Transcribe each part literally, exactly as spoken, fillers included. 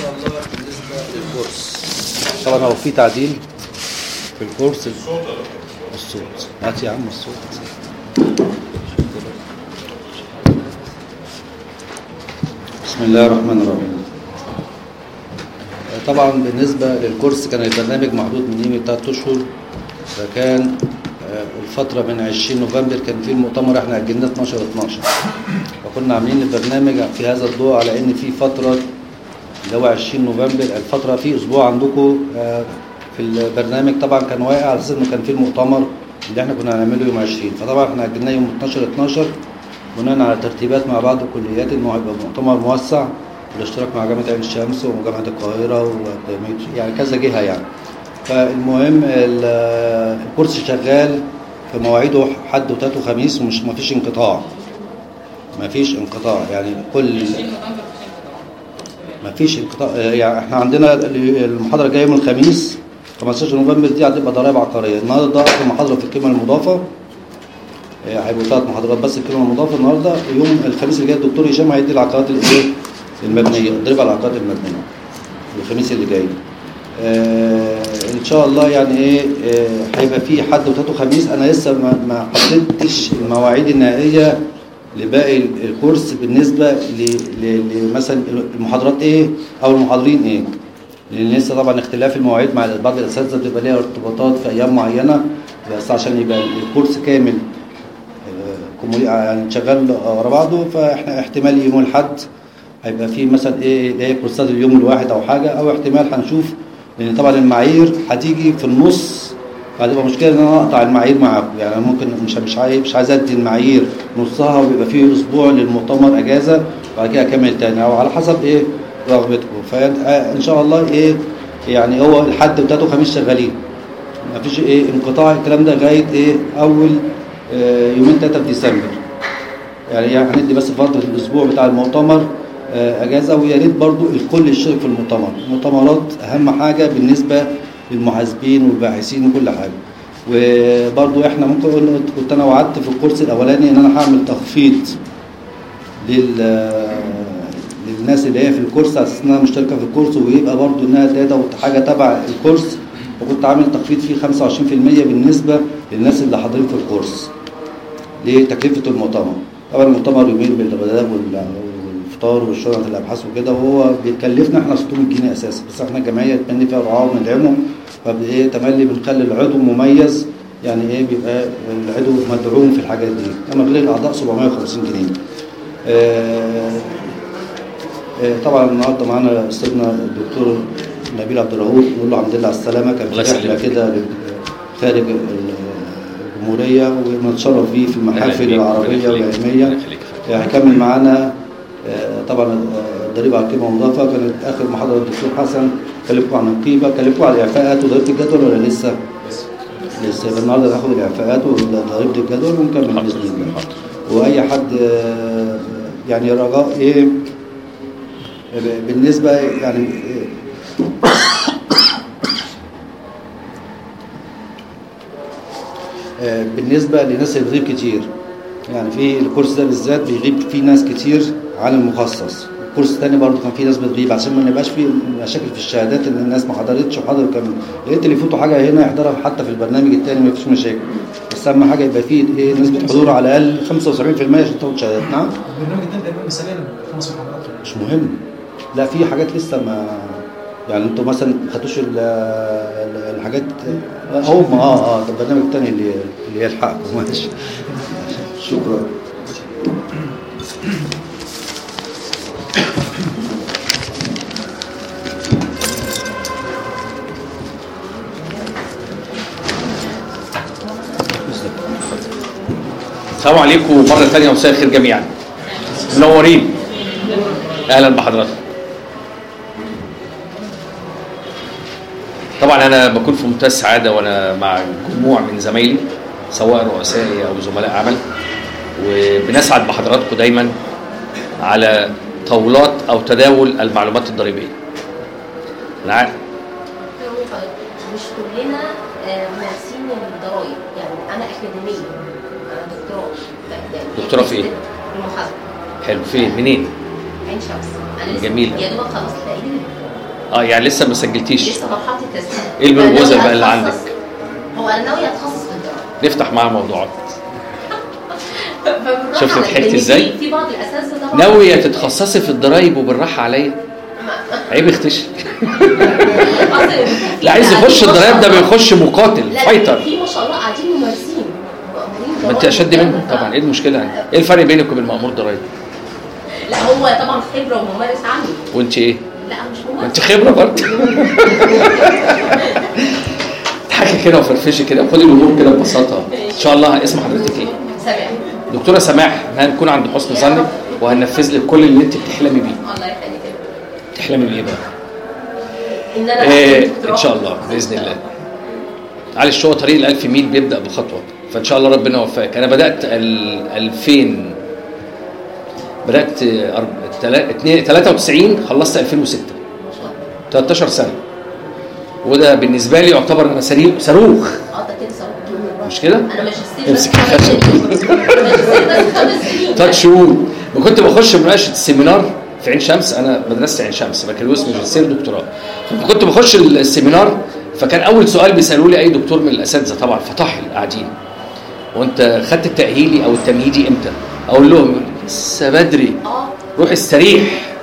شاء الله بالنسبه للكورس طبعا هو في تعديل في الكورس. الصوت هات يا عم الصوت. بسم الله الرحمن الرحيم. طبعا بالنسبه للكورس كان البرنامج محدود من قيمه ثلاث اشهر، فكان الفتره من عشرين نوفمبر كان في المؤتمر احنا اجلناه اتناشر اتناشر، فكنا عاملين البرنامج في هذا الضوء على ان في فتره اللي هو عشرين نوفمبر الفتره في اسبوع عندكم في البرنامج طبعا كان واقع على اساس انه كان في المؤتمر اللي احنا كنا هنعمله يوم عشرين، فطبعا احنا اجلناه يوم اتناشر اتناشر بناء على ترتيبات مع بعض الكليات انه هيبقى مؤتمر موسع بالاشتراك مع جامعه عين الشمس وجامعه القاهره وجامعه يعني كذا جهه يعني. فالمهم الكورس شغال في مواعيده حد وثلاث وخميس ومش ما فيش انقطاع. ما فيش انقطاع يعني كل ما فيش انقطاع يعني احنا عندنا المحاضره الجايه يوم الخميس خمستاشر نوفمبر دي هتبقى ضرائب عقاريه. النهارده اخر محاضره في القيمه المضافه هيبقوا ثلاث محاضرات بس القيمه المضافه النهارده. يوم الخميس اللي جاي الدكتور هشام هيدي العقارات الايه المبنيه الضريبه على العقارات المبنيه الخميس اللي جاي. آه ان شاء الله يعني ايه آه هيبقى في حد وثلاث وخميس. انا لسه ما, ما حددتش المواعيد النهائيه لباقي الكورس بالنسبه لمثلا المحاضرات ايه او المحاضرين ايه، لان لسه طبعا اختلاف المواعيد مع بعض الاساتذه بتبقى ليها ارتباطات في ايام معينه، بس عشان يبقى الكورس كامل يعني شغال ورا بعضه فاحنا احتمال يوم الاحد هيبقى فيه مثلا ايه ايه كورسات اليوم الواحد او حاجه، او احتمال هنشوف لان طبعا المعايير هتيجي في النص فهتبقى مشكله ان انا اقطع المعايير معاكم. يعني ممكن مش مش عايز مش عايز ادي المعايير نصها ويبقى فيه اسبوع للمؤتمر اجازه وبعد كده اكمل تاني او على حسب ايه رغبتكم. فان شاء الله ايه يعني هو الحد وثلاث وخميس شغالين مفيش ايه انقطاع الكلام ده لغايه ايه اول اه يومين ثلاثه في ديسمبر. يعني هندي بس فتره الاسبوع بتاع المؤتمر اه اجازه. ويا ريت برضو الكل يشترك في المؤتمر. المؤتمرات اهم حاجه بالنسبه للمحاسبين والباحثين وكل حاجه. وبرضو احنا ممكن قلنا كنت انا وعدت في الكورس الاولاني ان انا هعمل تخفيض لل للناس اللي هي في الكورس على اساس انها مشتركه في الكورس ويبقى برضو انها داتا حاجه تبع الكورس، وكنت عامل تخفيض فيه خمسة وعشرين في المية بالنسبه للناس اللي حاضرين في الكورس لتكلفه المؤتمر. طبعا المؤتمر يومين بالغداء والفطار والشرطه الابحاث وكده وهو بيكلفنا احنا ستمية جنيه اساسا، بس احنا الجمعيه بتمني فيها رعاه وندعمه فبايه تملي بنخلي العضو مميز يعني ايه بيبقى العضو مدعوم في الحاجات دي، اما غير الاعضاء سبعمية وخمسين جنيه. آه طبعا النهارده معانا استاذنا الدكتور نبيل عبد الرؤوف نقول له الحمد لله على السلامه. كان في رحله كده خارج الجمهوريه وبنتشرف بيه في المحافل العربيه والعلميه. هيكمل معانا طبعا الضريبه على القيمه المضافه. كانت اخر محاضره الدكتور حسن كلمكم عن القيمه، كلمكم عن الاعفاءات وضريبه الجدول ولا لسه؟ لسه. النهارده ناخد الاعفاءات وضريبه الجدول ونكمل باذن الله. واي حد يعني رجاء ايه بالنسبه يعني بالنسبه لناس اللي بتغيب كتير، يعني في الكورس ده بالذات بيغيب فيه ناس كتير عن المخصص. الكورس الثاني برضه كان فيه ناس بتغيب عشان ما نبقاش فيه مشاكل في الشهادات ان الناس ما حضرتش وحضروا كمان. لقيت اللي يفوتوا حاجه هنا يحضرها حتى في البرنامج الثاني ما فيش مشاكل، بس اهم حاجه يبقى فيه ايه نسبه حضور على الاقل خمسة وسبعين في المية عشان تاخد شهادات. نعم البرنامج الثاني تقريبا مثاليا خمس محاضرات مش مهم. لا في حاجات لسه ما يعني انتوا مثلا ما خدتوش الحاجات هم اه اه البرنامج الثاني اللي اللي يلحقكم. ماشي شكرا. السلام عليكم مرة ثانية ومساء الخير جميعا. منورين. أهلا بحضراتكم. طبعا أنا بكون في منتهى السعادة وأنا مع جموع من زمايلي سواء رؤسائي أو زملاء عمل، وبنسعد بحضراتكم دايما على طاولات أو تداول المعلومات الضريبية. أنا عارف مش كلنا ممارسين الضرايب، يعني أنا أكاديمية دكتوراه. دكتوراه في إيه؟ المحاسبة. حلو. فين؟ منين؟ عين شمس. أنا جميل. يا دوبك خلصت تقريبا اه يعني لسه ما سجلتيش؟ لسه مرحله التسجيل. ايه البروبوزل بقى اللي عندك؟ هو انا ناويه اتخصص في الجراحه. نفتح معاه موضوعات. شفت ضحكتي ازاي؟ في بعض الاساتذه طبعا ناويه تتخصصي في الضرايب وبالراحه عليا؟ عيب اختشي. لا عايز يخش الضرايب ده بيخش مقاتل فايتر. في ما شاء الله قاعدين ممارسين. ما انت اشد منه طبعا. ايه المشكله يعني؟ ايه الفرق بينك وبين مأمور ضرايب؟ لا هو طبعا خبره وممارس عني. وانت ايه؟ لا مش ممارس. ما انت خبره برضه. اضحكي كده وفرفشي كده وخدي الامور كده ببساطه ان شاء الله. اسم حضرتك ايه؟ سماح. دكتوره سماح، هنكون عند حسن ظنك وهننفذ لك كل اللي انت بتحلمي بيه. الله يخليك. تحلمي بايه بقى؟ ان انا إيه ان شاء الله باذن الله. معلش هو طريق ال ألف ميل بيبدا بخطوه، فان شاء الله ربنا يوفقك. انا بدات ال ألفين، بدات ثلاثة وتسعين خلصت ألفين وستة، ثلاثة عشر سنه، وده بالنسبه لي يعتبر انا سريع صاروخ. اه ده كده صاروخ مش كده؟ انا ماجستير امسك بس خمس سنين. ماجستير بس خمس سنين. ثلاث شهور. وكنت بخش مناقشه السيمينار في عين شمس. انا مدرسه عين شمس بكالوريوس ماجستير دكتوراه. فكنت بخش السيمينار، فكان اول سؤال بيسالوا لي اي دكتور من الاساتذه طبعا فطاحل قاعدين، وانت خدت التاهيلي او التمهيدي امتى؟ اقول لهم لسه بدري، اه روح استريح.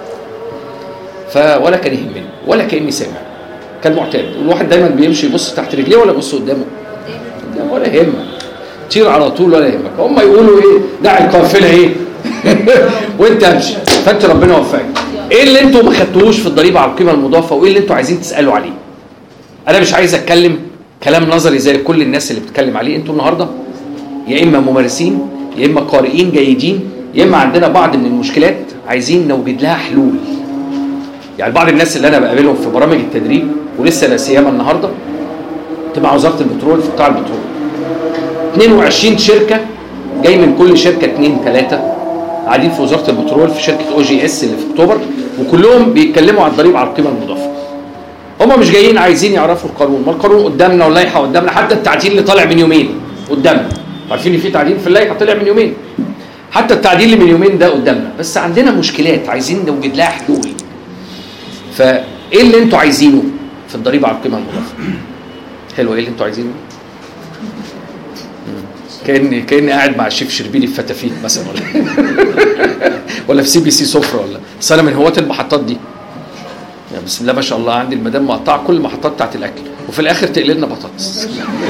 فولا كان يهمني ولا كاني سامع، كان معتاد. والواحد دايما بيمشي يبص تحت رجليه ولا يبص قدامه؟ قدامه ولا يهمك، طير على طول ولا يهمك. هم يقولوا ايه؟ دع القافله ايه وانت امشي. فانت ربنا يوفقك. ايه اللي انتوا ما خدتوهوش في الضريبه على القيمه المضافه وايه اللي انتوا عايزين تسالوا عليه؟ انا مش عايز اتكلم كلام نظري زي كل الناس اللي بتتكلم عليه. انتوا النهارده يا اما ممارسين يا اما قارئين جيدين يا اما عندنا بعض من المشكلات عايزين نوجد لها حلول. يعني بعض الناس اللي انا بقابلهم في برامج التدريب ولسه لا سيما النهارده تبع وزاره البترول في قطاع البترول، اثنين وعشرين شركه جاي من كل شركه اثنين ثلاثه قاعدين في وزاره البترول في شركه او جي اس اللي في اكتوبر، وكلهم بيتكلموا عن الضريبه على القيمه المضافه. هم مش جايين عايزين يعرفوا القانون، ما القانون قدامنا واللائحه قدامنا، حتى التعديل اللي طالع من يومين قدامنا. عارفين ان في تعديل في اللائحه طلع من يومين، حتى التعديل اللي من يومين ده قدامنا، بس عندنا مشكلات عايزين نوجد لها حلول. فايه اللي انتوا عايزينه في الضريبه على القيمه المضافه؟ حلو. ايه اللي انتوا عايزينه؟ كاني كاني قاعد مع الشيف شربيني في فتافيت مثلا ولا ولا في سي بي سي سفره ولا. بس انا من هواة المحطات دي يعني بسم الله ما شاء الله. عندي المدام مقطعه كل المحطات بتاعت الاكل وفي الاخر تقلي لنا بطاطس.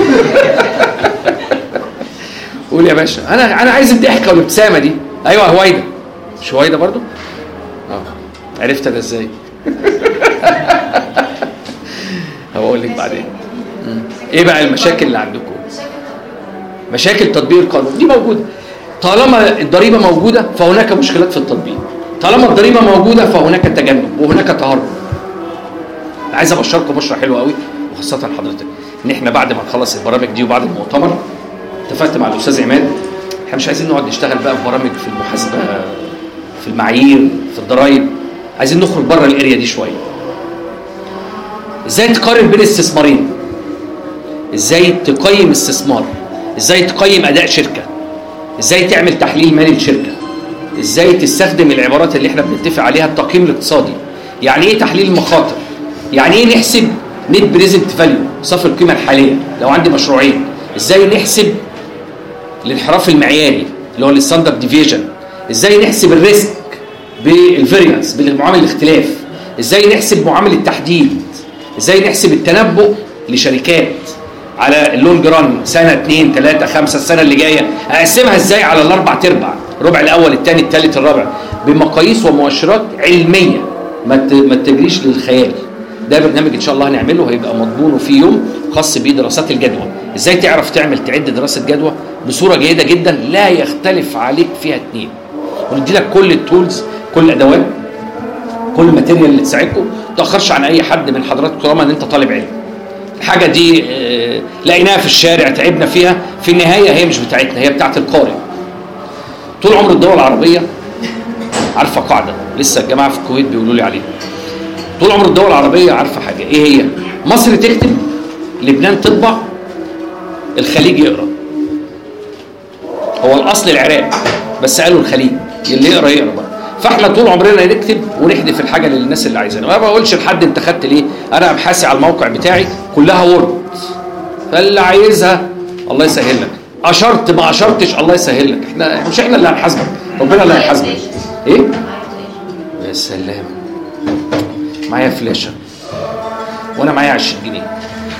قول يا باشا. انا انا عايز الضحكه والابتسامه دي. ايوه هويدا. مش هويدا برضو؟ اه عرفت انا ازاي؟ هقول لك بعدين. ايه بقى المشاكل اللي عندكم؟ مشاكل تطبيق القانون دي موجوده. طالما الضريبه موجوده فهناك مشكلات في التطبيق. طالما الضريبه موجوده فهناك تجنب وهناك تهرب. عايز ابشركم بشره حلوه قوي وخاصه حضرتك ان احنا بعد ما نخلص البرامج دي وبعد المؤتمر اتفقت مع الاستاذ عماد احنا مش عايزين نقعد نشتغل بقى في برامج في المحاسبه في المعايير في الضرايب. عايزين نخرج بره الاريا دي شويه. ازاي تقارن بين استثمارين؟ ازاي تقيم استثمار؟ ازاي تقيم اداء شركه؟ ازاي تعمل تحليل مالي لشركه؟ ازاي تستخدم العبارات اللي احنا بنتفق عليها التقييم الاقتصادي؟ يعني ايه تحليل المخاطر؟ يعني ايه نحسب نت بريزنت فاليو صافي القيمه الحاليه لو عندي مشروعين؟ ازاي نحسب الانحراف المعياري اللي هو الستاندرد ديفيجن؟ ازاي نحسب الريسك بالفاريانس بالمعامل الاختلاف؟ ازاي نحسب معامل التحديد؟ ازاي نحسب التنبؤ لشركات على اللونج ران سنه اثنين ثلاثه خمسه السنه اللي جايه؟ اقسمها ازاي على الاربع تربع الربع الاول الثاني الثالث الرابع بمقاييس ومؤشرات علميه ما ما تجريش للخيال. ده برنامج ان شاء الله هنعمله هيبقى مضمون وفي يوم خاص بدراسات الجدوى. ازاي تعرف تعمل تعد دراسه جدوى بصوره جيده جدا لا يختلف عليك فيها اثنين، وندي لك كل التولز كل الادوات كل الماتيريال اللي تساعدكم. ما تاخرش عن اي حد من حضراتكم طالما ان انت طالب علم. الحاجه دي اه لقيناها في الشارع تعبنا فيها، في النهايه هي مش بتاعتنا هي بتاعت القارئ. طول عمر الدول العربيه عارفه قاعده لسه الجماعه في الكويت بيقولوا لي عليها. طول عمر الدول العربيه عارفه حاجه ايه هي؟ مصر تكتب، لبنان تطبع، الخليج يقرا. هو الاصل العراق بس قالوا الخليج اللي يقرا يقرا بقى. فاحنا طول عمرنا نكتب ونحذف الحاجه للناس اللي عايزينها. ما بقولش لحد انت خدت ليه، انا ابحاثي على الموقع بتاعي كلها وورد، فاللي عايزها الله يسهل لك، اشرت ما اشرتش الله يسهل لك، احنا مش احنا اللي هنحاسبك، ربنا اللي هيحاسبك. ايه يا سلام، معايا فلاشه وانا معايا عشرين جنيه.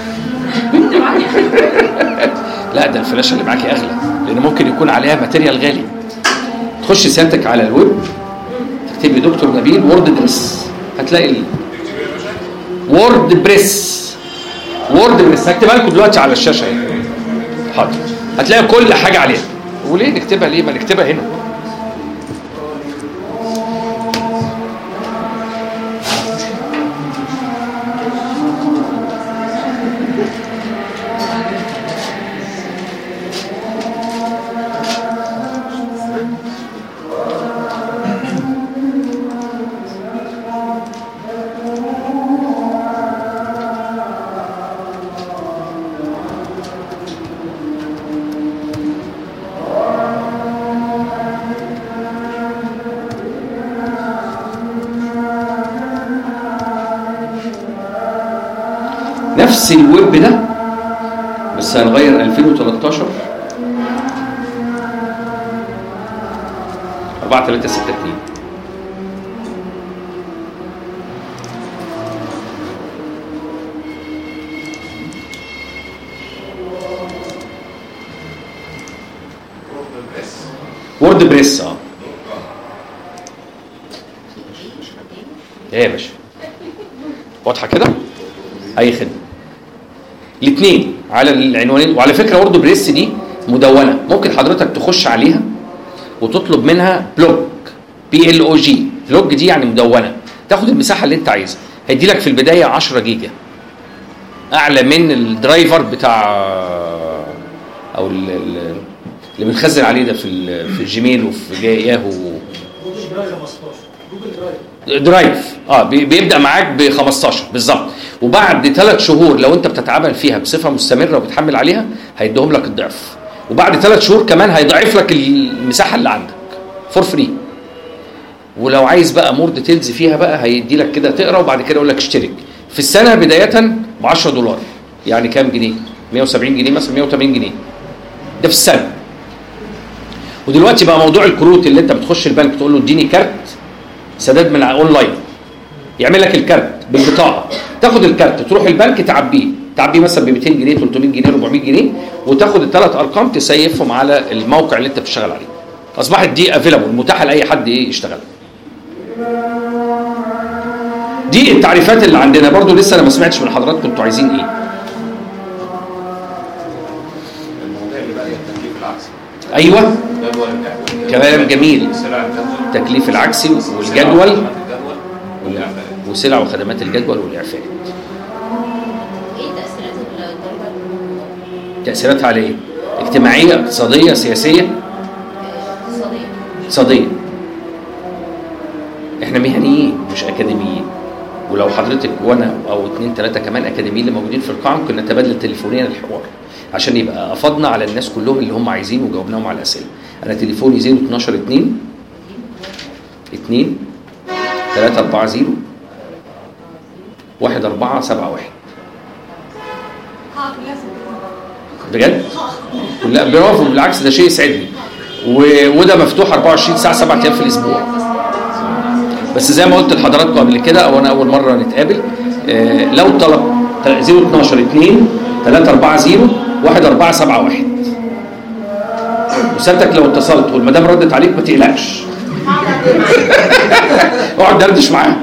لا ده الفلاشه اللي معاكي اغلى، لان ممكن يكون عليها ماتيريال غالي. تخش سيادتك على الويب تكتبي دكتور نبيل وورد بريس، هتلاقي ال... وورد بريس وورد بريس هكتبها لكم دلوقتي على الشاشه اهي. حاضر، هتلاقي كل حاجه عليها. وليه نكتبها ليه؟ ما نكتبها هنا. نفس الويب ده بس هنغير ألفين وثلاثة عشر أربعة ثلاثة ستة اثنين. وورد بريس. اه ايه يا باشا، واضحه كده؟ اي خدمه. الاثنين على العنوانين. وعلى فكره وورد بريس دي مدونه، ممكن حضرتك تخش عليها وتطلب منها بلوج، بي ال او جي. بلوج دي يعني مدونه، تاخد المساحه اللي انت عايزها. هيدي لك في البدايه عشرة جيجا، اعلى من الدرايفر بتاع او اللي بنخزن عليه ده في في الجيميل وفي ياهو. درايف اه بيبدا معاك ب خمستاشر بالظبط، وبعد ثلاث شهور لو انت بتتعامل فيها بصفه مستمره وبتحمل عليها هيديهم لك الضعف، وبعد ثلاث شهور كمان هيضاعف لك المساحه اللي عندك فور فري. ولو عايز بقى مور ديتيلز فيها بقى هيدي لك كده تقرا، وبعد كده يقول لك اشترك في السنه بدايه ب عشرة دولار، يعني كام جنيه؟ مية وسبعين جنيه مثلا، مية وتمانين جنيه ده في السنه. ودلوقتي بقى موضوع الكروت اللي انت بتخش البنك تقول له اديني كارت سداد من اونلاين، يعمل لك الكارت بالبطاقه، تاخد الكارت تروح البنك تعبيه تعبيه مثلا ب مئتين جنيه ثلاثمية جنيه أربعمية جنيه، وتاخد الثلاث ارقام تسيفهم على الموقع اللي انت بتشتغل عليه. اصبحت دي افيلابل، متاحه لاي حد ايه يشتغل. دي التعريفات اللي عندنا. برضو لسه انا ما سمعتش من حضراتكم انتوا عايزين ايه. الموضوع اللي بقى التكليف العكسي. ايوه كلام جميل. التكليف العكسي والجدول وسلع وخدمات الجدول والاعفاء. ايه تأثيرات الجدول؟ تأثيراتها على ايه؟ اجتماعية، اقتصادية، سياسية؟ اقتصادية. اقتصادية. احنا مهنيين مش اكاديميين، ولو حضرتك وانا او اثنين ثلاثة كمان اكاديميين اللي موجودين في القاعة ممكن نتبادل تليفونيا الحوار عشان يبقى افضنا على الناس كلهم اللي هم عايزين وجاوبناهم على الاسئلة. انا تليفوني زيرو اتناشر اتنين اتنين تلاتة أربعة زيرو واحد أربعة سبعة واحد. بجد؟ لا برافو، بالعكس ده شيء يسعدني. وده مفتوح أربعة وعشرين ساعة سبعة أيام في الأسبوع. بس زي ما قلت لحضراتكم قبل كده أو أنا أول مرة نتقابل، آه لو طلب زيرو اتناشر اتنين تلاتة أربعة زيرو واحد أربعة سبعة واحد. وسالتك لو اتصلت والمدام ردت عليك ما تقلقش. اقعد دردش معاها.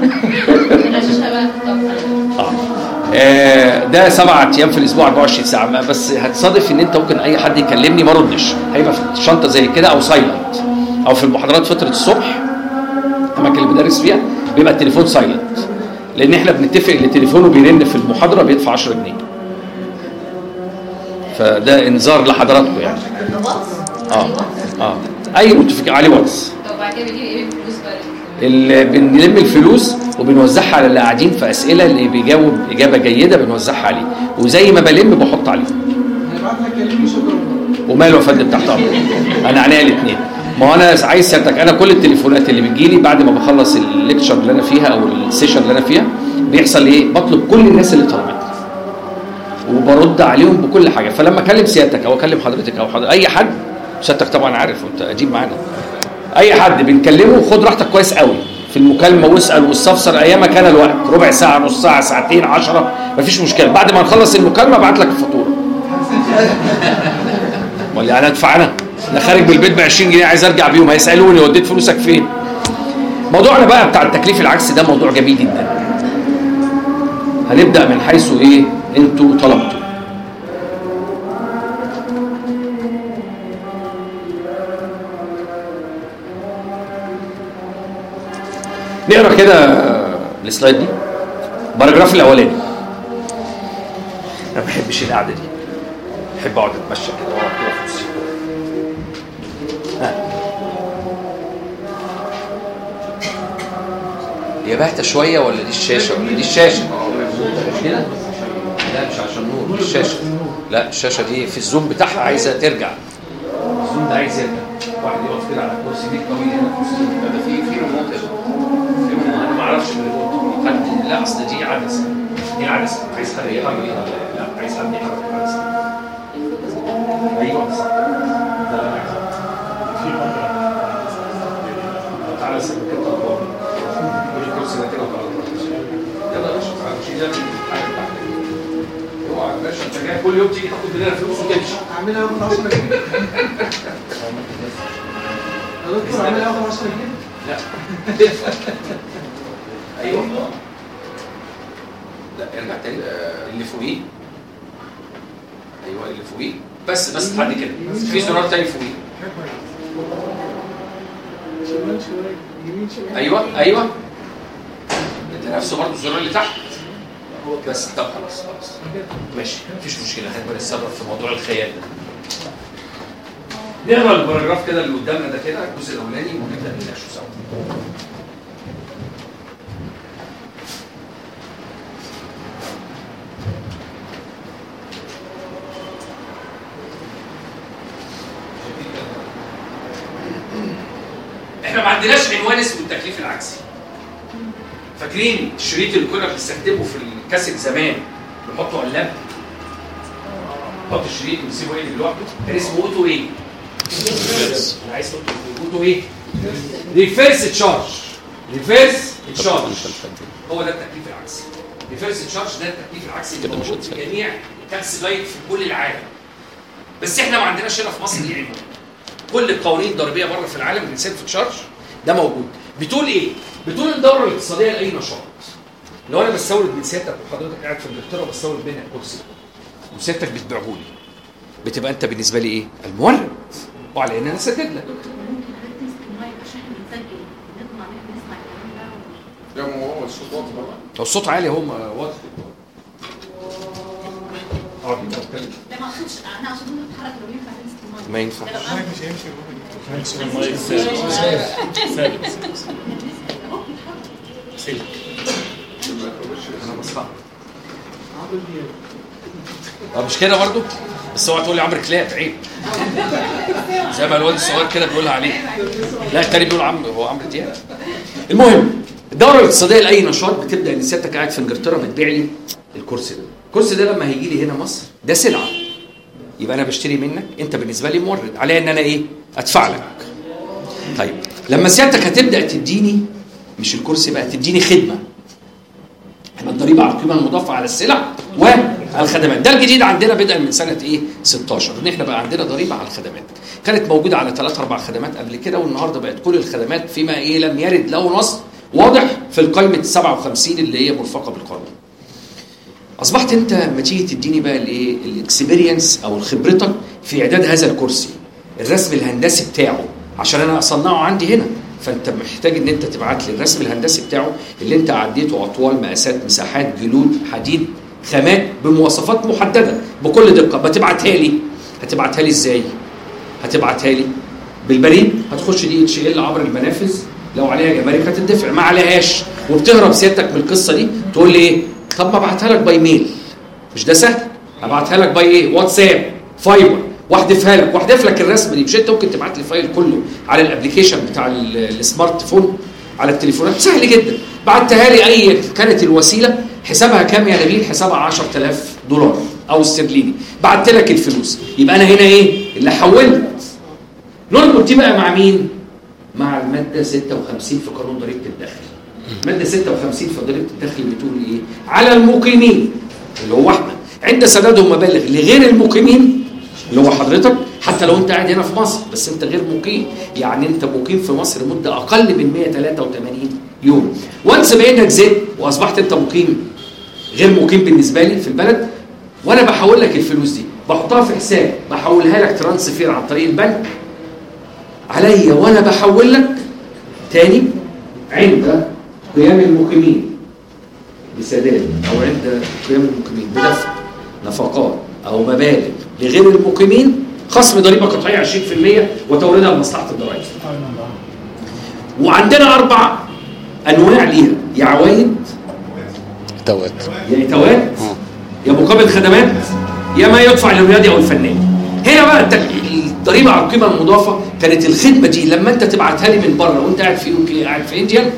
آه ده سبعة ايام في الاسبوع أربعة وعشرين ساعه، بس هتصادف ان انت ممكن اي حد يكلمني ما ردش، هيبقى في شنطه زي كده او سايلنت، او في المحاضرات فتره الصبح الاماكن اللي بدرس فيها بيبقى التليفون سايلنت، لان احنا بنتفق ان تليفونه بيرن في المحاضره بيدفع عشرة جنيه. فده انذار لحضراتكم يعني. اه اه اي نوتيفيكيشن عليه واتس. طب بعد كده بيجيب ايه الفلوس بقى؟ اللي بنلم الفلوس وبنوزعها على اللي قاعدين في اسئله، اللي بيجاوب اجابه جيده بنوزعها عليه، وزي ما بلم بحط عليه. وماله يا فندم تحت امرك، انا عينيا الاثنين. ما انا عايز سيادتك، انا كل التليفونات اللي بتجيلي بعد ما بخلص الليكتشر اللي انا فيها او السيشن اللي انا فيها بيحصل ايه؟ بطلب كل الناس اللي طلبتني وبرد عليهم بكل حاجه. فلما اكلم سيادتك او اكلم حضرتك او حضرتك اي حد، سيادتك طبعا عارف وانت قديم معانا، اي حد بنكلمه خد راحتك كويس قوي في المكالمه واسال واستفسر ايام ما كان الوقت، ربع ساعه نص ساعه ساعتين عشرة مفيش مشكله. بعد ما نخلص المكالمه ابعت لك الفاتوره. امال يعني ادفع انا؟ انا خارج من البيت ب عشرين جنيه عايز ارجع بيهم، هيسالوني وديت فلوسك فين؟ موضوعنا بقى بتاع التكليف العكسي ده موضوع جميل جدا. هنبدا من حيث ايه انتوا طلبتوا. نقرا كده السلايد دي، باراجراف الاولاني. انا ما بحبش القعده دي، بحب اقعد اتمشى كده ورا كده في السيكو. ها هي باهته شويه ولا دي الشاشه ولا دي الشاشه؟ مش كده؟ لا مش عشان نور، دي الشاشه. لا الشاشه دي في الزوم بتاعها عايزه ترجع. الزوم ده عايز يرجع. واحد يقف كده على الكرسي دي طويل هنا في الزوم. ده في في ريموت انا ما اعرفش الريموت حد. لا اصل دي عدسه، دي عدسه عايز حد يحرك. لا عايز حد يحرك العدسه. ايوه بس ده اللي انا عايزه. في مره تعالى سيبك انت البابا كل كرسي ده كده وخلاص. يلا يا باشا تعالى شيل يلا حاجه بتاعتك. اوعى يا باشا انت جاي كل يوم تيجي تاخد مننا فلوس وتمشي. اعملها يوم عشرة جنيه. يا دكتور اعملها يوم عشرة جنيه. لا ايوه لا ارجع تاني اللي فوقيه. ايوه اللي فوقيه بس بس لحد كده. في زرار تاني فوقيه. شمال شمال يمين شمال. ايوه ايوه انت نفسه برضه الزرار اللي تحت بس. طب خلاص خلاص ماشي مفيش مشكله. هنبقى نتصرف في موضوع الخيال ده. نقرا الباراجراف كده اللي قدامنا ده كده الجزء الاولاني ونبدا نناقشه سوا. احنا ما عندناش عنوان اسمه التكليف العكسي. فاكرين الشريط اللي كنا بنستخدمه في الكاسيت زمان نحطه على اللاب؟ نحط الشريط ونسيبه ايه لوحده؟ كان اسمه اوتو ايه؟ عايز اوتو ايه؟ ريفيرس تشارج. ريفيرس تشارج هو ده التكليف العكسي. ريفيرس تشارج ده التكليف العكسي اللي موجود في جميع التاكسي لايت في كل العالم. بس احنا ما عندناش هنا في مصر دي عنوان. كل القوانين الضريبيه بره في العالم السيلف تشارج ده موجود. بتقول ايه؟ بتقول الدوره الاقتصاديه لاي نشاط. لو انا بستورد من سيادتك وحضرتك قاعد في انجلترا وبستورد منك كرسي وسيادتك بتبيعه لي، بتبقى انت بالنسبه لي ايه؟ المورد، وعلى ان انا اسدد لك. لا ما هو الصوت واطي برضه. لو الصوت عالي هو واطي. اقعد نتكلم. لا ما اقصدش انا اقصد انه تتحرك لو ينفع تمسك المايك. ما ينفعش. المايك مش هيمشي. المايك ثابت ثابت سلك. انا بصحى. طب مش كده برضه؟ بس اوعى تقول لي عمرو كلاب عيب. زي ما الواد الصغير كده بيقولها عليه. لا التاني بيقول عمرو هو عمرو دياب. المهم الدوره الاقتصاديه لاي نشاط بتبدا ان سيادتك قاعد في انجلترا بتبيع لي الكرسي ده. الكرسي ده لما هيجي لي هنا مصر ده سلعه. يبقى انا بشتري منك، انت بالنسبه لي مورد، عليا ان انا ايه؟ ادفع لك. طيب لما سيادتك هتبدا تديني مش الكرسي بقى، تديني خدمه. احنا الضريبه على القيمه المضافه على السلع والخدمات. ده الجديد عندنا بدءا من سنه ايه؟ ستاشر ان احنا بقى عندنا ضريبه على الخدمات. كانت موجوده على ثلاث اربع خدمات قبل كده، والنهارده بقت كل الخدمات فيما ايه لم يرد له نص واضح في القائمه سبعة وخمسين اللي هي مرفقه بالقانون. اصبحت انت لما تيجي تديني بقى الايه؟ الاكسبيرينس او خبرتك في اعداد هذا الكرسي، الرسم الهندسي بتاعه عشان انا اصنعه عندي هنا، فانت محتاج ان انت تبعت لي الرسم الهندسي بتاعه اللي انت عديته اطوال، مقاسات، مساحات، جلود، حديد، خامات بمواصفات محدده بكل دقه. بتبعتها لي، هتبعتها لي ازاي؟ هتبعتها لي بالبريد، هتخش دي اتش ال عبر المنافذ، لو عليها جمارك هتدفع، ما عليهاش وبتهرب سيادتك من القصه دي تقول لي ايه؟ طب ما ابعتها لك باي ميل. مش ده سهل؟ ابعتها لك باي ايه؟ واتساب، فايبر، واحدفها لك واحدف لك الرسمه دي. مش انت ممكن تبعت لي فايل كله على الابلكيشن بتاع السمارت فون على التليفونات؟ سهل جدا. بعتها لي اي كانت الوسيله. حسابها كام يا نبيل؟ حسابها عشرة آلاف دولار او استرليني. بعت لك الفلوس. يبقى انا هنا ايه اللي حولت. نربط دي بقى مع مين؟ مع الماده ستة وخمسين في قانون ضريبه الدخل. الماده ستة وخمسين في ضريبه الدخل بتقول ايه؟ على المقيمين اللي هو احنا عند سدادهم مبالغ لغير المقيمين اللي هو حضرتك، حتى لو انت قاعد هنا في مصر بس انت غير مقيم، يعني انت مقيم في مصر مده اقل من مئة وثلاثة وثمانين يوم. وانس بانك زدت واصبحت انت مقيم غير مقيم بالنسبه لي في البلد، وانا بحول لك الفلوس دي بحطها في حساب بحولها لك ترانسفير عن طريق البنك عليا، وانا بحول لك تاني عند قيام المقيمين بسداد او عند قيام المقيمين بدفع نفقات او مبالغ لغير المقيمين خصم ضريبه قطعيه عشرين في المئة وتوردها لمصلحه الضرائب. وعندنا اربع انواع ليها، يا عوايد توات يا اتوات يا مقابل خدمات يا ما يدفع للرياضي او الفنان. هنا بقى الضريبه على القيمه المضافه كانت الخدمه دي لما انت تبعتها لي من بره وانت قاعد في يوكي قاعد في انديا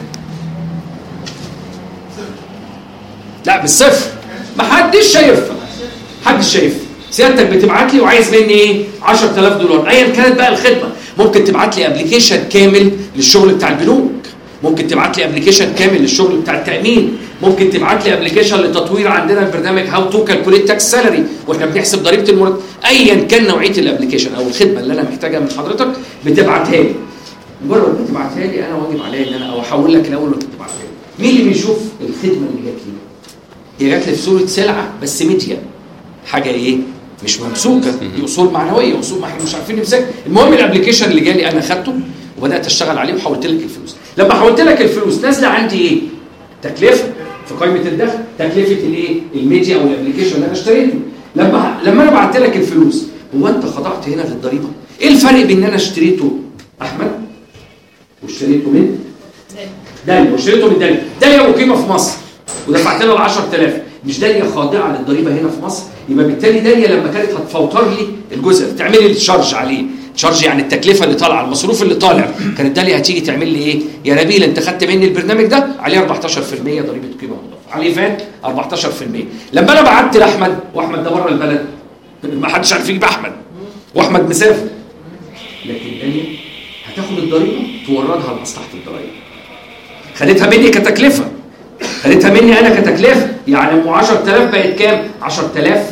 لا بالصفر، ما حدش شايفها حدش شايف. سيادتك بتبعت لي وعايز مني ايه؟ عشرة آلاف دولار ايا كانت بقى الخدمه. ممكن تبعت لي ابلكيشن كامل للشغل بتاع البنوك، ممكن تبعت لي ابلكيشن كامل للشغل بتاع التامين، ممكن تبعت لي ابلكيشن لتطوير عندنا البرنامج هاو تو كالكوليت تاكس سالري واحنا بنحسب ضريبه المرتب. ايا كان نوعيه الابلكيشن او الخدمه اللي انا محتاجها من حضرتك بتبعتها لي. مجرد ما تبعتها لي انا واجب عليا ان انا او احول لك الاول وانت تبعتها لي. مين اللي بيشوف الخدمه اللي جات لي؟ هي جات لي في صوره سلعه بس ميديا، حاجه ايه؟ مش ممسوكه، دي اصول معنويه، اصول ما احنا مش عارفين نمسكها. المهم الابلكيشن اللي جالي انا خدته وبدات اشتغل عليه وحولت لك الفلوس. لما حولت لك الفلوس نازله عندي ايه؟ تكلفه في قائمه الدخل، تكلفه الايه؟ الميديا او الابلكيشن اللي انا اشتريته. لما لما انا بعت لك الفلوس هو انت خضعت هنا للضريبه؟ ايه الفرق بين ان انا اشتريته احمد واشتريته من داليا واشتريته من داليا؟ داليا مقيمه في مصر ودفعت لها ال عشرة آلاف، مش داليا خاضعه للضريبه هنا في مصر. يبقى بالتالي داليا لما كانت هتفوتر لي الجزء تعمل لي الشارج عليه، شارج يعني التكلفه اللي طالعه المصروف اللي طالع، كانت داليا هتيجي تعمل لي ايه؟ يا نبيل انت خدت مني البرنامج ده عليه أربعتاشر في المئة ضريبه قيمه مضافه، عليه فات أربعتاشر في المئة. لما انا بعت لاحمد واحمد ده بره البلد ما حدش عارف يجيب احمد واحمد مسافر، لكن داليا هتاخد الضريبه توردها لمصلحه الضرائب. خدتها مني كتكلفه، خدتها مني انا كتكلفه، يعني ام عشرة آلاف بقت كام؟ عشرة آلاف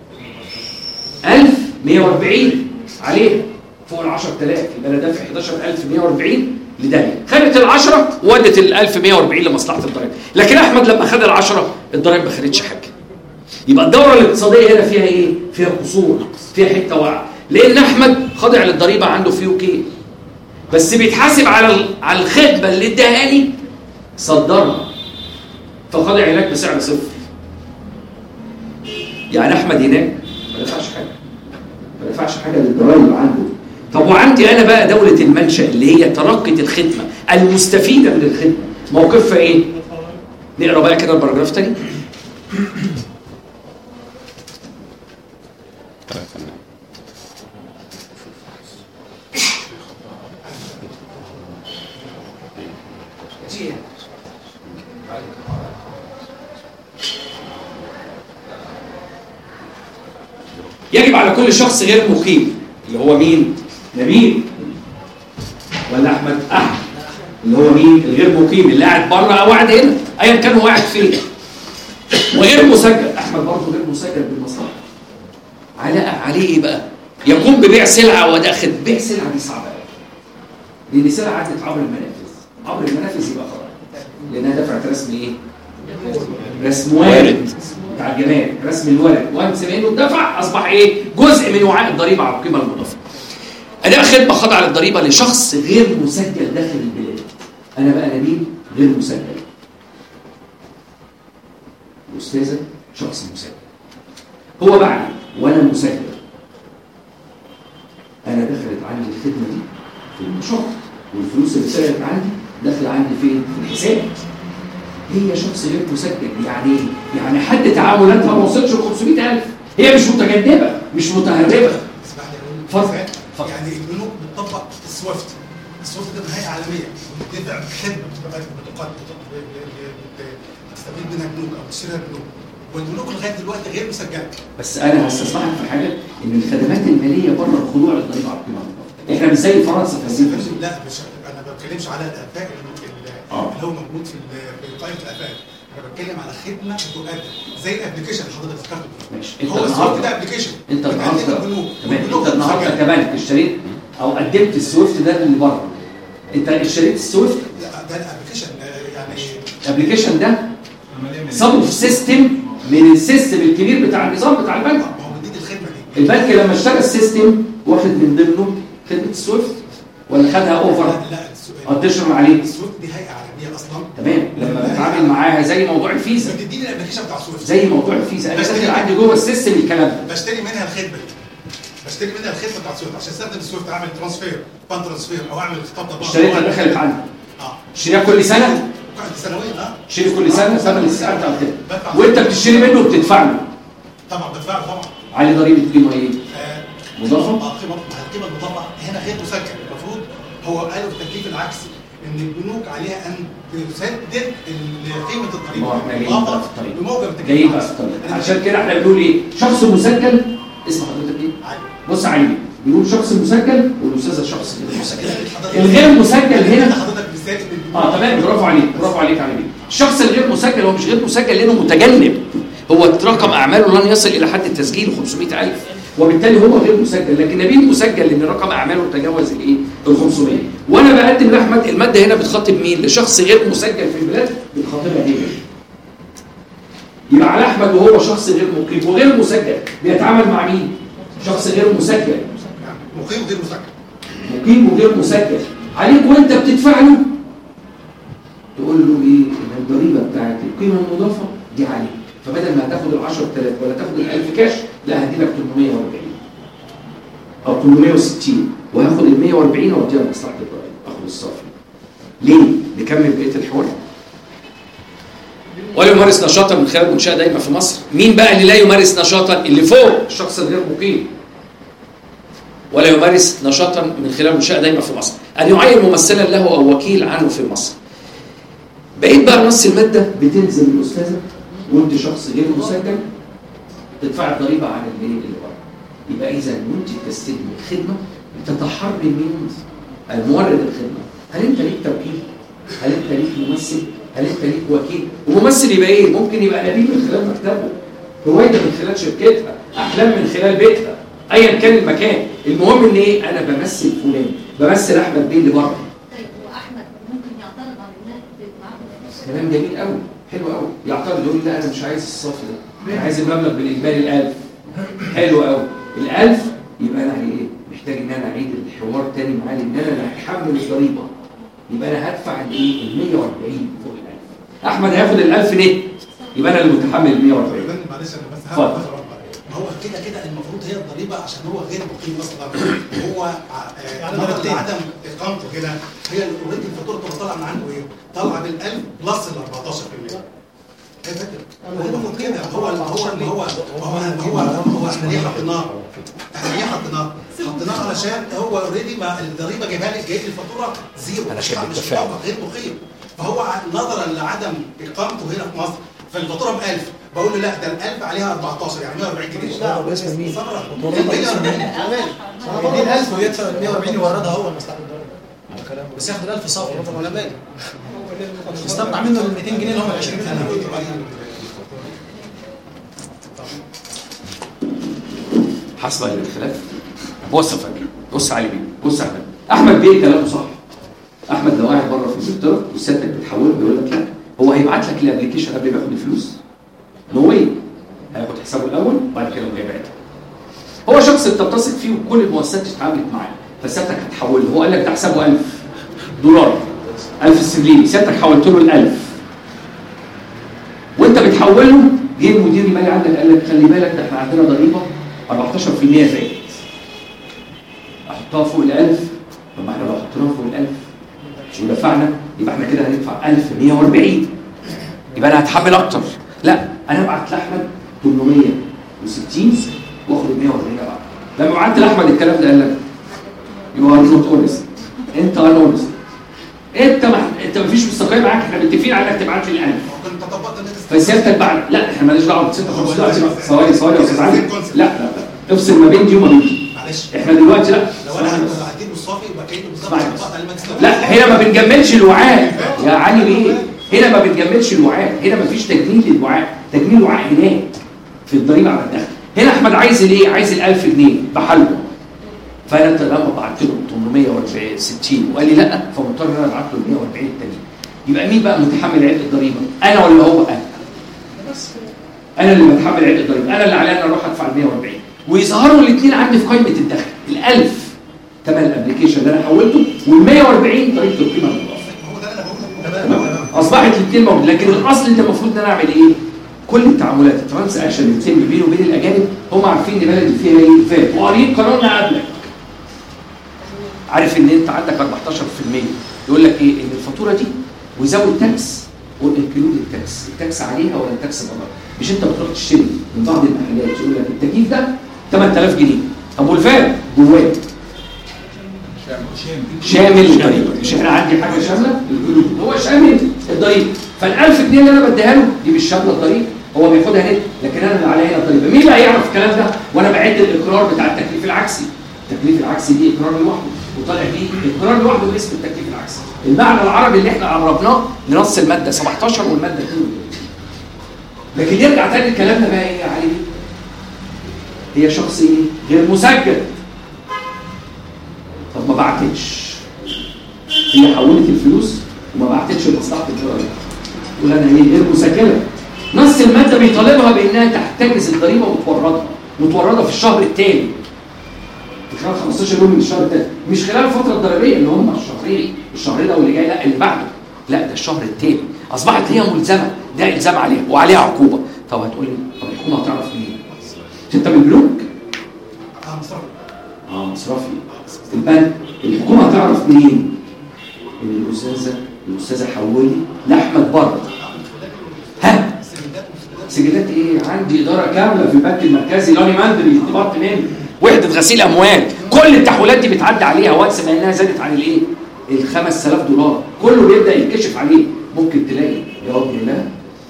ألف ومئة وأربعين عليها فوق ال عشرة آلاف، يبقى انا دافع حداشر ألف ومئة وأربعين لداليا. خدت ال عشرة وودت ال ألف ومئة وأربعين لمصلحه الضرائب، لكن احمد لما خد ال عشرة الضرائب ما خدتش حاجه. يبقى الدوره الاقتصاديه هنا فيها ايه؟ فيها قصور، فيها حته واقعه، لان احمد خاضع للضريبه عنده في يوكي بس بيتحاسب على على الخدمه اللي اداها لي صدرها فخاضع هناك بسعر صفر. يعني احمد هناك ما دفعش حاجه، ما دفعش حاجه للضرايب عنده. طب وعندي انا بقى دوله المنشا اللي هي تلقت الخدمه المستفيده من الخدمه موقفها ايه؟ نقرا بقى كده الباراجراف تاني. يجب على كل شخص غير مقيم اللي هو مين؟ نبيل ولا احمد؟ احمد اللي هو مين؟ الغير مقيم اللي قاعد بره او قاعد هنا ايا كان هو قاعد فين وغير مسجل. احمد برضه غير مسجل بالمصلحه. على عليه ايه بقى؟ يقوم ببيع سلعه وداخل بيع سلعه دي صعبه قوي لان سلعه عدت عبر المنافذ، عبر المنافذ يبقى خطر لانها دفعت رسم ايه؟ رسم وارد بتاع الجمال، رسم الورد، وانس منه الدفع اصبح ايه؟ جزء من وعاء الضريبه على القيمه المضافه. اداء خدمه خاضعه للضريبه لشخص غير مسجل داخل البلاد. انا بقى نبيل غير مسجل، الاستاذه شخص مسجل، هو بعدي وانا مسجل. انا دخلت عندي الخدمه دي في النشاط والفلوس اللي سرقت عندي داخله عندي فين؟ في الحساب. هي شخص غير مسجل، يعني ايه؟ يعني حد تعاملاتها ما وصلش ل خمسمئة ألف، هي مش متجنبه مش متهربه. اتفضل اتفضل. يعني البنوك بتطبق السويفت، السويفت ده هيئه عالميه بتدفع خدمه بتقدم تستفيد منها البنوك او تشتريها البنوك، والبنوك لغايه دلوقتي غير مسجله. بس انا هستسمحك في حاجه، ان الخدمات الماليه بره الخضوع للضريبه على القيمه المضافه. احنا مش زي فرنسا في هذه الفكره. لا مش انا ما بتكلمش على الافاق اللي هو موجود في في قائمه الافاق، انا بتكلم على خدمه بتقدم زي الابلكيشن اللي حضرتك ذكرته. ماشي. هو السويفت ده ابلكيشن. انت النهارده تمام، انت النهارده كبنك اشتريت او قدمت السويفت ده اللي بره، انت اشتريت السويفت؟ لا ده الابلكيشن يعني الابلكيشن ده سب سيستم من السيستم الكبير بتاع النظام بتاع البنك. ما هو جديد الخدمه دي. البنك لما اشترى السيستم واخد من ضمنه خدمه السويفت ولا خدها اوفر؟ لا لا اديشن عليه. السويفت دي هيئه عالميه اصلا. تمام، لما بتعامل معاها زي موضوع الفيزا. بتديني الابلكيشن بتاع السويفت زي موضوع الفيزا، انا داخل عندي جوه السيستم الكلام ده. بشتري منها الخدمه دي. بشتري منها الخدمه بتاعت السويفت عشان استخدم السويفت اعمل ترانسفير، بان ترانسفير او اعمل خطاب ضمان. اشتريتها دخلت عندي. اه اشتريها كل سنه؟ سنويا اه. تشتري كل سنه ثمن السعر بتاع كده. وانت بتشتري منه وبتدفع له. طبعا بدفع له طبعا. عليه ضريبه قيمه ايه؟ آه مضافه؟ اه قيمه القيمه المضافه هنا غير مسجل، المفروض هو قالوا في التكليف العكسي ان البنوك عليها ان تسدد قيمه الضريبه. ما احنا جايين بقى في الطريق. بموجب التكليف جايين بقى في الطريق. عشان كده احنا بنقول ايه؟ شخص مسجل، اسم حضرتك ايه؟ علي. بص علي، بنقول شخص مسجل والاستاذه شخص غير مسجل. الغير مسجل هنا حضرتك مثال اه تمام، برافو عليك برافو عليك على دي. الشخص الغير مسجل هو مش غير مسجل لانه متجنب، هو رقم اعماله لن يصل الى حد التسجيل خمسمائة ألف، وبالتالي هو غير مسجل. لكن نبيل مسجل لان رقم اعماله تجاوز الايه؟ ال خمسمائة. وانا بقدم لاحمد الماده هنا بتخاطب مين؟ لشخص غير مسجل في البلاد بتخاطبها هي. يبقى على احمد وهو شخص غير مقيم وغير مسجل بيتعامل مع مين؟ شخص غير مسجل. مقيم وغير مسجل. مقيم وغير مسجل. عليك وانت بتدفع له تقول له ايه؟ ان الضريبه بتاعت القيمه المضافه دي عليك، فبدل ما هتاخد ال عشرة آلاف ولا تاخد ال ألف كاش، لا هدي لك ثمانمائة وأربعين او ثمانمائة وستين، وهاخد ال مائة وأربعين واوديها لمصلحه الضرائب، اخد الصافي. ليه؟ نكمل بقيه الحوار. ولا يمارس نشاطا من خلال منشاه دايمه في مصر. مين بقى اللي لا يمارس نشاطا؟ اللي فوق الشخص الغير مقيم. ولا يمارس نشاطا من خلال منشاه دايمه في مصر، ان يعين ممثلا له او وكيل عنه في مصر. بقيت بقى نص الماده بتلزم الاستاذه وانت شخص غير مسجل تدفع الضريبه عن اللي اللي ورا. يبقى اذا وانت بتستلم الخدمه بتتحرر من المورد الخدمه. هل انت ليك توكيل؟ هل انت ليك ممثل؟ هل انت ليك وكيل؟ وممثل يبقى ايه؟ ممكن يبقى نبيل من خلال مكتبه، هويدا من خلال شركتها، احلام من خلال بيتها، ايا كان المكان. المهم ان ايه؟ انا بمثل فلان، بمثل احمد بيه اللي بره. طيب واحمد ممكن يعترض على الناس معاه فلوس؟ كلام جميل قوي، حلو قوي. يعترض يقول لا انا مش عايز الصافي ده، انا عايز المبلغ بالاجمالي الألف. حلو قوي. الألف يبقى انا ايه؟ محتاج ان انا اعيد الحوار تاني معاه، ان انا اللي هتحمل الضريبه. يبقى انا هدفع الايه؟ ال مائة وأربعين فوق الألف. احمد هياخد الألف ليه؟ يبقى انا اللي متحمل ال مائة وأربعين. معلش انا بس هعمل ما هو كده كده المفروض هي الضريبه عشان هو غير مقيم اصلا، هو نظرا لعدم اقامته كده هي اوريدي الفاتوره بتبقى طالعه من عنده ايه؟ طالعه بال ألف بلس ال أربعتاشر بالمية. هي فكره هو المفروض كده. هو هو هو هو هو هو احنا ليه حطيناه؟ احنا ليه حطيناه؟ حطيناه علشان هو اوريدي ما الضريبه جايبها لي جايب لي الفاتوره زيرو، انا شايف مش التفاعل غير مقيم. فهو نظرا لعدم اقامته هنا في مصر فالفاتوره ب ألف، بقول له لا ده ال ألف عليها أربعتاشر يعني مائة وأربعين جنيه. لا باسم مين؟ مائة وأربعين ألف ويدفع مائة وأربعين يوردها هو المستعمل الضريبه، بس ياخد ال ألف صافي على بالي يستمتع منه ال مئتين جنيه اللي هم ال عشرين في المية. حصل الخلاف. بص يا فندم، بص علي بيه، بص يا احمد. احمد بيه كلامه صح. احمد لو قاعد بره في انجلترا وسيادتك بتحوله بيقول لك لا، هو هيبعت لك الابلكيشن قبل ما ياخد الفلوس. نو واي. هياخد حسابه الاول وبعد كده هيبعتها. هو شخص انت بتثق فيه وكل المؤسسات اتعاملت معاه، فسيادتك هتحوله. هو قال لك ده حسابه ألف دولار، ألف استرليني، سيادتك حولت له ال ألف. وانت بتحوله جه المدير المالي عندك قال لك خلي بالك ده احنا عندنا ضريبه أربعتاشر بالمية زائد. احطها فوق ال ألف. طب ما احنا لو حطيناها فوق ال ألف ودفعنا يبقى احنا كده هندفع ألف ومائة وأربعين، يبقى انا هتحمل اكتر. لا، انا ابعت لاحمد ثمانمائة وستين واخد ال مائة وأربعين ابعت. لما بعت لاحمد الكلام ده قال لك يو ار نوت اونست، انت ان اونست، انت ما انت ما فيش مستقيم معاك، احنا متفقين على انك تبعت لي الان كنت طبقت النت فسيادتك بعد لا احنا مالناش دعوه ب ستة وخمسين ثواني ثواني يا استاذ علي، لا لا لا افصل ما بين دي وما بين دي. معلش احنا دلوقتي لا لو انا بعتين بالصافي يبقى كانه بالظبط طبقت على المكسب. لا هنا ما بنجملش الوعاء يا علي ليه؟ هنا ما بنجملش الوعاء، هنا ما فيش تجميل للوعاء، تجميل الوعاء هناك في الضريبه على الدخل. هنا احمد عايز الايه؟ عايز ال ألف جنيه بحله. فانا لما بعت له ثمانمية وستين وقال لي لا، فمضطر ان انا ابعت له مية وأربعين التانيين. يبقى مين بقى متحمل عبء الضريبه؟ انا ولا هو؟ انا. انا اللي بتحمل عبء الضريبه، انا اللي عليا ان اروح ادفع ال مية وأربعين، ويظهروا الاثنين عندي في قائمه الدخل، ال ألف ثمن الابلكيشن اللي انا حولته وال مية وأربعين ضريبه القيمه المضافه. هو ده اللي انا بقوله. تمام. اصبحت الاثنين موجود، لكن الاصل انت المفروض ان انا اعمل ايه؟ كل التعاملات الترانس اكشن اللي بتتم بيني وبين الاجانب هم عارفين ان بلدي فيها ايه فات، وقاريين قانوننا قبلك. عارف ان انت عندك أربعتاشر بالمية يقول لك ايه؟ ان الفاتوره دي وزود تاكس والانكلود التاكس، التاكس عليها ولا التاكس بره؟ مش انت بتروح تشتري من بعض المحلات يقول لك التكييف ده ثمانية آلاف جنيه، طب والفات جواه شامل الضريبه، مش احنا عندي حاجه شامله الجلود هو شامل الضريبه، فال1000 جنيه اللي انا بديها له دي مش شامله الضريبه، هو بياخدها نت، لكن انا اللي عليا هنا الضريبه. مين اللي هيعرف الكلام ده وانا بعد الاقرار بتاع التكليف العكسي؟ التكليف العكسي دي اقرار لوحده وطالع بيه اقرار لوحده باسم التكليف العكسي. المعنى العربي اللي احنا عربناه لنص الماده سبعتاشر والماده اتنين. لكن يرجع تاني كلامنا بقى ايه يا علي؟ هي شخص ايه؟ غير مسجل. طب ما بعتتش، هي حولت الفلوس وما بعتتش لمصلحه الضريبه، تقول انا ايه؟ غير مسجله. نص الماده بيطالبها بانها تحتجز الضريبه وتوردها، وتوردها في الشهر الثاني، في خلال خمستاشر يوم من الشهر الثاني، مش خلال الفتره الضريبيه اللي هم الشهرين، الشهر ده واللي جاي، لا اللي بعده، لا ده الشهر الثاني. اصبحت هي ملزمه، ده الزام عليها وعليها عقوبه. طب هتقول لي طب الحكومه هتعرف منين؟ انت من البنوك؟ اه مصرفي. اه مصرفي. البنك الحكومه هتعرف منين؟ ان الاستاذه الاستاذه حولي لاحمد بره. ها؟ سجلات ايه؟ عندي اداره كامله في البنك المركزي لاني ماندري ديبارتمنت وحده غسيل اموال، كل التحويلات دي بتعدي عليها وانس ما انها زادت عن الايه؟ ال خمسة آلاف دولار، كله بيبدا يتكشف عليه. ممكن تلاقي يا رب لا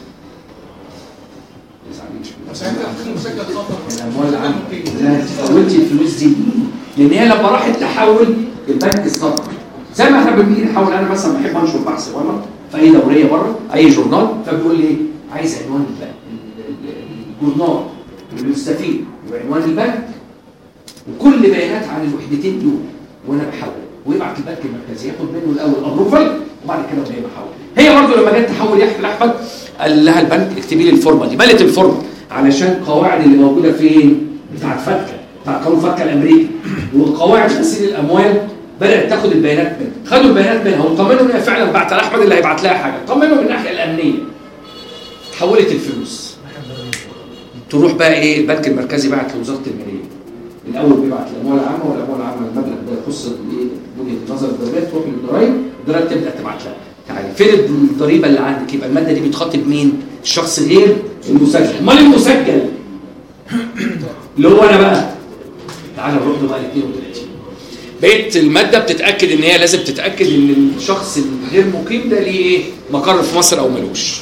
الاموال عندك لا تفوتي الفلوس دي، لان هي لما راحت تحول البنك استطاع زي ما احنا بنيجي نحول. انا مثلا بحب انشر بحث بره في اي دوريه بره اي جورنال، فبيقول لي ايه؟ عايز عنوان البنك الجورنال اللي يستفيد وعنوان البنك وكل بيانات عن الوحدتين دول، وانا بحول ويبعت البنك المركزي ياخد منه الاول ابروفل وبعد كده هي بحول. هي برضه لما جت تحول يا احمد قال لها البنك اكتبي لي الفورمه دي، ملت الفورمه علشان القواعد اللي موجوده فين؟ بتاعت فتكه، بتاع قانون فتكه الامريكي، وقواعد غسيل الاموال بدات تاخد البيانات منها، خدوا البيانات منها وطمنوا ان هي فعلا بعت لاحمد اللي هيبعت لها حاجه، طمنوا من الناحيه الامنيه. حولت الفلوس تروح بقى ايه؟ البنك المركزي بعت لوزاره الماليه. الاول بيبعت الاموال العامه، والاموال العامه المبلغ ده يخص ايه؟ وجهه نظر الضريبه، تروح للضرايب، الضرايب تبدا تبعت لها تعالي فين الضريبه اللي عندك؟ يبقى الماده دي بتخاطب مين؟ الشخص غير المسجل. امال المسجل اللي هو انا بقى، تعالى نروح له بقى ال اتنين وتلاتين. بقيت الماده بتتاكد ان هي لازم تتاكد ان الشخص الغير مقيم ده ليه ايه؟ مقر في مصر او ملوش.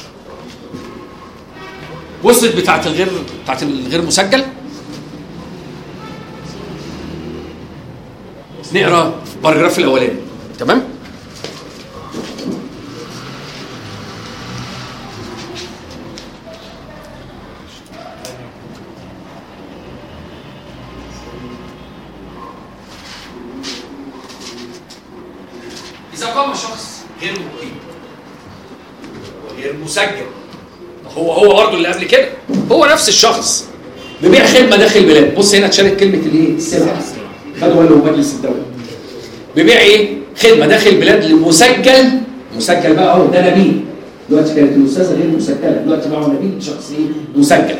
وصلت بتاعت الغير بتاعت الغير مسجل. نقرا الباراجراف الاولاني تمام؟ إذا قام شخص غير مقيم وغير مسجل، هو هو برضه اللي قبل كده، هو نفس الشخص بيبيع خدمه داخل البلاد. بص هنا اتشالت كلمه الايه؟ السلعه. خدوا بالهم مجلس الدوله. بيبيع ايه؟ خدمه داخل البلاد للمسجل، مسجل بقى اهو ده نبيل. دلوقتي كانت الاستاذه غير مسجله، دلوقتي بقى نبيل شخص ايه؟ مسجل.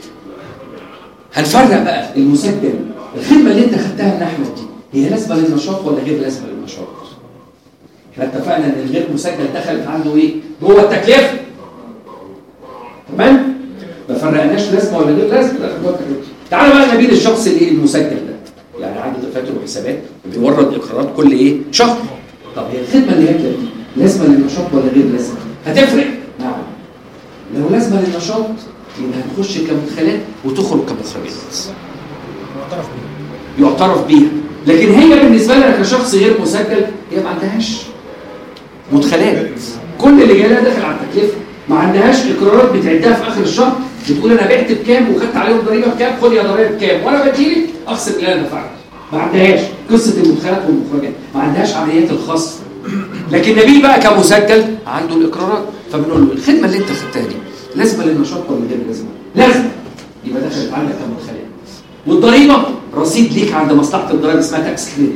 هنفرق بقى المسجل، الخدمه اللي انت خدتها من احمد دي هي لازمه للنشاط ولا غير لازمه للنشاط؟ احنا اتفقنا ان الغير مسجل دخلت عنده ايه؟ جوه التكلفه. تمام؟ ما فرقناش لازمه ولا غير لازمه، دخل جوه التكلفه. تعالى بقى نبيل الشخص الايه؟ المسجل ده. حسابات وبيورد اقرارات كل ايه شهر. طب هي الخدمه اللي هي دي لازمه للنشاط ولا غير لازمه؟ هتفرق. نعم لو لازمه للنشاط يبقى هتخش كمدخلات وتخرج كمخرجات معترف بيها يعترف بيها. لكن هي بالنسبه لك كشخص غير مسجل هي ما عندهاش مدخلات، كل اللي جاي لها داخل على التكلفه، ما عندهاش اقرارات بتعدها في اخر الشهر بتقول انا بعت بكام وخدت عليهم ضريبه بكام، خد يا ضريبه بكام وانا بديلك اخصم اللي انا دفعته. ما عندهاش قصه المدخلات والمخرجات، ما عندهاش عمليات الخاص. لكن نبيل بقى كمسجل عنده الاقرارات، فبنقول له الخدمه اللي انت خدتها دي لازمه للنشاط ولا غير لازمه؟ لازم، يبقى دخلت عندك كمدخلات. والضريبه رصيد ليك عند مصلحه الضرائب اسمها تاكس كريدت.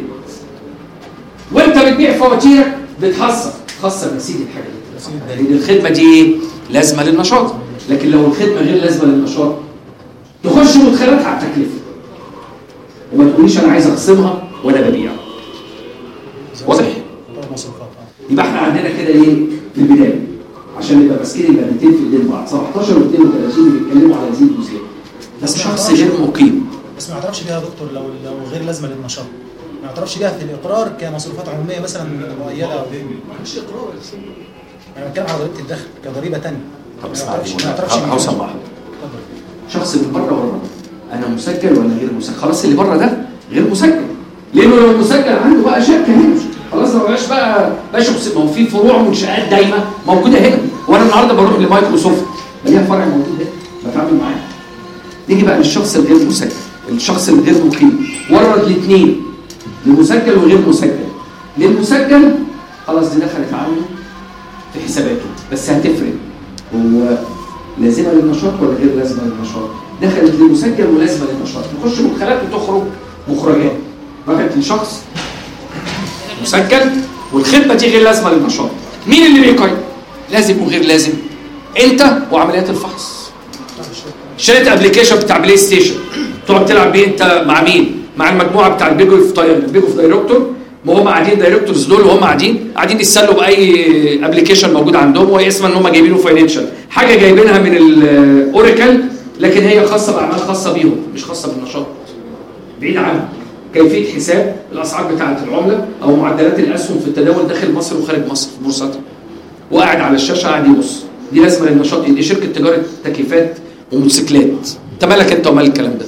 وانت بتبيع فواتيرك بتحصل خاصه رصيد الحاجه دي، لان الخدمه دي لازمه للنشاط. لكن لو الخدمه غير لازمه للنشاط تخش مدخلات على التكلفه وما تقوليش انا عايز اخصمها وانا ببيع. واضح؟ يبقى احنا عندنا كده ايه في البدايه عشان نبقى ماسكين البنتين في ايدين بعض سبعتاشر واثنين وثلاثين بيتكلموا على هذه الجزئيه. بس شخص غير مقيم بس ما يعترفش بيها يا دكتور لو لو غير لازمه للنشاط، ما يعترفش بيها في الاقرار كمصروفات عموميه مثلا مؤيده او مش اقرار. انا بتكلم على ضريبه الدخل كضريبه ثانيه. طب اسمعني هوصل مع شخص من بره ولا انا مسجل ولا غير مسجل؟ خلاص اللي بره ده غير مسجل، لانه لو مسجل عنده بقى شركه هنا خلاص ما بقاش بقى باش ما هو في فروع منشآت دايمه موجوده هنا، وانا النهارده بروح لمايكروسوفت ليها فرع موجود هنا بتعامل معاه. نيجي بقى للشخص الغير مسجل، الشخص الغير مقيم ورد الاثنين لمسجل وغير مسجل. للمسجل خلاص دي دخلت عنده في حساباته، بس هتفرق هو لازمه للنشاط ولا غير لازمه للنشاط؟ دخلت لمسجل ولازمه للنشاط، تخش مدخلات وتخرج مخرجات. راحت لشخص مسجل والخدمه دي غير لازمه للنشاط. مين اللي بيقيم؟ لازم وغير لازم؟ انت وعمليات الفحص. شريت ابلكيشن بتاع بلاي ستيشن تقعد تلعب بيه انت مع مين؟ مع المجموعه بتاع البيج اوف البيج اوف دايركتور، ما هم قاعدين دايركتورز دول وهم قاعدين قاعدين يتسلوا باي ابلكيشن موجود عندهم وهي اسمها ان هم جايبينه فاينانشال، حاجه جايبينها من الاوراكل لكن هي خاصه باعمال خاصه بيهم مش خاصه بالنشاط. بعيد عنها. كيفيه حساب الاسعار بتاعه العمله او معدلات الاسهم في التداول داخل مصر وخارج مصر في بورصتها. وقاعد على الشاشه قاعد يبص. دي لازمه للنشاط، دي شركه تجاره تكييفات وموتوسيكلات. انت مالك انت ومال الكلام ده؟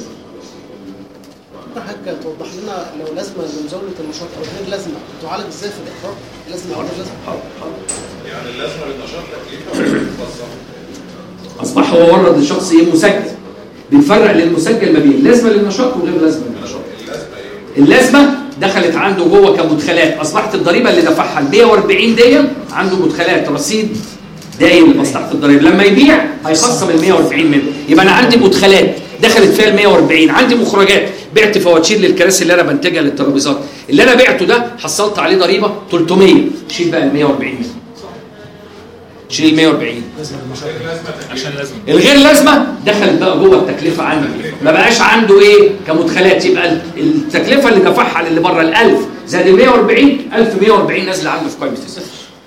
حاجه توضح لنا لو لازمه لمزاوله النشاط او غير لازمه تعالج ازاي في الاقرار؟ لازمه او غير لازمه؟ يعني اللازمه للنشاط تكليفه ولا اصبح هو ورد للشخص ايه مسجل. بنفرق للمسجل ما بين لازمه للنشاط وغير لازمه للنشاط. اللازمه دخلت عنده جوه كمدخلات، اصبحت الضريبه اللي دفعها ال مية وأربعين دي عنده مدخلات رصيد دايم لمصلحه الضريبه، لما يبيع هيخصم ال مية وأربعين منه. يبقى انا عندي مدخلات دخلت فيها ال مية وأربعين، عندي مخرجات بعت فواتير للكراسي اللي انا بنتجها للترابيزات، اللي انا بعته ده حصلت عليه ضريبه تلتمية، شيل بقى ال مية وأربعين منه. شيل ال مية وأربعين. عشان لازم الغير لازمه دخلت بقى جوه التكلفه عندي، ما بقاش عنده ايه كمدخلات، يبقى التكلفه اللي دفعها للي بره ال ألف زائد ال مية وأربعين ألف ومية وأربعين نازله عنده في قائمه الدخل.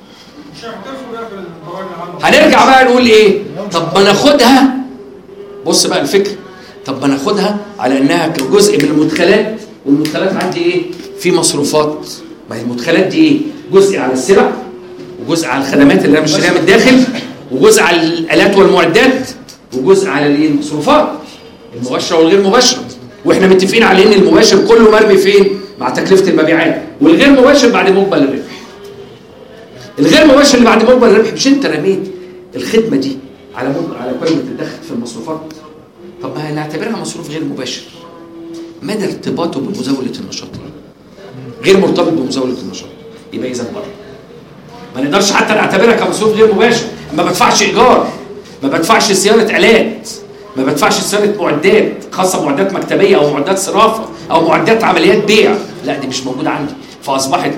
هنرجع بقى نقول ايه؟ طب ما ناخدها، بص بقى الفكره، طب ما ناخدها على انها كجزء من المدخلات، والمدخلات عندي ايه؟ في مصروفات. ما هي المدخلات دي ايه؟ جزء على السلع وجزء على الخدمات اللي انا بشتريها من الداخل وجزء على الالات والمعدات وجزء على الايه؟ المصروفات المباشره والغير مباشره. واحنا متفقين على ان المباشر كله مرمي فين؟ مع تكلفه المبيعات، والغير مباشر بعد مقبل الربح. الغير مباشر اللي بعد مقبل الربح مش انت رميت الخدمه دي على على قائمه الدخل في المصروفات؟ طب ما نعتبرها مصروف غير مباشر. مدى ارتباطه بمزاوله النشاط غير مرتبط بمزاوله النشاط، يبقى اذا بره. ما نقدرش حتى نعتبرها كمصروف غير مباشر. ما بدفعش ايجار، ما بدفعش صيانه الات، ما بدفعش صيانه معدات خاصه، معدات مكتبيه او معدات صرافه او معدات عمليات بيع، لا دي مش موجوده عندي. فاصبحت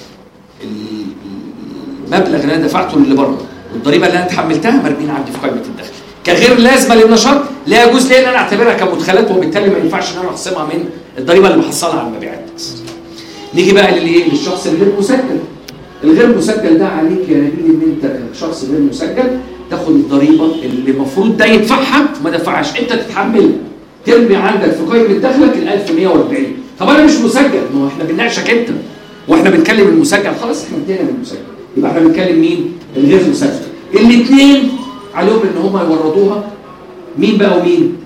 المبلغ اللي انا دفعته اللي بره والضريبه اللي انا اتحملتها مرمين عندي في قائمه الدخل كغير لازمه للنشاط. لا يجوز لي ان انا اعتبرها كمدخلات، وبالتالي ما ينفعش ان انا اخصمها من الضريبه اللي بحصلها على المبيعات. نيجي بقى للايه؟ للشخص الغير مسجل. الغير مسجل ده عليك يا نبيل ان انت كشخص غير مسجل تاخد الضريبه اللي المفروض ده يدفعها وما دفعهاش، انت تتحملها، ترمي عندك في قائمه دخلك ال ألف ومية وأربعين طب انا مش مسجل، ما هو احنا بنناقشك انت واحنا بنتكلم المسجل، خلاص احنا انتهينا من المسجل، يبقى احنا بنتكلم مين؟ الغير مسجل. الاثنين عليهم ان هم يوردوها، مين بقى ومين؟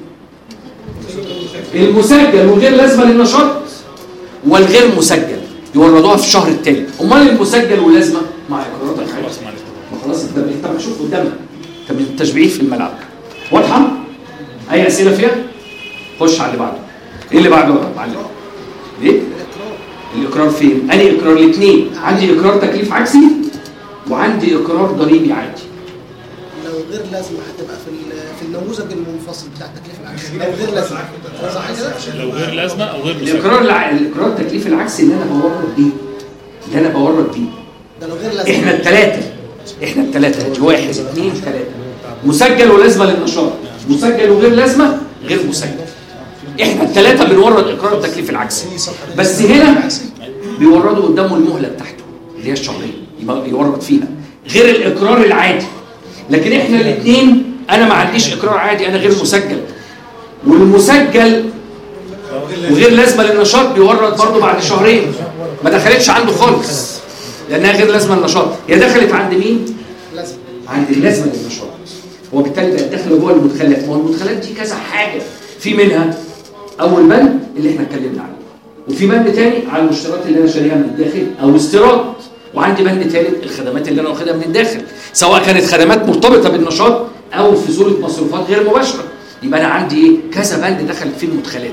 المسجل وغير لازمه للنشاط والغير مسجل يوردوها في الشهر التالي. امال المسجل واللازمه مع اقرارات الخلاص ما خلاص انت انت بتشوف قدامك، انت التشبيعين في الملعب واضحه؟ اي اسئله فيها؟ خش على اللي بعده. ايه اللي بعده يا معلم؟ ليه؟ الاقرار فين؟ انهي اقرار؟ الاثنين. عندي اقرار تكليف عكسي وعندي اقرار ضريبي عادي. لو غير لازمه هتبقى في في النموذج المنفصل بتاع التكليف العكسي. لو غير لازمه صح كده؟ لو غير لازمه او غير مسجل. الاقرار الع... الاقرار التكليف العكسي اللي انا بورد بيه اللي انا بورد بيه ده لو غير لازمه. احنا الثلاثه احنا الثلاثه واحد اثنين ثلاثه مسجل ولازمه للنشاط، مسجل وغير لازمه غير مسجل. احنا الثلاثه بنورد اقرار التكليف العكسي، بس هنا بيوردوا قدامه المهله بتاعته اللي هي الشهريه يبقى يورد فيها غير الاقرار العادي. لكن احنا الاثنين انا ما عنديش اقرار عادي، انا غير مسجل، والمسجل وغير لازمه للنشاط بيورد برضه بعد شهرين، ما دخلتش عنده خالص لانها غير لازمه للنشاط. هي دخلت عند مين؟ لازم عند اللازمه للنشاط، وبالتالي بقت داخله جوه المدخلات. ما هو المدخلات دي كذا حاجه، في منها اول بند اللي احنا اتكلمنا عنه، وفي بند تاني على المشتريات اللي انا شاريها من الداخل او استيراد، وعندي بند ثالث الخدمات اللي انا واخدها من الداخل، سواء كانت خدمات مرتبطه بالنشاط او في صوره مصروفات غير مباشره. يبقى انا عندي ايه؟ كذا بند دخلت فيه المدخلات.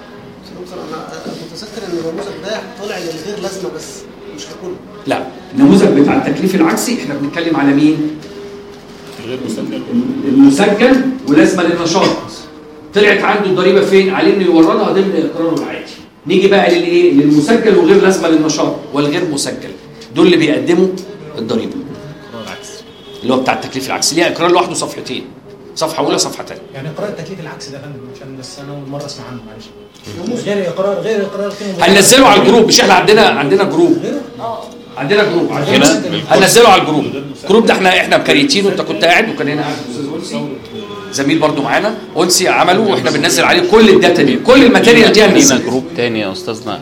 انا متذكر ان النموذج ده طالع للغير لازمه بس مش ككل. لا، النموذج بتاع التكليف العكسي احنا بنتكلم على مين؟ غير مسجل. المسجل ولازمه للنشاط. طلعت عنده الضريبه فين؟ عليه انه يوردها ضمن اقراره العادي. نيجي بقى للايه؟ للمسجل وغير لازمه للنشاط والغير مسجل. دول اللي بيقدموا الضريبه. اقرار عكسي. اللي هو بتاع التكليف العكسي، ليه اقرار لوحده صفحتين. صفحه اولى صفحه ثانيه. يعني اقرار التكليف العكسي ده يا فندم عشان بس انا اول مره اسمع عنه معلش. غير اقرار غير اقرار هننزله على الجروب، مش احنا عندنا عندنا جروب. عندنا جروب عندنا هننزله على الجروب. الجروب ده احنا احنا مكريتينه، انت كنت قاعد وكان هنا قاعد الاستاذ ولسي زميل برضو معانا، ولسي عمله واحنا بننزل عليه كل الداتا دي، كل الماتيريال دي هننزلها. لينا جروب تاني يا استاذنا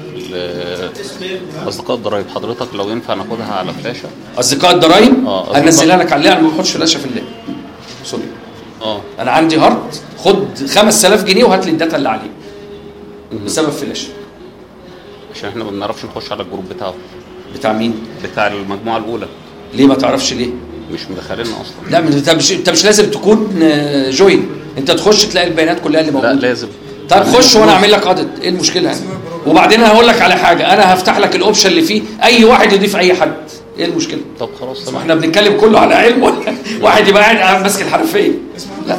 اصدقاء الضرايب، حضرتك لو ينفع ناخدها على فلاشه. اصدقاء الضرايب اه هنزلها لك عليها، انا ما بحطش فلاشه في الليل. سوري. اه انا عندي هارد، خد خمسة آلاف جنيه وهات لي الداتا اللي عليه بسبب فلاشه. عشان احنا ما بنعرفش نخش على الجروب بتاعه. بتاع مين؟ بتاع المجموعه الاولى. ليه ما تعرفش ليه؟ مش مدخليننا اصلا. لا انت مش انت مش لازم تكون جوين، انت تخش تلاقي البيانات كلها اللي موجوده. لا لازم. طب خش وانا اعمل لك اوديت، ايه المشكله يعني؟ وبعدين هقول لك على حاجه، انا هفتح لك الاوبشن اللي فيه اي واحد يضيف اي حد، ايه المشكله؟ طب خلاص تمام. احنا بنتكلم كله على علم ولا واحد يبقى قاعد ماسك الحرفيه؟ لا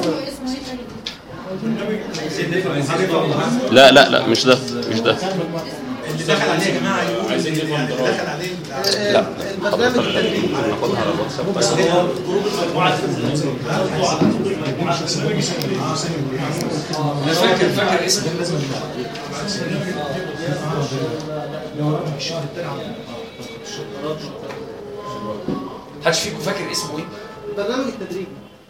لا لا لا مش ده مش ده. اللي دخل عليه يا جماعه يقول عايزين يعني اللي دخل عليه لا البرنامج التدريبي ناخدها على الواتساب. بس هو جروب المجموعه انا فاكر فاكر اسمه حدش فيكم فاكر اسمه ايه؟ البرنامج التدريبي.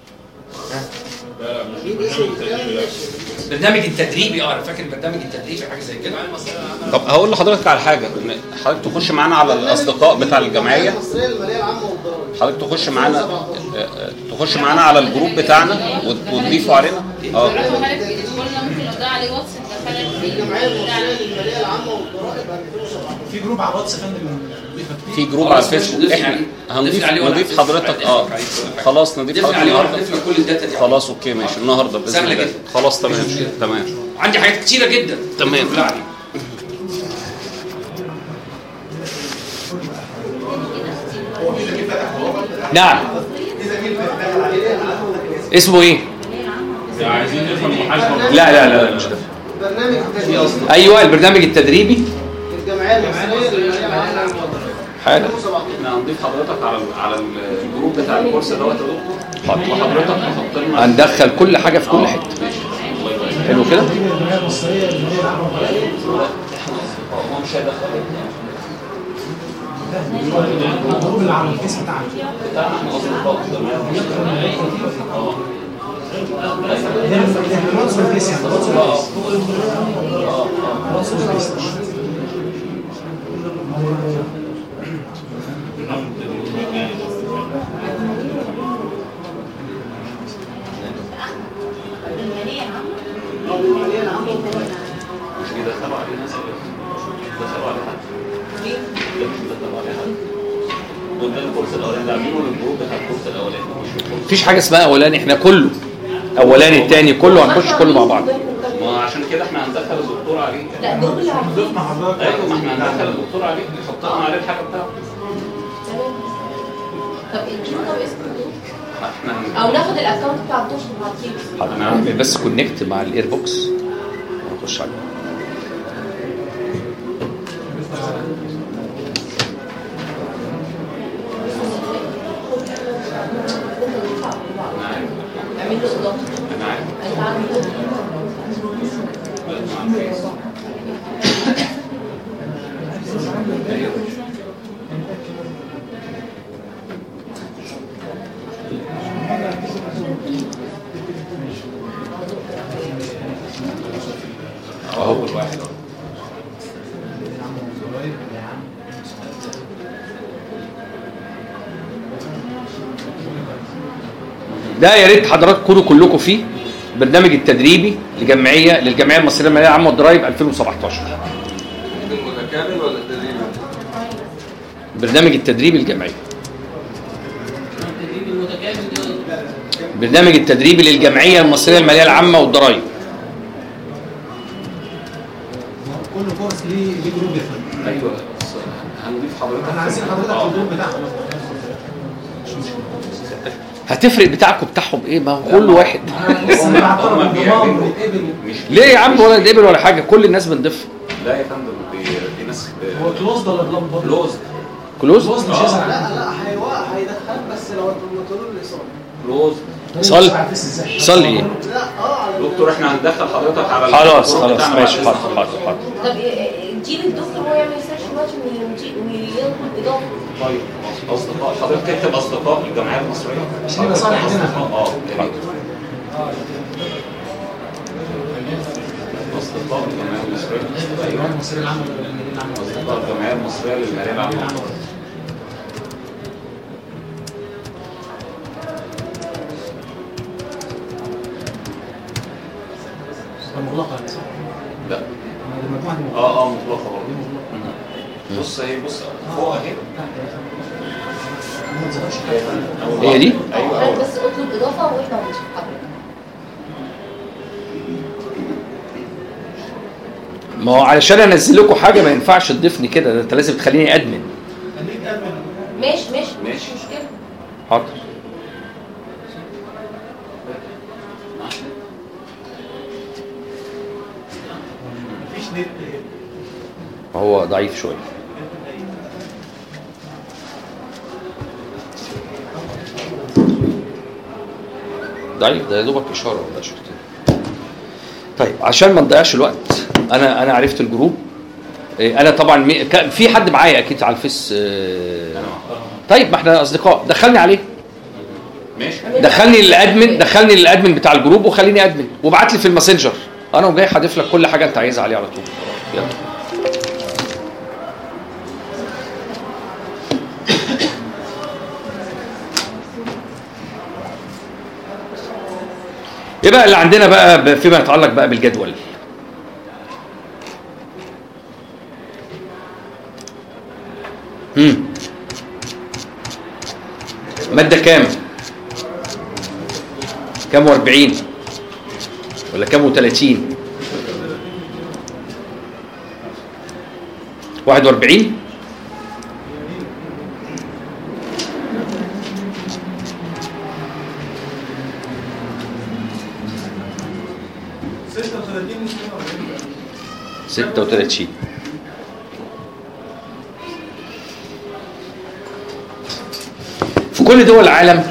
برنامج التدريبي. اه انا فاكر البرنامج التدريبي حاجه زي كده. طب هقول لحضرتك على حاجه، ان حضرتك تخش معانا على الاصدقاء بتاع الجمعيه. المصريه للماليه العامه والضرائب. حضرتك تخش معانا تخش معانا على الجروب بتاعنا وتضيفوا علينا. اه قلنا ممكن لو ده عليه واتس ندخلك فيه. الجمعيه المصريه للماليه العامه والضرائب ألفين وسبعة عشر. في جروب على الواتس يا فندم في جروب على الفيسبوك. احنا هنضيف نضيف حضرتك. اه خلاص نضيف حضرتك النهارده. كل الداتا دي خلاص اوكي ماشي النهارده باذن الله. خلاص تمام تمام. عندي حاجات كتيره جدا. تمام. نعم. اسمه ايه؟ عايزين نفهم المحاسبه. لا لا لا مش ده. برنامج التدريبي. ايوه البرنامج التدريبي. الجمعيه المصريه للماليه العامه والضرائب. حالا احنا هنضيف حضرتك على على الجروب بتاع الكورس دوت يا دكتور. وحضرتك هتحط لنا هندخل كل حاجه في كل حته. حلو كده؟ الجمعيه المصريه للماليه العامه والضرائب. هو مش هيدخل الجروب اللي على الفيس بتاعنا بتاعنا احنا اصلا ده الواتس والفيس يعني الواتس والفيس. الواتس والفيس. المالية العامة او الماليه العامه مش بيدخلوا عليه ناس بيدخلوا عليه حد ليه؟ لا مش بيدخلوا عليه حد دول ده الكورس الاولاني ده عاملينه للجروب بتاع الكورس الاولاني مش الكورس. مفيش حاجه اسمها اولاني، احنا كله اولاني الثاني كله هنخش كله مع بعض. ما عشان كده احنا هندخل الدكتور عليه. لا دول اللي عارفين. ضفنا حضرتك ايوه ما احنا هندخل الدكتور عليه نحط لنا عليه الحاجه بتاعته. تمام. طب اديله طب اسم الدكتور احنا او ناخد الاكونت بتاع الدكتور ونبعتيه. انا هعمل بس كونكت مع الايربوكس ونخش عليه. اعمل له اضافه. انا عارف انت عارف اهو كل واحد اهو. ده يا ريت حضراتكم تكونوا كلكم فيه برنامج التدريبي لجمعيه للجمعيه المصريه للماليه العامه والضرائب ألفين وسبعتاشر. المتكامل ولا التدريبي؟ برنامج التدريبي للجمعيه. برنامج التدريبي للجمعيه المصريه للماليه العامه والضرائب. كل كورس ليه ليه جروب يا فندم. ايوه هنضيف حضرتك. احنا عايزين حضرتك في الجروب بتاعنا. هتفرق بتاعكم بتاعهم ايه؟ ما هو كل واحد. لسه بنعترض بالضمان ونتقبل. ليه يا عم ولا نتقبل ولا حاجه؟ كل الناس بنضيف. لا يا فندم دي في ناس هو كلوز ولا بلان برضه؟ كلوز كلوز؟ كلوز مش هيزعل. لا لا هيوقع هيدخل بس لو قلت له الاصابه كلوز صل صل ايه؟ لا اه على دكتور احنا هندخل حضرتك على خلاص خلاص ماشي حاضر حاضر حاضر. طب جيب الدكتور هو يعمل سيرش دلوقتي ويلغي الاضافه. طيب اصدقاء حضرتك تكتب اصدقاء الجمعيه المصريه. عشان يبقى صالح هنا. اه يا ريت. اصدقاء الجمعيه المصريه. الجمعيه المصريه العامه للماليه العامه. اصدقاء الجمعيه المصريه للماليه العامه. مغلقه لا المجموعه دي اه اه مطلقه برضه. بص اهي بص فوق اهي. هي دي؟ ايوه بس اطلب اضافه واحنا هنشوف حضرتك. ما هو علشان انزل لكم حاجه ما ينفعش تضيفني كده، ده انت لازم تخليني ادمن. ماشي ماشي ماشي. مش مشكله. حاضر. مفيش نت. هو ضعيف شويه. ضعيف ده يا دوبك اشاره ولا اشارتين. طيب عشان ما نضيعش الوقت انا انا عرفت الجروب. انا طبعا مي... في حد معايا اكيد على الفيس. طيب ما احنا اصدقاء، دخلني عليه. ماشي. دخلني للادمن دخلني للادمن بتاع الجروب وخليني ادمن وابعت لي في الماسنجر، انا وجاي هضيف لك كل حاجه انت عايزها عليه على طول. يلا. ايه بقى اللي عندنا بقى فيما يتعلق بقى بالجدول؟ امم ماده كام؟ كام واربعين ولا كام وتلاتين؟ واحد واربعين؟ ستة وتلاتين. في كل دول العالم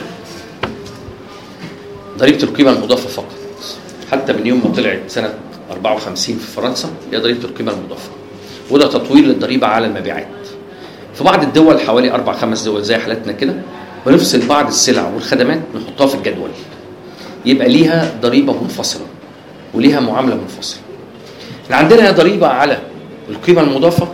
ضريبة القيمة المضافة فقط، حتى من يوم ما طلعت سنة أربعة وخمسين في فرنسا هي ضريبة القيمة المضافة، وده تطوير للضريبة على المبيعات. في بعض الدول حوالي أربع خمس دول زي حالتنا كده بنفصل بعض السلع والخدمات نحطها في الجدول، يبقى ليها ضريبة منفصلة وليها معاملة منفصلة. احنا عندنا ضريبة على القيمة المضافة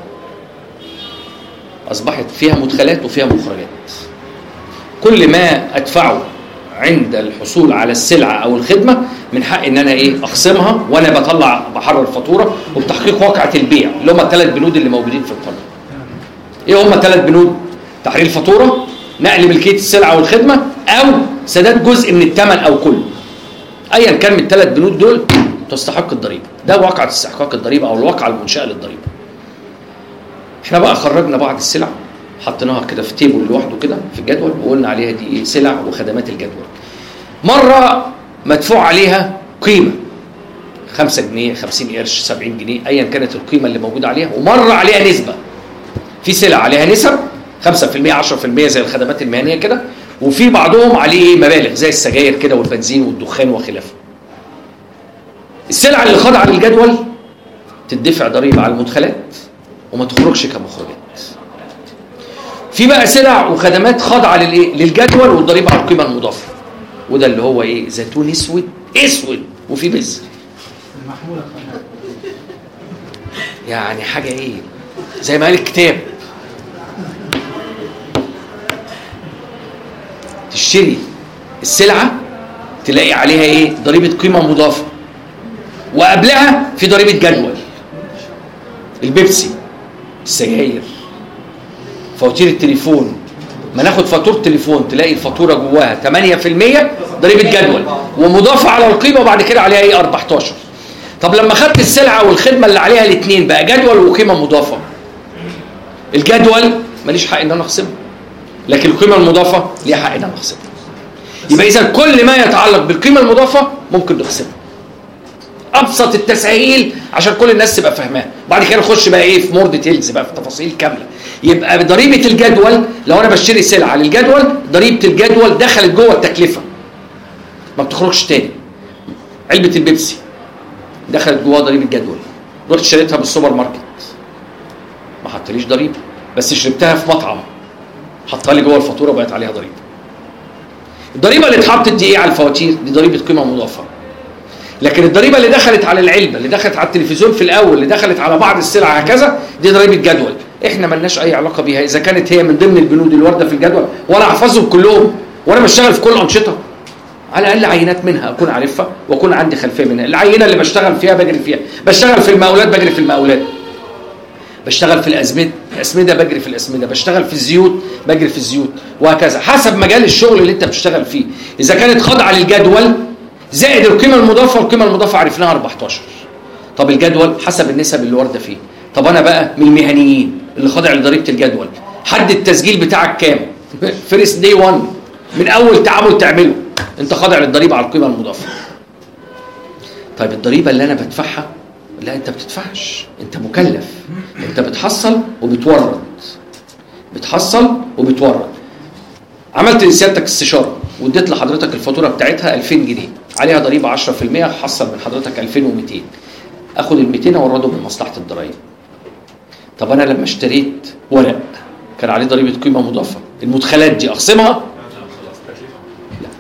أصبحت فيها مدخلات وفيها مخرجات. كل ما أدفعه عند الحصول على السلعه او الخدمه من حق ان انا ايه اخصمها وانا بطلع بحرر الفاتوره وبتحقيق واقعه البيع اللي هم الثلاث بنود اللي موجودين في القانون. ايه هم الثلاث بنود؟ تحرير الفاتوره، نقل ملكيه السلعه والخدمه، او سداد جزء من الثمن او كله. ايا كان من الثلاث بنود دول تستحق الضريبه. ده واقعه استحقاق الضريبه او الواقعه المنشاه للضريبه. احنا بقى خرجنا بعض السلع حطيناها كده في تيبل لوحده كده في الجدول وقلنا عليها دي ايه؟ سلع وخدمات الجدول. مره مدفوع عليها قيمه خمسة جنيه، خمسين قرش، سبعين جنيه، ايا كانت القيمه اللي موجوده عليها، ومره عليها نسبه. في سلع عليها نسب خمسة في المية عشرة في المية زي الخدمات المهنيه كده، وفي بعضهم عليه مبالغ زي السجاير كده والبنزين والدخان وخلافه. السلع اللي خاضعه للجدول تدفع ضريبه على المدخلات وما تخرجش كمخرجات. في بقى سلع وخدمات خاضعه للايه؟ للجدول والضريبه على القيمه المضافه. وده اللي هو ايه؟ زيتون اسود اسود وفي بذر. يعني حاجه ايه؟ زي ما قال الكتاب. تشتري السلعه تلاقي عليها ايه؟ ضريبه قيمه مضافه. وقبلها في ضريبه جدول. البيبسي، السجاير، فواتير التليفون. ما ناخد فاتوره تليفون تلاقي الفاتوره جواها ثمانية في المية ضريبه جدول ومضافه على القيمه وبعد كده عليها ايه؟ أربعتاشر. طب لما خدت السلعه والخدمه اللي عليها الاثنين بقى جدول وقيمه مضافه. الجدول ماليش حق ان انا اخصمه، لكن القيمه المضافه ليها حق ان انا اخصمها. يبقى اذا كل ما يتعلق بالقيمه المضافه ممكن نخصمها. ابسط التسهيل عشان كل الناس تبقى فاهماها. بعد كده نخش بقى ايه؟ في مور ديتيلز بقى، في تفاصيل كامله. يبقى ضريبه الجدول لو انا بشتري سلعه للجدول ضريبه الجدول دخلت جوه التكلفه ما بتخرجش تاني. علبه البيبسي دخلت جوه ضريبه جدول، رحت شريتها بالسوبر ماركت ما حطليش ضريبه، بس شربتها في مطعم حطها لي جوه الفاتوره وبقت عليها ضريبه. الضريبه اللي اتحطت دي ايه على الفواتير؟ دي ضريبه قيمه مضافه. لكن الضريبه اللي دخلت على العلبه، اللي دخلت على التلفزيون في الاول، اللي دخلت على بعض السلع هكذا، دي ضريبه جدول. احنا ملناش اي علاقه بيها اذا كانت هي من ضمن البنود الوارده في الجدول، وانا احفظهم كلهم وانا بشتغل في كل الانشطه. على الاقل عينات منها اكون عارفها واكون عندي خلفيه منها. العينه اللي بشتغل فيها بجري فيها، بشتغل في المقاولات بجري في المقاولات، بشتغل في الاسمده الاسمده بجري في الاسمده، بشتغل في الزيوت بجري في الزيوت، وهكذا حسب مجال الشغل اللي انت بتشتغل فيه. اذا كانت خاضعه للجدول زائد القيمه المضافه، والقيمه المضافه عرفناها أربعتاشر. طب الجدول حسب النسب اللي وارده فيه. طب انا بقى من المهنيين اللي خاضع لضريبه الجدول، حد التسجيل بتاعك كام؟ فيرست دي واحد من اول تعامل تعمله انت خاضع للضريبه على القيمه المضافه. طيب الضريبه اللي انا بدفعها، لا انت بتدفعش، انت مكلف، انت بتحصل وبتورد، بتحصل وبتورد. عملت لسيادتك استشاره واديت لحضرتك الفاتوره بتاعتها ألفين جنيه، عليها ضريبه عشرة في المية، حصل من حضرتك ألفين ومئتين، اخد ال مئتين اورده من مصلحه الضرايب. طب انا لما اشتريت ورق كان عليه ضريبه قيمه مضافه، المدخلات دي اخصمها؟ لا.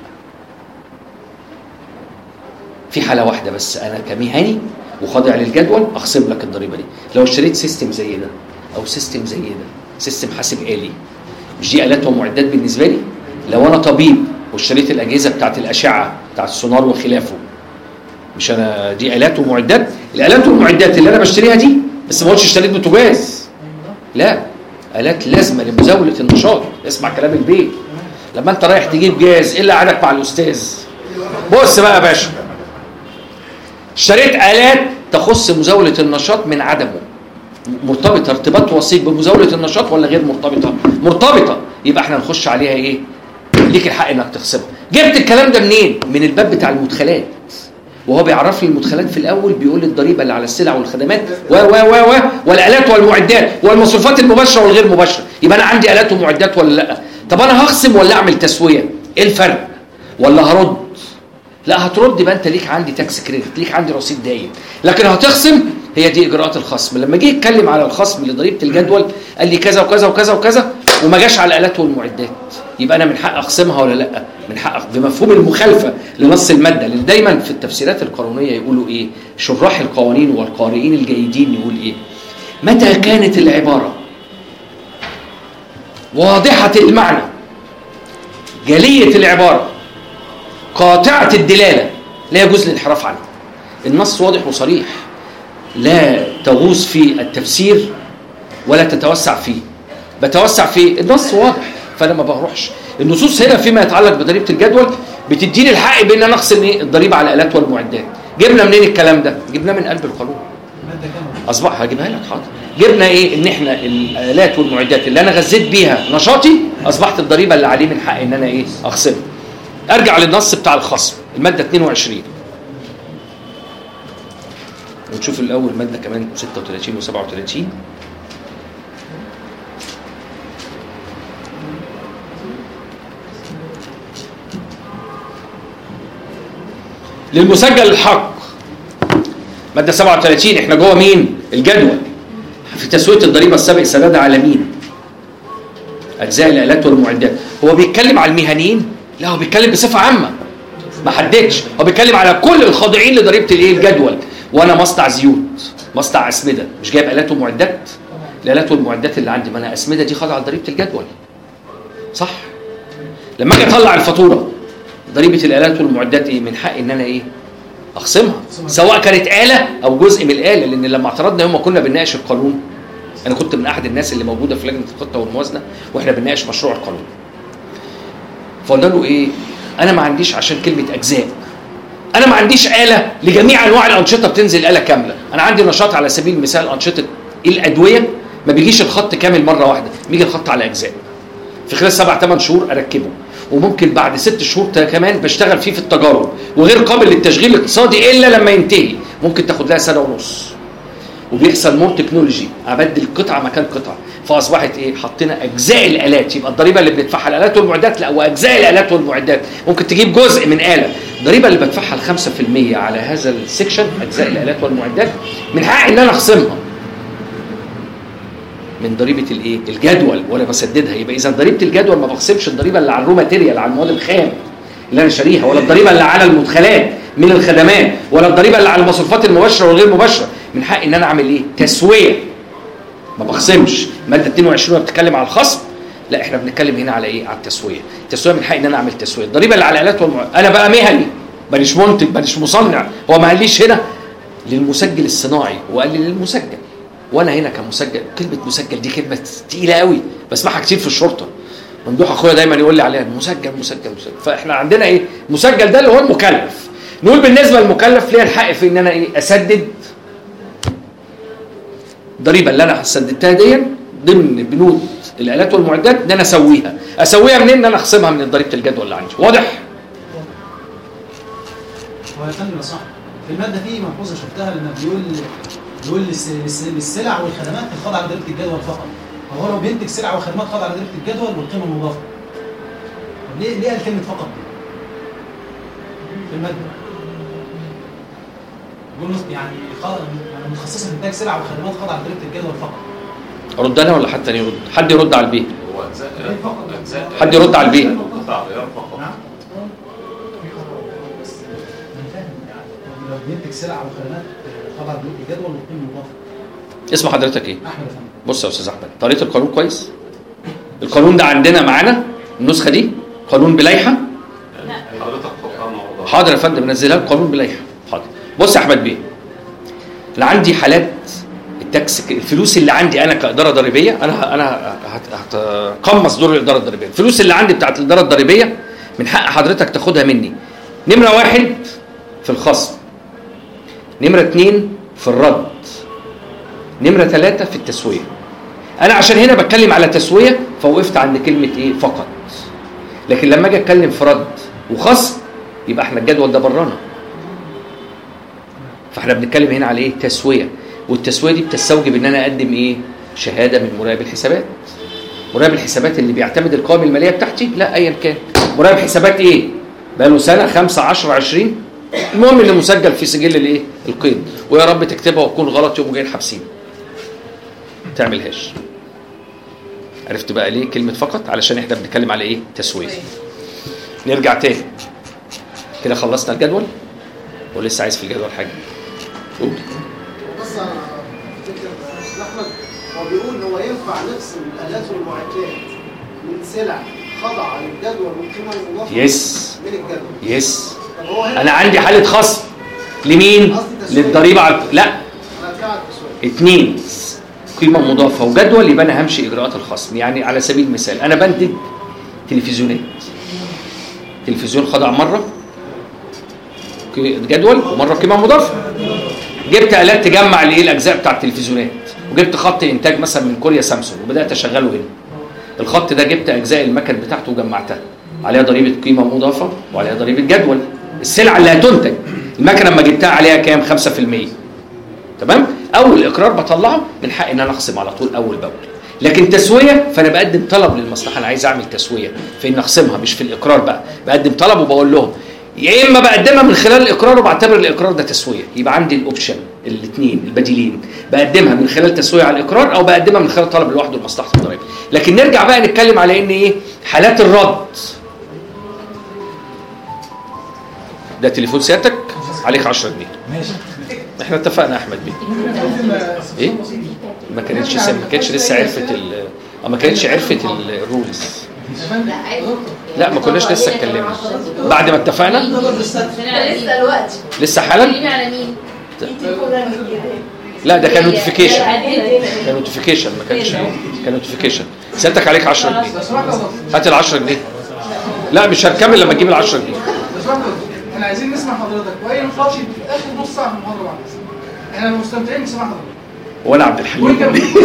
في حاله واحده بس انا كمهني وخاضع للجدول اخصم لك الضريبه دي، لو اشتريت سيستم زي ده او سيستم زي ده، سيستم حاسب آلي. مش دي آلات ومعدات بالنسبه لي؟ لو انا طبيب واشتريت الاجهزه بتاعت الاشعه بتاعت السونار وخلافه، مش انا دي آلات ومعدات؟ الآلات والمعدات اللي انا بشتريها دي، بس ما قلتش اشتريت بوتاجاز، لا، آلات لازمه لمزاوله النشاط. اسمع كلام البيت. لما انت رايح تجيب جاز ايه اللي قعدك مع الاستاذ؟ بص بقى يا باشا، اشتريت آلات تخص مزاوله النشاط من عدمه، مرتبطه ارتباط وثيق بمزاوله النشاط ولا غير مرتبطه؟ مرتبطه، يبقى احنا نخش عليها ايه؟ ليك الحق انك تخصمها. جبت الكلام ده منين؟ من الباب بتاع المدخلات، وهو بيعرف لي المدخلات في الاول، بيقول لي الضريبه اللي على السلع والخدمات و و و و والالات والمعدات والمصروفات المباشره والغير مباشره. يبقى انا عندي الات ومعدات ولا لا؟ طب انا هخصم ولا اعمل تسويه؟ ايه الفرق؟ ولا هرد؟ لا هترد، يبقى انت ليك عندي تاكس كريدت، ليك عندي رصيد دايم. لكن هتخصم، هي دي اجراءات الخصم. لما جه يتكلم على الخصم لضريبه الجدول قال لي كذا وكذا وكذا وكذا، وما جاش على الالات والمعدات. يبقى انا من حق اخصمها ولا لا؟ من حق، بمفهوم المخالفه لنص الماده. لان دايما في التفسيرات القانونيه يقولوا ايه؟ شراح القوانين والقارئين الجيدين يقول ايه؟ متى كانت العباره واضحه المعنى، جليه العباره، قاطعه الدلاله لا يجوز الانحراف عنها. النص واضح وصريح، لا تغوص في التفسير ولا تتوسع فيه. بتوسع في النص واضح فانا ما بروحش. النصوص هنا فيما يتعلق بضريبه الجدول بتديني الحق بان انا اخصم ايه الضريبه على الالات والمعدات. جبنا منين الكلام ده؟ جبناه من قلب القانون. اصبح هجيبها لك حاضر. جبنا ايه؟ ان احنا الالات والمعدات اللي انا غذيت بيها نشاطي اصبحت الضريبه اللي عليه من حق ان انا ايه اخصمها. ارجع للنص بتاع الخصم الماده اثنين وعشرين ونشوف الاول ماده كمان ستة وثلاثين وسبعة وثلاثين. للمسجل الحق ماده سبعة وثلاثين. احنا جوه مين؟ الجدول. في تسويه الضريبه السابق سندها على مين؟ اجزاء الالات والمعدات. هو بيتكلم على المهنيين؟ لا، هو بيتكلم بصفه عامه ما حددش. هو بيتكلم على كل الخاضعين لضريبه الايه الجدول. وانا مصنع زيوت، مصنع اسمده، مش جايب الات ومعدات؟ الالات والمعدات اللي عندي ما انا اسمده دي خاضعه لضريبه الجدول صح؟ لما اجي اطلع الفاتوره ضريبه الالات والمعدات ايه؟ من حق ان انا ايه اخصمها، سواء كانت آلة او جزء من الآلة. لان لما اعترضنا يوم ما كنا بنناقش القانون، انا كنت من احد الناس اللي موجوده في لجنه الخطه والموازنه واحنا بنناقش مشروع القانون، فقلنا له ايه؟ انا ما عنديش، عشان كلمه اجزاء، انا ما عنديش آلة لجميع انواع الانشطه بتنزل آلة كامله. انا عندي نشاط على سبيل المثال انشطه الادويه ما بيجيش الخط كامل مره واحده، بيجي الخط على اجزاء. في خلال سبع ثمان شهور اركبه، وممكن بعد ست شهور كمان بشتغل فيه في التجارب، وغير قابل للتشغيل الاقتصادي الا لما ينتهي، ممكن تاخد لها سنه ونص. وبيحصل مور تكنولوجي، ابدل قطعه مكان قطعه، فاصبحت ايه؟ حطينا اجزاء الالات. يبقى الضريبه اللي بندفعها الالات والمعدات لا، واجزاء الالات والمعدات ممكن تجيب جزء من آلة. الضريبه اللي بدفعها ال خمسة في المية على هذا السكشن اجزاء الالات والمعدات من حق ان انا اخصمها من ضريبه الايه؟ الجدول ولا بسددها. يبقى اذا ضريبه الجدول ما بخصمش الضريبه اللي على الرو ماتيريال، على المواد الخام اللي انا شاريها، ولا الضريبه اللي على المدخلات من الخدمات، ولا الضريبه اللي على المصروفات المباشره والغير مباشره. من حق ان انا اعمل ايه؟ تسويه. ما بخصمش. ماده اثنين وعشرين بتتكلم على الخصم، لا احنا بنتكلم هنا على ايه؟ على التسويه. التسويه من حق ان انا اعمل تسويه. الضريبه اللي على الالات والمعدات انا بقى مهني، ماليش منتج، ماليش مصنع. هو ما قاليش هنا للمسجل الصناعي، وقال لي للمسجل. وانا هنا كمسجل، كلمه مسجل دي كلمه ثقيله قوي بسمعها كتير في الشرطه. ممدوح اخويا دايما يقول لي عليها مسجل مسجل مسجل. فاحنا عندنا ايه؟ مسجل ده اللي هو المكلف. نقول بالنسبه للمكلف ليه الحق في ان انا ايه؟ اسدد الضريبه اللي انا سددتها دي ضمن بنود الالات والمعدات ان انا اسويها. اسويها منين؟ ان انا اخصمها من ضريبه الجدول اللي عندي. واضح؟ هو يا فندم صح. في الماده دي ملحوظه شفتها لما بيقول بيقول للسلع والخدمات الخاضعه لضريبه الجدول فقط. هو لو بينتج سلع وخدمات خاضعه لضريبه الجدول والقيمه المضافه. طب ليه ليه الكلمه فقط دي؟ في الماده بيقول يعني يعني متخصصه في انتاج سلع وخدمات خاضعه لضريبه الجدول فقط. ارد انا ولا حد ثاني يرد؟ حد يرد على البيت. هو اجزاء اجزاء حد يرد على البيت. قطع غيار فقط. نعم. لو بينتج سلع وخدمات خاضعه لضريبه الجدول والقيمه المضافه. اسم حضرتك ايه؟ احمد يا فندم. بص يا استاذ احمد، قريت القانون كويس؟ القانون ده عندنا معانا النسخه دي قانون بلايحه. حضرتك حطها موضوع. حاضر يا فندم، نزلها القانون بلايحه. حاضر. بص يا احمد بيه، انا عندي حالات التاكس، الفلوس اللي عندي انا كاداره ضريبيه، انا انا هتقمص دور الاداره الضريبيه. الفلوس اللي عندي بتاعت الاداره الضريبيه من حق حضرتك تاخدها مني. نمره واحد في الخصم، نمره اثنين في الرد، نمره ثلاثه في التسويه. انا عشان هنا بتكلم على تسويه فوقفت عند كلمه ايه؟ فقط. لكن لما اجي اتكلم في رد وخصم يبقى احنا الجدول ده برانا. فاحنا بنتكلم هنا على ايه؟ تسويه. والتسويه دي بتستوجب ان انا اقدم ايه؟ شهاده من مراقب الحسابات. مراقب الحسابات اللي بيعتمد القوائم الماليه بتاعتي، لا ايا كان مراقب حسابات ايه؟ بقى له سنه خمسة عشرة عشرين، المهم اللي مسجل في سجل الايه؟ القيد. ويا رب تكتبها وتكون غلط يوم جايين حابسين. ما تعملهاش. عرفت بقى ليه كلمه فقط؟ علشان احنا بنتكلم على ايه؟ تسويه. نرجع تاني كده، خلصنا الجدول ولسه عايز في الجدول حاجه؟ قول. بس احمد هو بيقول ان هو ينفع نفصل الالات والمعدات من سلع خضع للجدول والقيمه المضافه يس من الجدول. يس طب هو هنا انا عندي حاله خصم لمين؟ للضريبه على لا انا بتكلم على التسويق. اتنين قيمه مضافه وجدول، يبقى انا همشي اجراءات الخصم. يعني على سبيل المثال انا بنتج تلفزيونات، تلفزيون خضع مره جدول ومره قيمه مضافه. جبت الات تجمع الايه الاجزاء بتاع التلفزيونات، وجبت خط انتاج مثلا من كوريا سامسونج وبدات اشغله هنا. الخط ده جبت اجزاء المكن بتاعته وجمعتها، عليها ضريبه قيمه مضافه وعليها ضريبه جدول. السلعه اللي هتنتج المكنه لما جبتها عليها كام؟ خمسة في المية. تمام؟ اول اقرار بطلعه من حق ان انا اخصم على طول اول باول. لكن تسويه فانا بقدم طلب للمصلحه، انا عايز اعمل تسويه في ان اخصمها مش في الاقرار بقى، بقدم طلب وبقول لهم يا اما بقدمها من خلال الاقرار وبعتبر الاقرار ده تسويه، يبقى عندي الاوبشن الاثنين البديلين، بقدمها من خلال تسويه على الاقرار او بقدمها من خلال طلب لوحده لمصلحه الضرائب. لكن نرجع بقى نتكلم على ان ايه حالات الرد. ده تليفون سيادتك عليك عشرة جنيه. احنا اتفقنا يا احمد بيه. ايه ما كانتش ما كانتش لسه عرفت ال ما كانتش عرفت الرولز. لا ما كناش لسه اتكلمنا بعد ما اتفقنا. لسه الوقت لسه حالا. على مين؟ لا ده كان نوتيفيكيشن، كان نوتيفيكيشن ما كانش كان نوتيفيكيشن. سيادتك عليك عشرة جنيه، هات ال عشرة جنيه. لا مش هنكمل لما تجيب ال عشرة جنيه. احنا عايزين نسمع حضرتك واي نقاش في اخر نص ساعه في المحاضره بعد احنا مستمتعين بسماع حضرتك. وانا عبد الحليم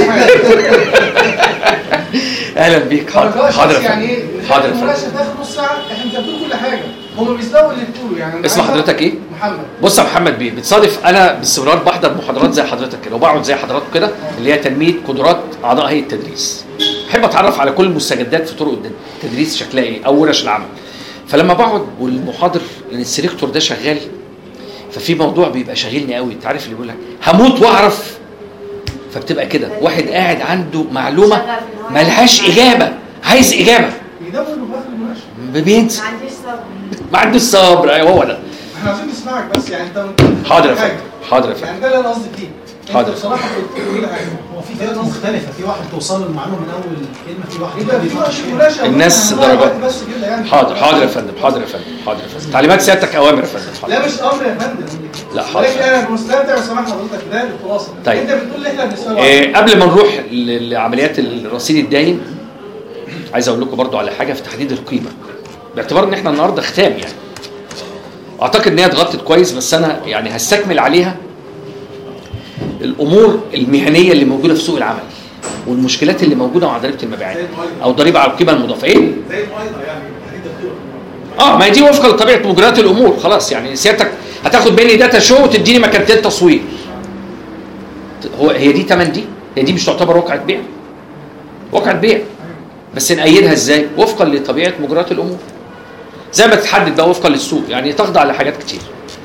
اهلا بيك. حاضر حاضر يعني ايه حاضر المناقشه في اخر نص ساعه احنا بنقول كل حاجه هم بيسبقوا اللي بتقوله. يعني اسم حضرتك ايه؟ محمد. بص يا محمد بيه، بتصادف انا باستمرار بحضر محاضرات زي حضرتك كده وبقعد زي حضراتكم كده اللي هي تنميه قدرات اعضاء هيئه التدريس. بحب اتعرف على كل المستجدات في طرق التدريس شكلها ايه او ورش العمل. فلما بقعد والمحاضر ان السيلكتور ده شغال ففي موضوع بيبقى شاغلني قوي، انت عارف اللي بيقول لك هموت واعرف. فبتبقى كده واحد قاعد عنده معلومه ملهاش اجابه، عايز اجابه يدور في اخر المناقشه بينسى، ما عنديش صبر ما عندوش صبر. ايوه هو ده. احنا عايزين نسمعك بس يعني انت حاضر يا فندم حاضر يا فندم يعني ده اللي انا قصدي فيه. حاضر. بصراحه كل حاجه هو في طريقه مختلفه، في واحد توصل له المعلومه من اول كلمه، في واحد يبقى في وقت مناقشه الناس درجات. حاضر حاضر يا فندم حاضر يا فندم حاضر يا فندم تعليمات سيادتك اوامر يا فندم. حاضر. لا مش امر يا فندم. لا حاضر. ولكن انا مستمتع بسماع حضرتك ده الخلاصه. طيب. انت بتقول لي احنا بنسمع إيه قبل ما نروح ل- لعمليات الرصيد الداين عايز اقول لكم برضو على حاجه في تحديد القيمه، باعتبار ان احنا النهارده ختام يعني. اعتقد ان هي اتغطت كويس بس انا يعني هستكمل عليها الامور المهنيه اللي موجوده في سوق العمل والمشكلات اللي موجوده مع ضريبه المبيعات او ضريبه على القيمه المضافه. ايه؟ زي المايضه يعني تحديد القيمه. اه ما هي دي وفقا لطبيعه مجريات الامور. خلاص يعني سيادتك هتاخد مني داتا شو وتديني مكانتين تصوير. هو هي دي تمن دي؟ هي دي مش تعتبر واقعه بيع؟ واقعه بيع بس نأيدها ازاي؟ وفقا لطبيعه مجريات الامور. زي ما تتحدد بقى وفقا للسوق، يعني تخضع لحاجات كتير.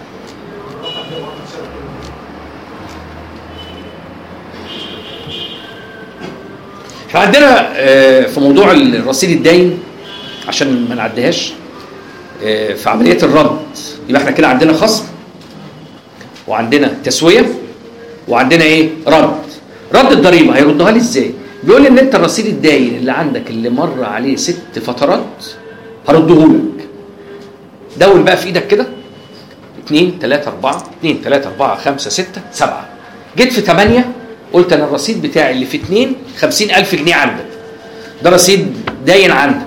احنا عندنا في موضوع الرصيد الداين عشان ما نعديهاش في عمليه الرد، يبقى احنا كده عندنا خصم وعندنا تسويه وعندنا ايه؟ رد. رد الضريبه هيردها لي ازاي؟ بيقول لي ان انت الرصيد الداين اللي عندك اللي مر عليه ست فترات هرده لك. دون بقى في ايدك كده اتنين تلاتة اربعة اتنين تلاتة اربعة خمسة ستة سبعة. جيت في تمانية قلت انا الرصيد بتاعي اللي في اتنين خمسين الف جنيه عندك، ده رصيد داين عندك.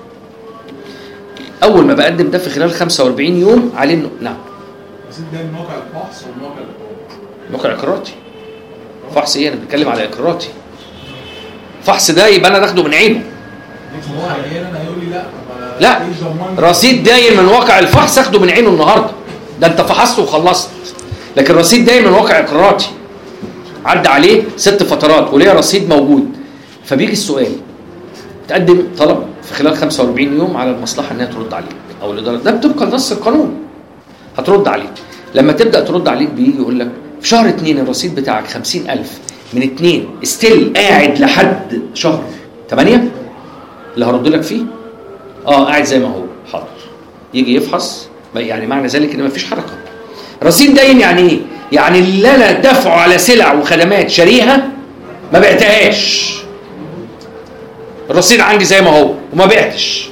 اول ما بقدم ده في خلال خمسة واربعين يوم عليه انه نعم رصيد ده موقع الفحص والموقع موقع اقراراتي. فحص ايه؟ انا بتكلم على اقراراتي. فحص ده يبقى انا ناخده من عينه. هو احيانا هيقول لي لا لا رصيد داين من واقع الفحص اخده من عينه النهارده، ده انت فحصت وخلصت. لكن رصيد داين من واقع اقراراتي عدى عليه ست فترات وليه رصيد موجود. فبيجي السؤال تقدم طلب في خلال خمسة واربعين يوم على المصلحه انها ترد عليك او الاداره، ده بتبقى نص القانون. هترد عليك. لما تبدا ترد عليك بيجي يقول لك في شهر اتنين الرصيد بتاعك خمسين الف من اتنين ستيل قاعد لحد شهر تمانية اللي هرد لك فيه اه قاعد زي ما هو. حاضر. يجي يفحص يعني معنى ذلك ان مفيش حركه. رصيد داين يعني ايه؟ يعني اللي انا دفعه على سلع وخدمات شاريها ما بعتهاش. الرصيد عندي زي ما هو وما بعتش.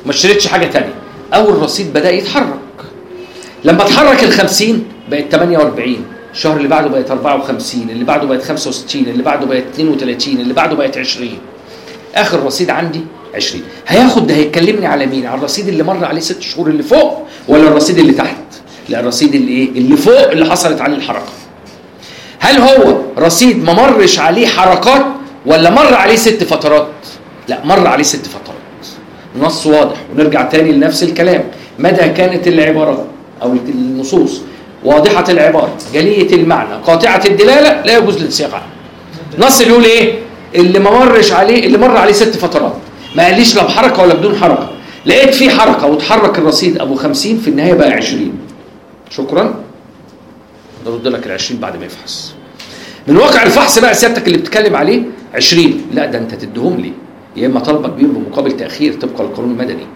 وما اشتريتش حاجه ثانيه. اول رصيد بدا يتحرك، لما اتحرك ال خمسين بقت ثمانية وأربعين، الشهر اللي بعده بقت أربعة وخمسين، اللي بعده بقت خمسة وستين، اللي بعده بقت اثنين وثلاثين، اللي بعده بقت عشرين. اخر رصيد عندي عشرين. هياخد ده هيكلمني على مين؟ على الرصيد اللي مر عليه ست شهور اللي فوق ولا الرصيد اللي تحت؟ لا، الرصيد اللي ايه؟ اللي فوق اللي حصلت عليه الحركه. هل هو رصيد ما مرش عليه حركات ولا مر عليه ست فترات؟ لا، مر عليه ست فترات. نص واضح. ونرجع تاني لنفس الكلام، مدى كانت العبارات او النصوص واضحه العباره جليه المعنى قاطعه الدلاله لا يجوز الانسياق عنها. نص بيقول ايه؟ اللي ما مرش عليه، اللي مر عليه ست فترات، ما قاليش لا بحركه ولا بدون حركه. لقيت فيه حركه وتحرك الرصيد ابو خمسين، في النهايه بقى عشرين. شكرا. نرد لك ال عشرين بعد ما يفحص. من واقع الفحص بقى سيادتك اللي بتتكلم عليه عشرين، لا ده انت تديهم لي، يا اما طالبك بيهم بمقابل تاخير طبقا للقانون المدني.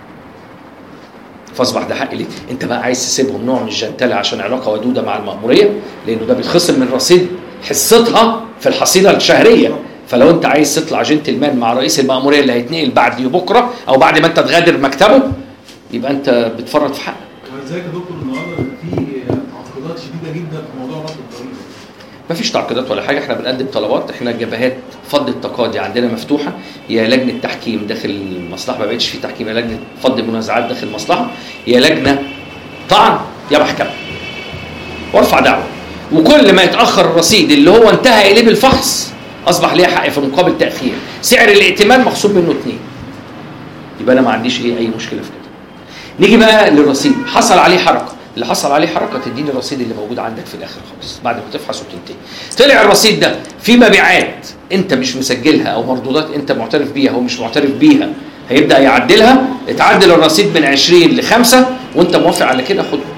فاصبح ده حق ليك. انت بقى عايز تسيبهم نوع من الجنتله عشان علاقه ودوده مع المأموريه، لانه ده بيتخصم من رصيد حصتها في الحصيله الشهريه. فلو انت عايز تطلع جنتلمان مع رئيس المأموريه اللي هيتنقل بعد بكره او بعد ما انت تغادر مكتبه، يبقى انت بتفرط في حقك. ازيك يا دكتور؟ النهارده في تعقيدات شديده جدا في موضوع رفض الضريبه. مفيش تعقيدات ولا حاجه، احنا بنقدم طلبات. احنا جبهات فض التقاضي عندنا مفتوحه، يا لجنه تحكيم داخل المصلحه، ما بقتش في تحكيم، يا لجنه فض المنازعات داخل المصلحه، يا لجنه طعن، يا محكمه. وارفع دعوه. وكل ما يتاخر الرصيد اللي هو انتهى اليه بالفحص اصبح ليه حق في مقابل تاخير، سعر الائتمان مخصوم منه اثنين. يبقى انا ما عنديش ايه اي مشكله في كده. نيجي بقى للرصيد، حصل عليه حركه، اللي حصل عليه حركه تديني الرصيد اللي موجود عندك في الاخر خالص بعد ما تفحص وتنتهي. طلع الرصيد ده في مبيعات انت مش مسجلها او مردودات انت معترف بيها او مش معترف بيها، هيبدا يعدلها. اتعدل الرصيد من عشرين لخمسة وانت موافق على كده خده.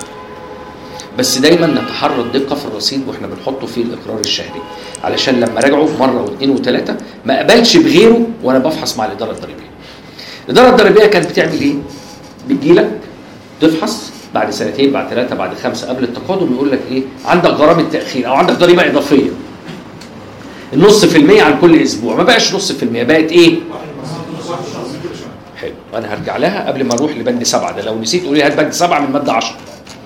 بس دايما نتحرى الدقه في الرصيد واحنا بنحطه في الاقرار الشهري، علشان لما راجعه مره واثنين وثلاثه ما اقبلش بغيره وانا بفحص مع الاداره الضريبيه. الاداره الضريبيه كانت بتعمل ايه؟ بتجيلك تفحص بعد سنتين، بعد ثلاثه، بعد خمسه قبل التقادم، يقول لك ايه؟ عندك غرامه تاخير او عندك ضريبه اضافيه النص في المية عن كل اسبوع. ما بقاش نص في المية، بقت ايه؟ حلو. انا هرجع لها قبل ما اروح لبند سبعه ده، لو نسيت قولي هات بند سبعه من ماده عشرة.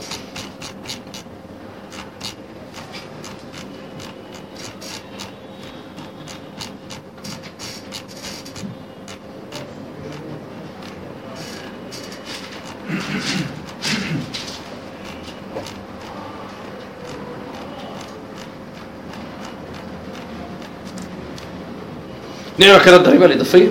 نقرا كده الضريبه الاضافيه.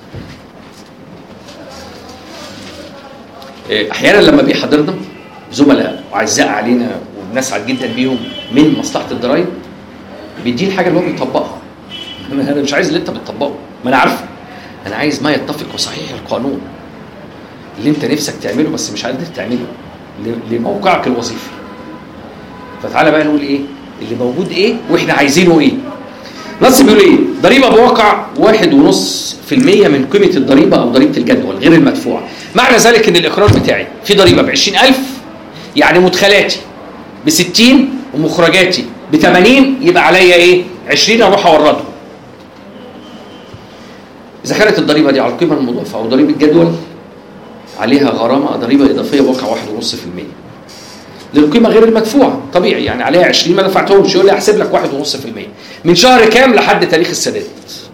احيانا لما بيحضرنا زملاء وعزاء علينا وبنسعد جدا بيهم من مصلحه الضرايب، بيدين حاجه اللي هو بيطبقها. انا مش عايز اللي انت بتطبقه، ما انا عارفه، انا عايز ما يتفق وصحيح القانون اللي انت نفسك تعمله بس مش قادر تعمله لموقعك الوظيفي. فتعالى بقى نقول ايه اللي موجود ايه واحنا عايزينه ايه. نص بيقول ايه؟ ضريبه بواقع واحد ونص في المية من قيمه الضريبه او ضريبه الجدول غير المدفوعه. معنى ذلك ان الاقرار بتاعي في ضريبه ب عشرين ألف، يعني مدخلاتي ب ستين ومخرجاتي ب ثمانين، يبقى عليا ايه؟ عشرين اروح اورده. اذا كانت الضريبه دي على القيمه المضافه او ضريبه جدول، عليها غرامه ضريبه اضافيه بواقع واحد ونص في المية للقيمه غير المدفوعه. طبيعي يعني عليها عشرين ما دفعتهمش، يقول لي احسب لك واحد ونص في المية من شهر كام لحد تاريخ السداد.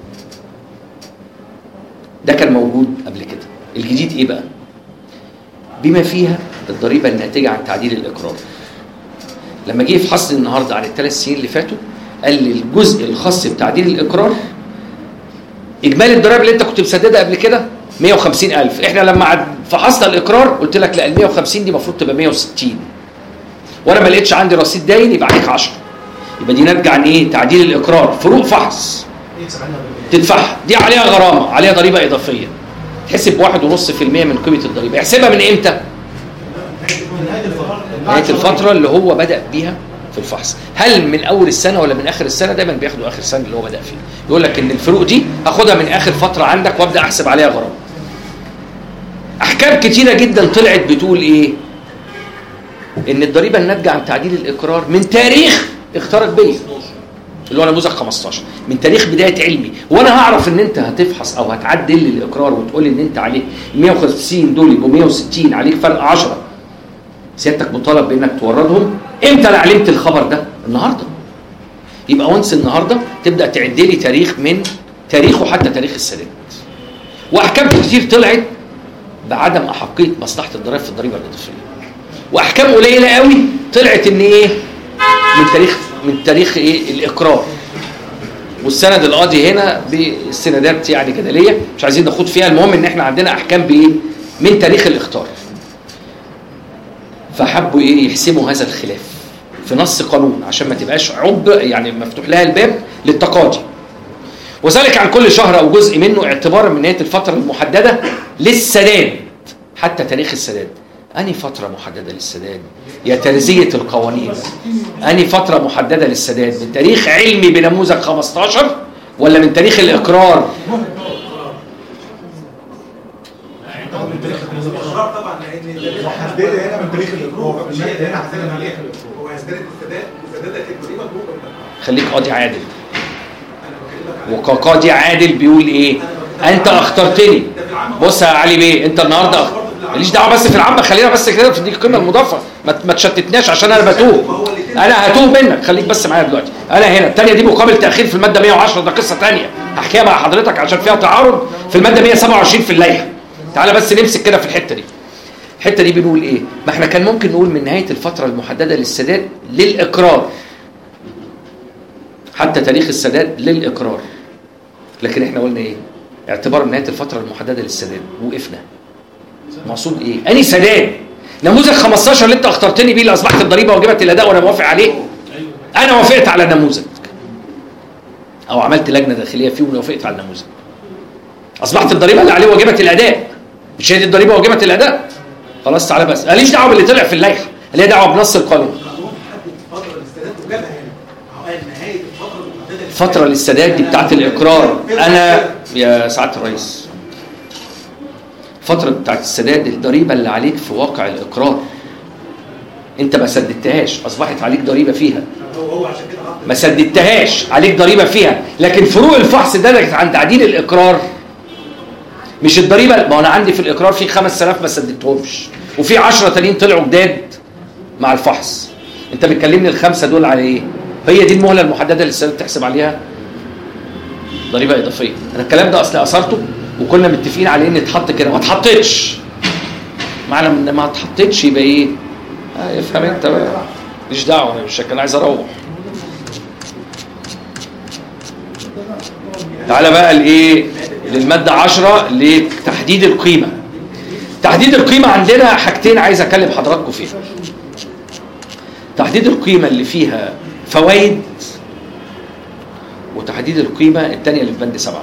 ده كان موجود قبل كده. الجديد ايه بقى؟ بما فيها الضريبه الناتجه عن تعديل الاقرار. لما جه يفحص النهارده عن الثلاث سنين اللي فاتوا، قال لي الجزء الخاص بتعديل الاقرار اجمالي الضرائب اللي انت كنت مسددها قبل كده مية وخمسين ألف. احنا لما فحصنا الاقرار قلت لك لا، ال مية وخمسين دي المفروض تبقى مية وستين، وانا ما لقيتش عندي رصيد داين، يبقى عليك عشرة. يبقى دي نرجع عن ايه؟ تعديل الاقرار، فروق فحص تدفعها، دي عليها غرامه، عليها ضريبه اضافيه تحسب بواحد ونص في المية من قيمه الضريبه. احسبها من امتى؟ نهايه الفتره اللي هو بدا بيها في الفحص. هل من اول السنه ولا من اخر السنه؟ دايما بياخدوا اخر السنه اللي هو بدا فيه. يقول لك ان الفروق دي هاخدها من اخر فتره عندك وابدا احسب عليها غرامه. احكام كتيره جدا طلعت بتقول ايه؟ ان الضريبه الناتجه عن تعديل الاقرار من تاريخ اختارك بيه اللي هو نموذج خمستاشر من تاريخ بدايه علمي، وانا هعرف ان انت هتفحص او هتعدل لي الاقرار وتقول ان انت عليك مية وخمسين دول يبقوا مية وستين، عليك فرق عشرة، سيادتك مطالب بانك توردهم. امتى انا علمت الخبر ده؟ النهارده. يبقى وانس النهارده تبدا تعد لي تاريخ من تاريخه حتى تاريخ السداد. واحكام كتير طلعت بعدم احقيه مصلحه الضرائب في الضريبه الاضافيه، واحكام قليله قوي طلعت ان ايه من تاريخ من تاريخ ايه الاقرار. والسند القاضي هنا بالسندات يعني جدليه مش عايزين ناخد فيها، المهم ان احنا عندنا احكام بايه من تاريخ الاخطار. فحبوا ايه يحسموا هذا الخلاف في نص قانون عشان ما تبقاش عب يعني مفتوح لها الباب للتقاضي. وذلك عن كل شهر او جزء منه اعتبارا من نهايه الفتره المحدده للسداد حتى تاريخ السداد. أني فترة محددة للسداد يا ترزية القوانين؟ أني فترة محددة للسداد من تاريخ علمي بنموذج خمستاشر ولا من تاريخ الإقرار؟ طبعا لان محدده هنا من تاريخ الاقرار، الماده هنا حددنا عليها هو اسداد السداد وسدادك الضريبه خليك قاضي عادل. وكقاضي عادل بيقول ايه؟ انت اخترتني. بص يا علي بيه، انت النهارده ماليش دعوه بس في العامه، خلينا بس كده في دي القيمه المضافه، ما تشتتناش عشان انا بتوه. انا هتوه منك، خليك بس معايا دلوقتي. انا هنا الثانيه دي مقابل تاخير في الماده مية وعشرة، ده قصه ثانيه هحكيها مع حضرتك عشان فيها تعارض في الماده مية وسبعة وعشرين في اللائحه. تعالى بس نمسك كده في الحته دي. الحته دي بنقول ايه؟ ما احنا كان ممكن نقول من نهايه الفتره المحدده للسداد للاقرار حتى تاريخ السداد للاقرار، لكن احنا قلنا ايه؟ اعتبار نهايه الفتره المحدده للسداد. وقفنا. مقصود ايه؟ اني سداد نموذج خمستاشر اللي انت اخترتني بيه اللي اصبحت الضريبه واجبه الاداء وانا موافق عليه. انا وافقت على النموذج او عملت لجنه داخليه فيه ووافقت على النموذج. اصبحت الضريبه اللي عليه واجبه الاداء، مش هي دي الضريبه واجبه الاداء. خلاص تعالى بس، ماليش دعوه باللي طلع في اللائحه، اللي هي دعوه بنص القانون. فتره للسداد دي بتاعت الاقرار. انا يا سعاده الرئيس فتره بتاعت السداد الضريبه اللي عليك في واقع الاقرار انت ما سددتهاش، اصبحت عليك ضريبه فيها. ما سددتهاش، عليك ضريبه فيها، لكن فروق الفحص ده عند تعديل الاقرار مش الضريبه. ما انا عندي في الاقرار في خمسة آلاف ما سددتهمش وفي عشرة تانيين طلعوا جداد مع الفحص. انت بتكلمني الخمسه دول على ايه؟ هي دي المهله المحدده للسداد تحسب عليها ضريبه اضافيه. انا الكلام ده اصل اثرته وكنا متفقين عليه ان اتحط كده، ما اتحطتش. معنى ان ما اتحطتش يبقى ايه؟ آه افهم انت بقى، ماليش دعوه، انا مش انا عايز اروح. تعالى بقى لايه؟ للماده عشرة لتحديد القيمه. تحديد القيمه عندنا حاجتين عايز اكلم حضراتكم فيها. تحديد القيمه اللي فيها فوائد، وتحديد القيمه الثانيه اللي في بند سبعه.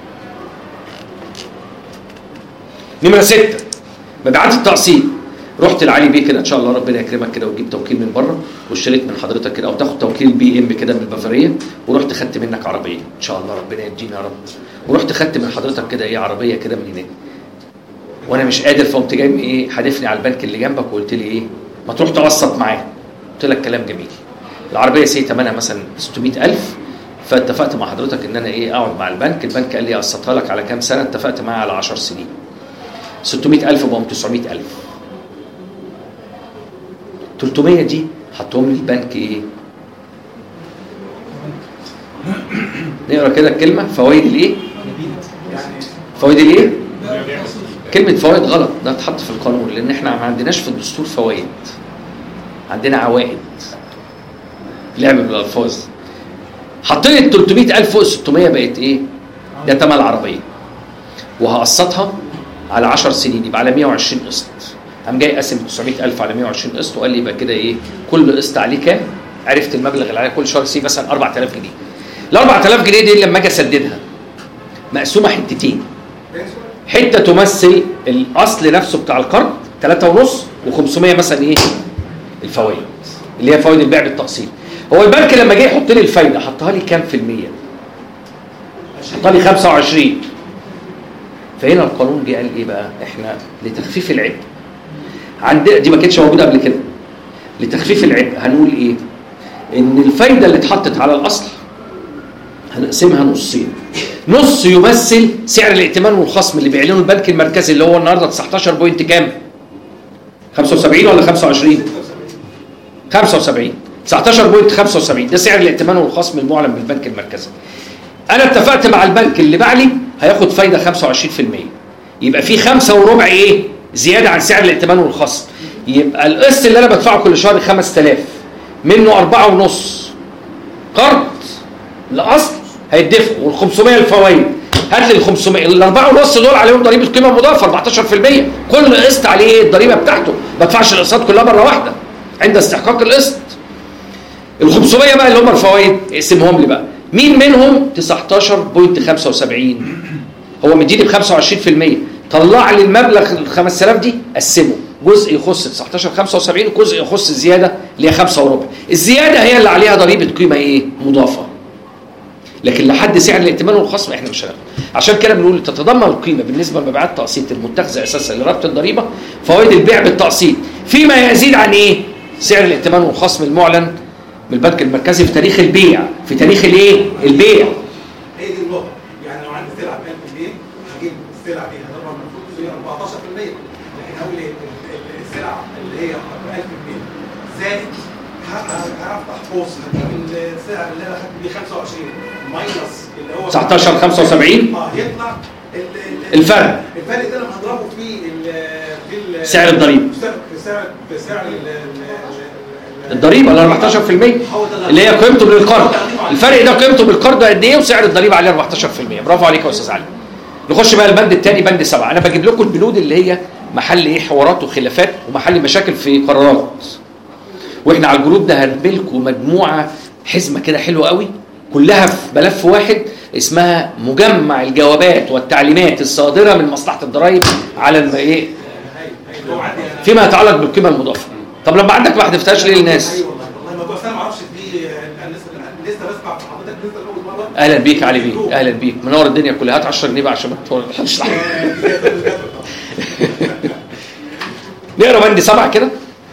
نمره ستة مبيعات التقسيط. رحت لعلي بيه كده ان شاء الله ربنا يكرمك كده وتجيب توكيل من بره واشتريت من حضرتك كده، او تاخد توكيل بي ام كده من البافاريه، ورحت خدت منك عربيه ان شاء الله ربنا يدينا يا رب، ورحت خدت من حضرتك كده ايه عربيه كده من هناك، وانا مش قادر فقمت جاي ايه حادفني على البنك اللي جنبك وقلت لي ايه ما تروح تقسط معاه. قلت لك كلام جميل. العربيه سي ثمنها مثلا ستمائة ألف، فاتفقت مع حضرتك ان انا ايه اقعد مع البنك، البنك قال لي اقسطها لك على كام سنه، اتفقت معاه على عشر سنين. ستمائة ألف بقوا تسعمائة ألف. ثلاثمائة دي حطهم لي البنك ايه؟ نقرا كده الكلمه فوائد الايه؟ فوائد الايه؟ كلمه فوائد غلط، ده اتحط في القانون لان احنا ما عندناش في الدستور فوائد، عندنا عوائد. لعب بالالفاظ. حطيت ال ثلاثمائة ألف فوق ستمائة بقت ايه؟ ده ثمن العربيه. وهقسطها على عشر سنين يبقى على مائة وعشرين قسط. قام جاي قاسم تسعمائة ألف على مائة وعشرين قسط وقال لي يبقى كده ايه؟ كل قسط عليه كام؟ عرفت المبلغ اللي عليه كل شهر سي مثلا أربعة آلاف جنيه. ال أربعة آلاف جنيه دي لما اجي اسددها مقسومه حتتين. حته تمثل الاصل نفسه بتاع القرض ثلاثة ونص وخمسمائة مثلا ايه؟ الفوائد اللي هي فوائد البيع بالتقسيط. هو البنك لما جه يحط لي الفايده حطها لي كام في المية؟ حطها لي خمسة وعشرين. فهنا القانون جه قال ايه بقى؟ احنا لتخفيف العبء عندنا دي ما كانتش موجوده قبل كده. لتخفيف العبء هنقول ايه؟ ان الفايده اللي اتحطت على الاصل هنقسمها نصين. نص يمثل سعر الائتمان والخصم اللي بيعلنه البنك المركزي اللي هو النهارده تسعتاشر بوينت كام؟ خمسة وسبعين ولا خمسة وعشرين؟ خمسة وسبعين. تسعتاشر بوينت خمسة وسبعين ده سعر الائتمان والخصم المعلن بالبنك المركزي. انا اتفقت مع البنك اللي باع لي هياخد فايده خمسة وعشرين في المية. يبقى في خمسة وربع ايه؟ زياده عن سعر الائتمان والخصم. يبقى القسط اللي انا بدفعه كل شهر خمسة آلاف منه أربعة ونص قرض لاصل هيدفعوا وال خمسمية الفوائد. هات لي ال خمسمية ال أربعة ونص دول عليهم ضريبه قيمه مضافه أربعتاشر في المية. كل قسط عليه ايه؟ الضريبه بتاعته. ما بدفعش الاقساط كلها مره واحده عند استحقاق القسط. ال خمسمية بقى اللي هم الفوائد اقسمهم لي بقى. مين منهم تسعتاشر بوينت خمسة وسبعين؟ هو مديني ب خمسة وعشرين في المية. طلع لي المبلغ ال خمسة آلاف دي قسمه، جزء يخص تسعتاشر خمسة وسبعين وجزء يخص الزياده اللي هي خمسة وربع. الزياده هي اللي عليها ضريبه قيمه ايه؟ مضافه. لكن لحد سعر الائتمان والخصم احنا مش هناخد. عشان كده بنقول تتضمن القيمه بالنسبه لمبيعات التقسيط المتخذه اساسا لربط الضريبه فوائد البيع بالتقسيط فيما يزيد عن ايه؟ سعر الائتمان والخصم المعلن من البنك المركزي في تاريخ البيع، في تاريخ الايه؟ البيع. هي دي النقطه. يعني لو عندي سلعه ب ألف جنيه هجيب السلعه دي هضربها المفروض في أربعتاشر في المية، لكن اقول السلعه اللي هي ب ألف جنيه زائد هفتح قوس هجيب السلعه اللي انا خدت بيه خمسة وعشرين ماينس اللي هو تسعتاشر خمسة وسبعين اه يطلع الفرق. الفرق ده انا هضربه في في سعر الضريبه. في سعر في سعر الضريبه ال أربعتاشر في المية اللي هي قيمته بالقرض. الفرق ده قيمته بالقرض قد ايه وسعر الضريبه عليه أربعتاشر في المية. برافو عليك يا استاذ علي. نخش بقى البند الثاني بند سبعة. انا بجيب لكم البنود اللي هي محل ايه؟ حوارات وخلافات ومحل مشاكل في قرارات. واحنا على الجروب ده هنبلكم مجموعه حزمه كده حلوه قوي كلها في ملف واحد اسمها مجمع الجوابات والتعليمات الصادره من مصلحه الضرائب على ايه؟ فيما يتعلق بالقيمه المضافه. طب لما عندك ما حذفتهاش ليه للناس؟ ايوه والله والله ما ما اعرفش دي لسه بسمع في حضرتك لسه اول مره. اهلا بيك علي بيه، اهلا بيك، منور الدنيا كلها. هات عشرة جنيه بقى عشان ما تشرح. نقرا بند سبعه كده.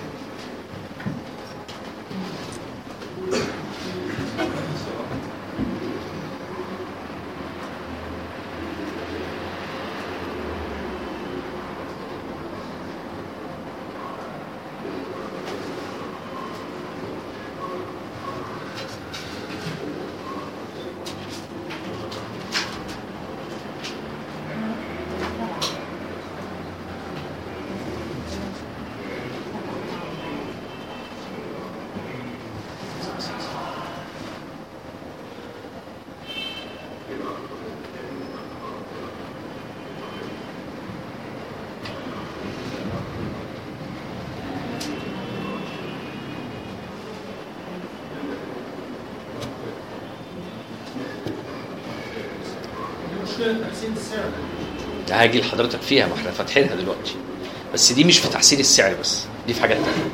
هاجي لحضرتك فيها ما احنا فاتحينها دلوقتي، بس دي مش في تحسين السعر بس، دي في حاجات ثانيه.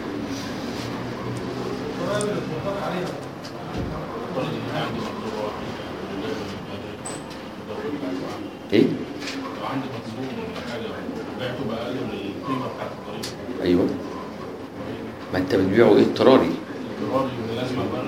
ايه؟ لو عندك مخزون حاجه بعته باقل من القيمه بتاعت الضريبه. ايوه. ما انت بتبيعه ايه؟ اضطراري. اضطراري ان لازم ابرر.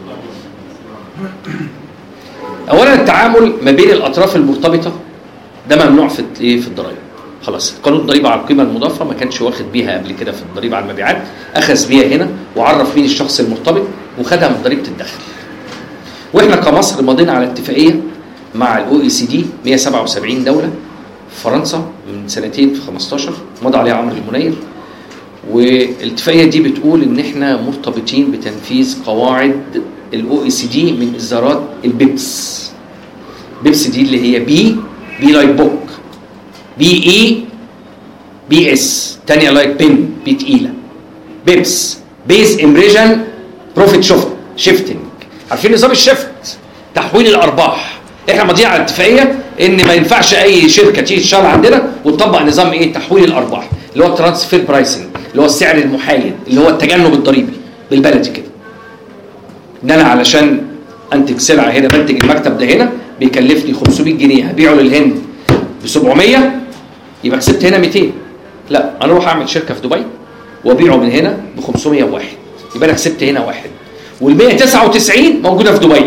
اولا التعامل ما بين الاطراف المرتبطه ده ممنوع في ايه؟ في الضرائب. خلاص قانون الضريبه على القيمه المضافه ما كانش واخد بيها قبل كده في الضريبه على المبيعات، اخذ بيها هنا وعرف مين الشخص المرتبط وخدها من ضريبه الدخل. واحنا كمصر مضينا على اتفاقيه مع الاو اي سي دي مية وسبعة وسبعين دوله في فرنسا من سنتين في خمستاشر مضى عليها عمرو المنير، والاتفاقيه دي بتقول ان احنا مرتبطين بتنفيذ قواعد الاو اي سي دي من اصدارات البيبس. بيبس دي اللي هي بي بي لايك بوك، بي اي بي اس، تانية لايك بن بي تقيله، بيبس بيز امبريجن بروفيت شفت شيفتنج. عارفين نظام الشفت؟ تحويل الارباح. احنا ماضيين على اتفاقيه ان ما ينفعش اي شركه تيجي تشتغل عندنا وتطبق نظام ايه؟ تحويل الارباح اللي هو ترانسفير برايسنج اللي هو السعر المحايد اللي هو التجنب الضريبي بالبلدي كده. ان انا علشان انتج سلعه هنا بنتج المكتب ده هنا بيكلفني خمسمية جنيه هبيعه للهند ب سبعمية يبقى كسبت هنا ميتين. لا انا اروح اعمل شركه في دبي وابيعه من هنا ب خمسمية وواحد يبقى انا كسبت هنا واحد، وال مية وتسعة وتسعين موجوده في دبي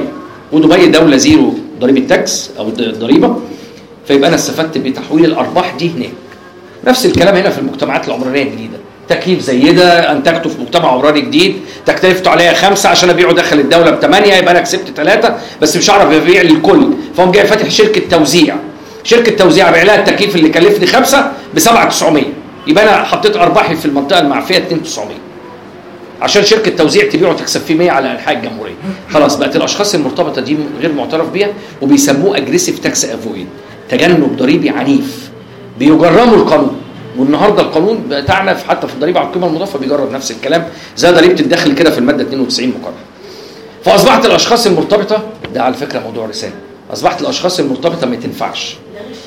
ودبي دوله زيرو ضريبه تاكس او ضريبه، فيبقى انا استفدت بتحويل الارباح دي هناك. نفس الكلام هنا في المجتمعات العمرانيه الجديده، تكليف زي ده انتجته في مجتمع عمراني جديد، تكلفته عليا خمسه عشان ابيعه داخل الدوله بثمانيه، يبقى انا كسبت ثلاثه بس مش هعرف ابيع للكل، فقوم جاي فاتح شركه توزيع، شركه توزيع ابيع لها التكليف اللي كلفني خمسه ب سبعة آلاف وتسعمية، يبقى انا حطيت ارباحي في المنطقه المعفيه اتنين آلاف وتسعمية عشان شركه توزيع تبيعه وتكسب فيه مية على انحاء الجمهوريه. خلاص بقت الاشخاص المرتبطه دي غير معترف بيها، وبيسموه اجريسيف تاكس افويد، تجنب ضريبي عنيف، بيجرموا القانون. والنهارده القانون بتاعنا في حتى في الضريبه على القيمه المضافه بيجرب نفس الكلام زي ضريبه الدخل كده في الماده اتنين وتسعين مقرر. فاصبحت الاشخاص المرتبطه، ده على فكره موضوع رساله، اصبحت الاشخاص المرتبطه ما تنفعش.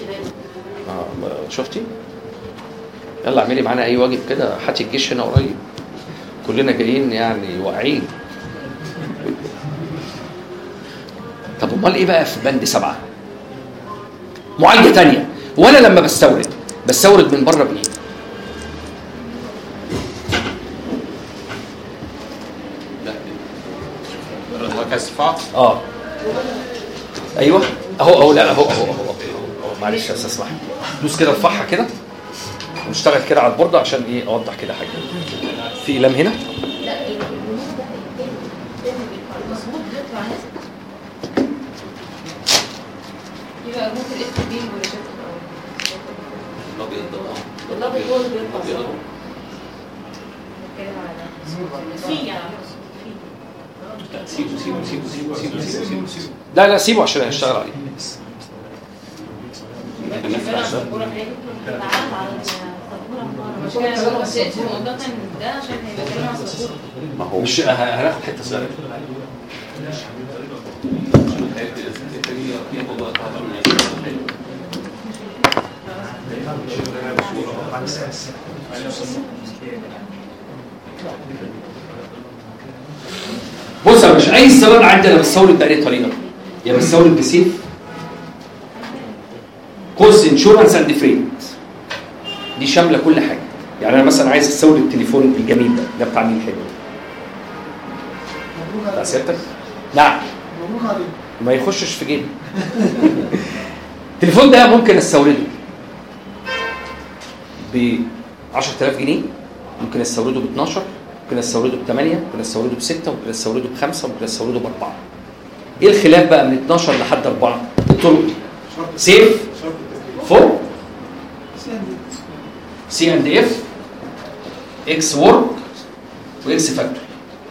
اه شفتي؟ يلا اعملي معانا اي واجب كده، هاتي الجيش هنا قريب، كلنا جايين يعني واقعين. طب امال ايه بقى في بند سبعه؟ معالجه ثانيه، وانا لما بستورد بستورد من بره بايه؟ كسفة اه ايوه اهو اهو لا اهو اهو اهو, أهو. معلش يا استاذ اسمح، دوس كده ارفعها كده ونشتغل كده على البورده عشان ايه اوضح كده حاجه. في اقلام هنا؟ لا المظبوط بيطلع يبقى ممكن اسم بيه ولا شكل الابيض ده الابيض هو اللي بيطلع في يعني سيبه سيبه سيبه سيبه سيبه سيبه سيبه لا لا سيبه عشان هنشتغل عليه. ما هو مش هناخد حته صغيره. بص يا باشا، اي استيراد عندي انا بستورد بأي طريقه، يا بستورد بسيف كوست انشورنس اند فريت، دي شامله كل حاجه. يعني انا مثلا عايز استورد التليفون الجميل ده ده بتاع مين حلو؟ بتاع سيادتك؟ نعم مبروك عليك. ما يخشش في جيبي. التليفون ده ممكن استورده ب عشرة آلاف جنيه، ممكن استورده ب اتناشر، ممكن استورده ب ثمانية، ممكن استورده ب ستة، ممكن استورده ب خمسة، ممكن استورده ب أربعة. ايه الخلاف بقى من اتناشر لحد أربعة؟ الطرق سيف فوق سي اند اف اكس وورك واكس فاكتوري.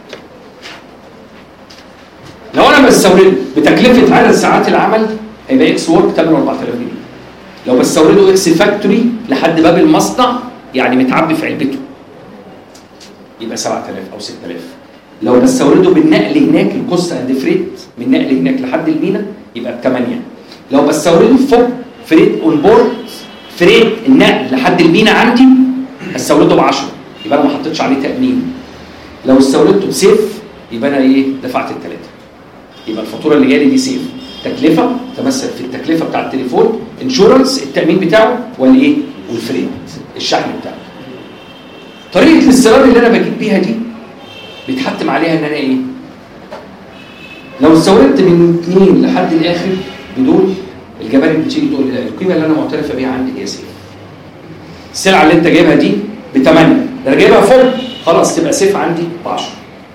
لو انا بستورده بتكلفه عدد ساعات العمل هيبقى اكس وورك ثمانية وأربعة آلاف جنيه. لو بستورده اكس فاكتوري لحد باب المصنع يعني متعبي في علبته يبقى سبعة آلاف او ستة آلاف. لو بستورده بالنقل هناك الكوست اند فريت من نقل هناك لحد المينا يبقى ب ثمانية. لو بستورده فوق فريت اون بورد فريت النقل لحد المينا عندي هستورده ب عشرة، يبقى انا ما حطيتش عليه تامين. لو استوردته بسيف يبقى انا ايه دفعت الثلاثه، يبقى الفاتوره اللي جايه لي دي سيف، تكلفه تمثل في التكلفه بتاع التليفون، انشورنس التامين بتاعه والايه والفريت الشحن بتاعه. طريقه الاستيراد اللي انا بجيب بيها دي بيتحتم عليها ان انا ايه لو استوردت من اثنين لحد الاخر بدون الجمارك بتيجي تقول لي القيمه اللي انا معترفه بيها عندي هي سيف. السلعه اللي انت جايبها دي ب ثمانية، ده انا جايبها فوق خلاص تبقى سيف عندي ب عشرة.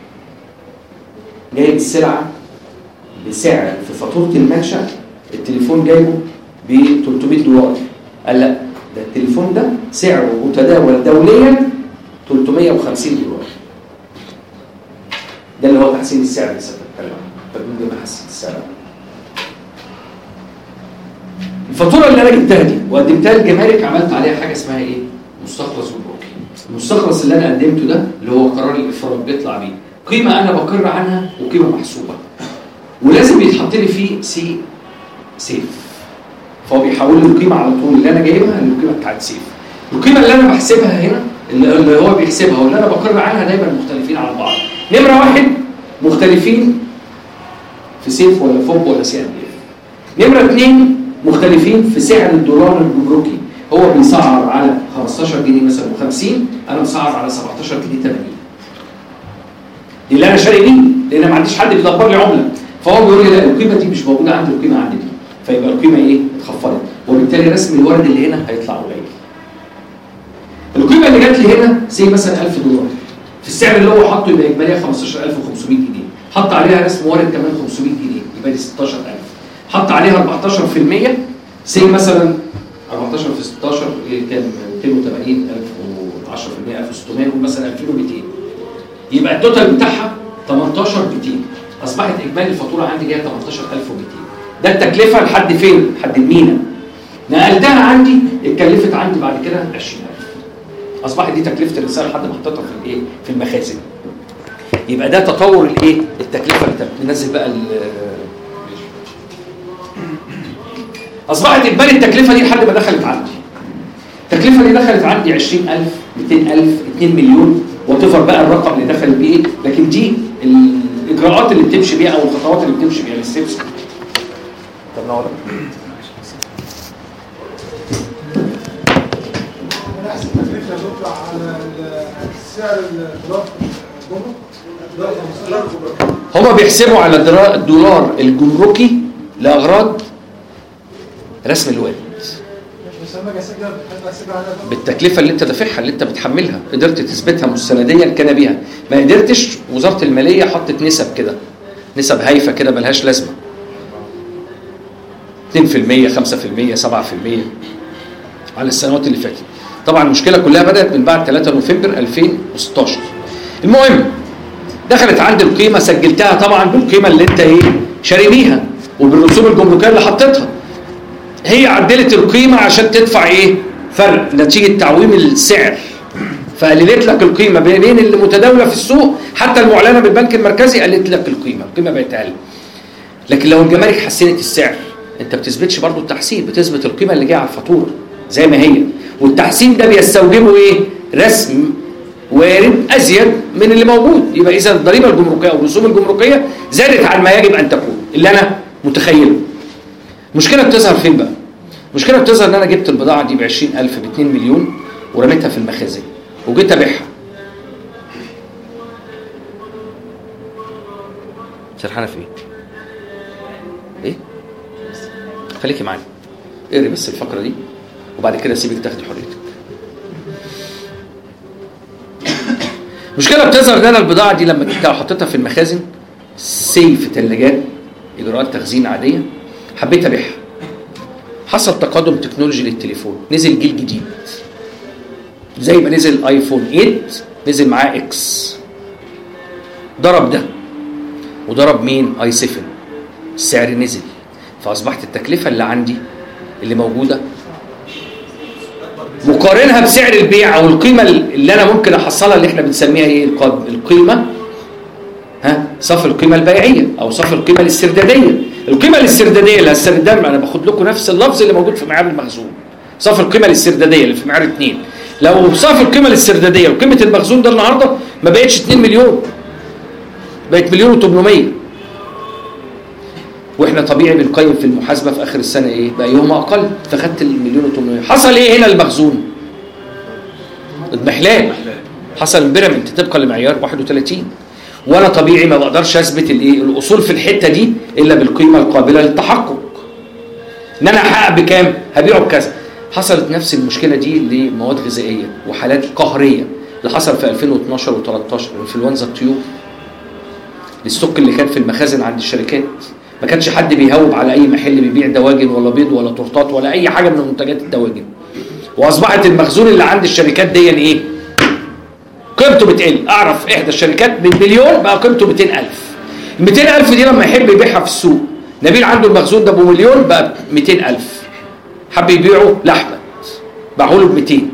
جايب السلعه بسعر في فاتوره المنشأ التليفون جايبه ب ثلاثمية دولار، قال لا ده التليفون ده سعره متداول دوليا ثلاثمية وخمسين دولار. ده اللي هو تحسين السعر اللي سبب الكلام فبنقول ده محسن السعر. الفاتوره اللي انا جبتها دي وقدمتها للجمارك عملت عليها حاجه اسمها ايه؟ مستخلص وبروكي. المستخلص اللي انا قدمته ده اللي هو قرار الافراج بيطلع بيه قيمه انا بقر عنها وقيمه محسوبه، ولازم يتحط لي فيه سي سيف، فهو بيحول لي القيمه على طول اللي انا جايبها للقيمه بتاعت سيف. القيمه اللي انا بحسبها هنا اللي هو بيحسبها واللي انا بقر عنها دايما مختلفين عن بعض. نمره واحد مختلفين في سيف ولا فوب ولا سي ان اف. نمره اثنين مختلفين في سعر الدولار الجمركي، هو بيسعر على خمستاشر جنيه مثلا وخمسين، انا مسعر على سبعتاشر جنيه ثمانين. دي اللي انا شاري بيه لان ما عنديش حد بيدبر لي عمله، فهو بيقول لي لا القيمه دي مش موجوده عندي، القيمه عندي دي، فيبقى القيمه ايه؟ اتخفضت، وبالتالي رسم الورد اللي هنا هيطلع قليل. القيمه اللي جات لي هنا زي مثلا ألف دولار، في السعر اللي هو حاطه يبقى اجماليها خمستاشر ألف وخمسمية جنيه، حط عليها رسم وارد كمان خمسمية جنيه يبقى دي ستاشر ألف، حط عليها أربعتاشر في المية زي مثلا أربعتاشر في ستاشر كام؟ مئتين وتمانين ألف وعشرة في المية ألف وستمية، نقول مثلا ألفين ومئتين، يبقى التوتال بتاعها تمنتاشر مئتين، اصبحت اجمالي الفاتوره عندي جايه تمنتاشر ألف ومئتين. ده التكلفه لحد فين؟ لحد المينا. نقلتها عندي اتكلفت عندي بعد كده عشرين ألف، اصبحت دي تكلفه الرساله لحد ما حطيتها في الايه؟ في المخازن. يبقى ده تطور الايه؟ التكلفه اللي بننزل بقى اصبحت اجمالي التكلفه دي لحد ما دخلت عندي. التكلفه اللي دخلت عندي عشرين ألف، مئتين ألف، اتنين مليون، وتفر بقى الرقم اللي دخل بيه، لكن دي الاجراءات اللي بتمشي بيها او الخطوات اللي بتمشي بيها الستبس. طب نقعد نحسب التكلفه اللي على السعر الدولار هما بيحسبوا على الدولار الجمركي لاغراض رسم الوارد بالتكلفه اللي انت دافعها اللي انت بتحملها، قدرت تثبتها مستنديا كان بيها، ما قدرتش وزاره الماليه حطت نسب كده، نسب هايفه كده ملهاش لازمه، اتنين في المية، خمسة في المية، سبعة في المية على السنوات اللي فاتت. طبعا المشكله كلها بدات من بعد ثلاثة نوفمبر ألفين وستاشر. المهم دخلت عندي القيمه، سجلتها طبعا بالقيمه اللي انت ايه شاري بيها وبالرسوم الجمركيه اللي حطيتها. هي عدلت القيمه عشان تدفع ايه؟ فرق نتيجه تعويم السعر، فقللت لك القيمه بين اللي متداوله في السوق، حتى المعلنه بالبنك المركزي قللت لك القيمه، القيمه بقت اقل. لكن لو الجمارك حسنت السعر، انت بتثبتش برضو التحسين، بتثبت القيمه اللي جايه على الفاتوره زي ما هي، والتحسين ده بيستوجبه ايه؟ رسم وارد ازيد من اللي موجود. يبقى اذا الضريبه الجمركيه او الرسوم الجمركيه زادت عن ما يجب ان تكون، اللي انا متخيله. المشكله بتظهر فين بقى؟ المشكله بتظهر ان انا جبت البضاعه دي ب عشرين ألف ب اتنين مليون ورميتها في المخازن وجيت ابيعها. سرحانه في ايه؟ ايه؟ خليكي معايا. اقري بس الفقره دي وبعد كده سيبك تاخدي حريتك. المشكله بتظهر ان انا البضاعه دي لما جبتها وحطيتها في المخازن سي في ثلاجات اجراءات تخزين عاديه، حبيت ابيعها. حصل تقدم تكنولوجي للتليفون، نزل جيل جديد زي ما نزل ايفون تمانية نزل معاه اكس، ضرب ده وضرب مين؟ اي سبعة، السعر نزل، فاصبحت التكلفه اللي عندي اللي موجوده مقارنها بسعر البيع او القيمه اللي انا ممكن احصلها اللي احنا بنسميها ايه؟ القيمه ها صف القيمه البيعيه او صف القيمه الاسترداديه. القيمه الاسترداديه اللي هستردها انا باخد لكم نفس اللفظ اللي موجود في معيار المخزون، صف القيمه الاسترداديه اللي في معيار اتنين. لو صف القيمه الاسترداديه وقيمه المخزون ده النهارده ما بقتش اتنين مليون، بقت مليون وتمنمية، واحنا طبيعي بنقيم في المحاسبه في اخر السنه ايه؟ بقى يوم اقل، فخدت المليون وتمنمية. حصل ايه هنا المخزون؟ اضمحلال، حصل امبيرمنت طبقا لمعيار واحد وتلاتين، وانا طبيعي ما بقدرش اثبت الايه؟ الاصول في الحته دي الا بالقيمه القابله للتحقق. ان انا هحقق بكام؟ هبيعه بكذا. حصلت نفس المشكله دي لمواد غذائيه وحالات قهريه اللي حصل في ألفين واتناشر وتلتاشر، انفلونزا الطيور، الستوك اللي كان في المخازن عند الشركات، ما كانش حد بيهوب على اي محل بيبيع دواجن ولا بيض ولا تورتات ولا اي حاجه من منتجات الدواجن، واصبحت المخزون اللي عند الشركات دي ايه؟ قيمته بتقل. اعرف احدى الشركات من مليون بقى قيمته مئتين ألف. ال مئتين ألف دي لما يحب يبيعها في السوق، نبيل عنده المخزون ده ابو مليون بقى مئتين ألف، حب يبيعه لاحمد باعه له ب مئتين.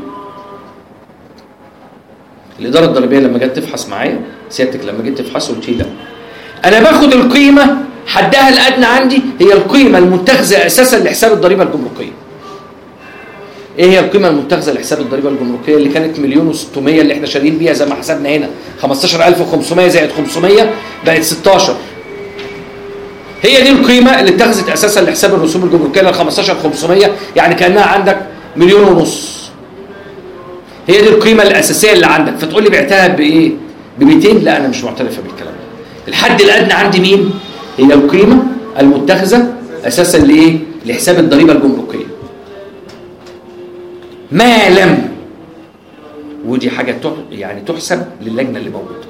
الاداره الضريبيه لما جت تفحص معايا، سيادتك لما جيت تفحص قلت لي لا، انا باخد القيمه حدها الادنى عندي هي القيمه المتخذه اساسا لحساب الضريبه الجمركيه. ايه هي القيمه المتخذه لحساب الضريبه الجمركيه اللي كانت مليون وستمية اللي احنا شارين بيها زي ما حسبنا هنا، خمستاشر ألف وخمسمية زائد خمسمية بقت ستاشر. هي دي القيمه اللي اتخذت اساسا لحساب الرسوم الجمركيه ل خمستاشر خمسمية، يعني كانها عندك مليون ونص. هي دي القيمه الاساسيه اللي عندك، فتقول لي بعتها بايه؟ ب مئتين؟ لا انا مش معترفه بالكلام ده. الحد الادنى عندي مين؟ هي القيمه المتخذه اساسا لايه؟ لحساب الضريبه الجمركيه. ما لم، ودي حاجه يعني تحسب للجنه اللي موجوده.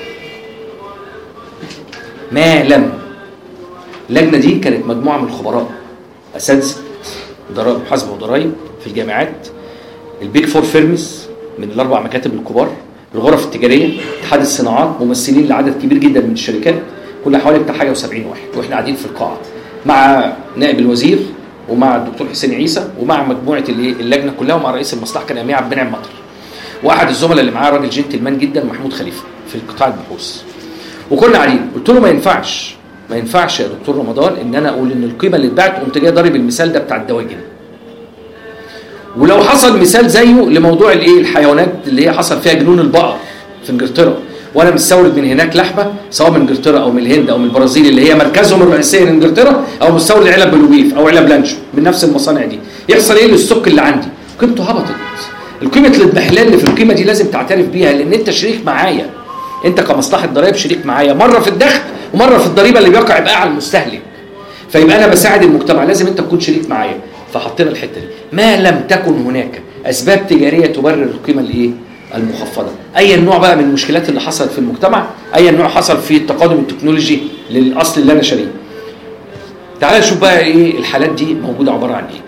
ما لم، اللجنه دي كانت مجموعه من الخبراء اساتذه ضرائب محاسبه وضرائب في الجامعات، البيج فور فيرمز من الاربع مكاتب الكبار، الغرف التجاريه، اتحاد الصناعات، ممثلين لعدد كبير جدا من الشركات، كل حوالي بتاع حاجه وسبعين واحد، واحنا قاعدين في القاعه مع نائب الوزير ومع الدكتور حسين عيسى ومع مجموعه اللجنه كلها ومع رئيس المصلحه كان امير عبد المنعم مطر. واحد الزملاء اللي معاه راجل جنتلمان جدا محمود خليفه في قطاع البحوث. وكنا قاعدين قلت له ما ينفعش ما ينفعش يا دكتور رمضان ان انا اقول ان القيمه اللي اتباعت قمت جاي ضارب المثال ده بتاع الدواجن. ولو حصل مثال زيه لموضوع الايه الحيوانات اللي هي حصل فيها جنون البقر في انجلترا، وانا مستورد من هناك لحمه سواء من انجلترا او من الهند او من البرازيل اللي هي مركزهم الرئيسي من انجلترا، او مستورد علب بلوبيف او علب لانشو من نفس المصانع دي، يحصل ايه للسوق اللي عندي؟ قيمته هبطت. القيمه الاضمحلال اللي في القيمه دي لازم تعترف بيها، لان انت شريك معايا، انت كمصلحه ضرائب شريك معايا، مره في الدخل ومره في الضريبه اللي بيقع بقى على المستهلك. فيبقى انا بساعد المجتمع، لازم انت تكون شريك معايا. فحطينا الحته دي، ما لم تكن هناك اسباب تجاريه تبرر القيمه الايه؟ المخفضه. اي نوع بقى من المشكلات اللي حصلت في المجتمع، اي نوع حصل في التقادم التكنولوجي للاصل اللي انا شاريه. تعال نشوف بقى ايه الحالات دي موجوده عباره عن ايه.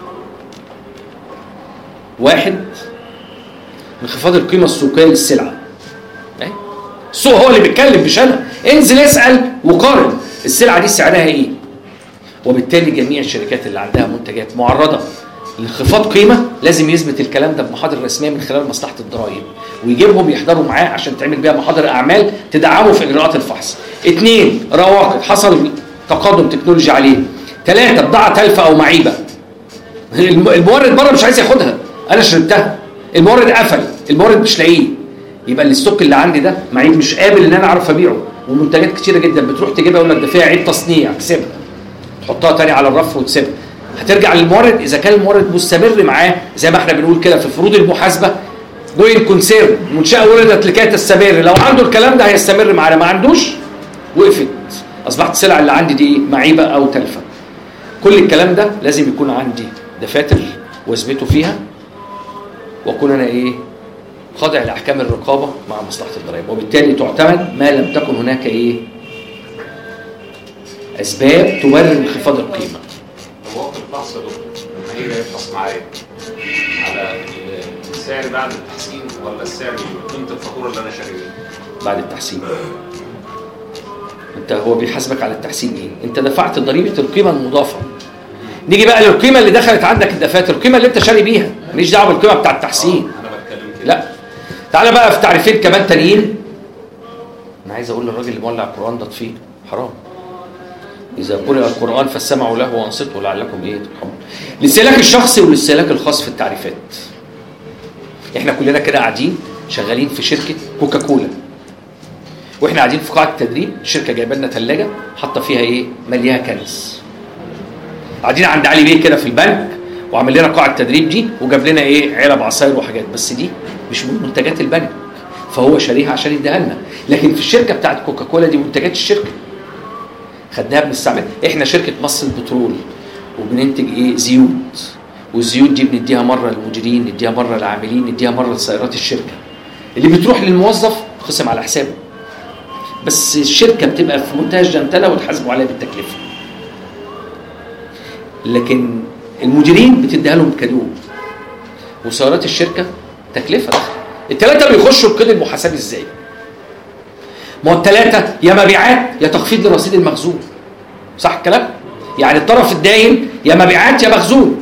واحد، انخفاض القيمه السوقيه للسلعه. السوق هو اللي بيتكلم مش انا، انزل اسال وقارن السلعه دي سعرها ايه. وبالتالي جميع الشركات اللي عندها منتجات معرضه لانخفاض قيمه لازم يثبت الكلام ده بمحاضر رسميه من خلال مصلحه الضرائب، ويجيبهم يحضروا معاه عشان تعمل بيها محاضر اعمال تدعمه في اجراءات الفحص. اثنين، رواقد حصل تقدم تكنولوجي عليه. ثلاثه، بضاعه تلفه او معيبه، المورد بره مش عايز ياخدها، انا شربتها، المورد قفل، المورد مش لاقيه، يبقى الستوك اللي عندي ده معيب مش قابل ان انا اعرف ابيعه. ومنتجات كتيره جدا بتروح تجيبها يقول لك ده فيها عيب تصنيع، تسيبها تحطها تاني على الرف وتسيبها. هترجع للمورد، اذا كان المورد مستمر معاه زي ما احنا بنقول كده في فروض المحاسبه جوين كونسيرن، منشاه ولدت لكي تستمر، لو عنده الكلام ده هيستمر معانا، ما عندوش وقفت، اصبحت السلع اللي عندي دي معيبه او تلفه. كل الكلام ده لازم يكون عندي دفاتر واثبته فيها، واكون انا ايه خاضع لاحكام الرقابه مع مصلحه الضرائب، وبالتالي تعتمد ما لم تكن هناك ايه اسباب تبرر انخفاض القيمه. هو وقت الفحص يا دكتور لما يجي يفحص معايا على السعر بعد التحسين ولا السعر قيمه الفاتوره اللي انا شاريها؟ بعد التحسين. انت هو بيحاسبك على التحسين ايه؟ انت دفعت ضريبه القيمه المضافه. نيجي بقى للقيمه اللي دخلت عندك الدفاتر، القيمه اللي انت شاري بيها، ماليش دعوه بالقيمه بتاع التحسين. انا بتكلم كده. لا. تعالى بقى في تعريفين كمان تانيين. انا عايز اقول للراجل اللي مولع القران ده طفيه، حرام. اذا قرئ القران فاستمعوا له وانصتوا لعلكم ايه ترحمون. الاستهلاك الشخصي والاستهلاك الخاص في التعريفات. احنا كلنا كده قاعدين شغالين في شركه كوكاكولا، واحنا قاعدين في قاعه التدريب، الشركه جايبه لنا ثلاجه حاطه فيها ايه مليها كنز. قاعدين عند علي بيه كده في البنك وعمل لنا قاعه التدريب دي وجاب لنا ايه علب عصاير وحاجات، بس دي مش من منتجات البنك، فهو شاريها عشان يديها لنا. لكن في الشركه بتاعت كوكاكولا دي منتجات الشركه، خدناها بنستعمل. احنا شركه مصر البترول وبننتج ايه زيوت، والزيوت دي بنديها مره للمديرين، نديها مره للعاملين، نديها مره لسيارات الشركه اللي بتروح للموظف خصم على حسابه، بس الشركه بتبقى في منتهى الجنتله وتحاسبوا عليها بالتكلفه. لكن المديرين بتديها لهم كادو، وسيارات الشركه تكلفه دخل. الثلاثه بيخشوا القيد المحاسبي ازاي؟ ما هو الثلاثه يا مبيعات يا تخفيض لرصيد المخزون، صح الكلام؟ يعني الطرف الداين يا مبيعات يا مخزون.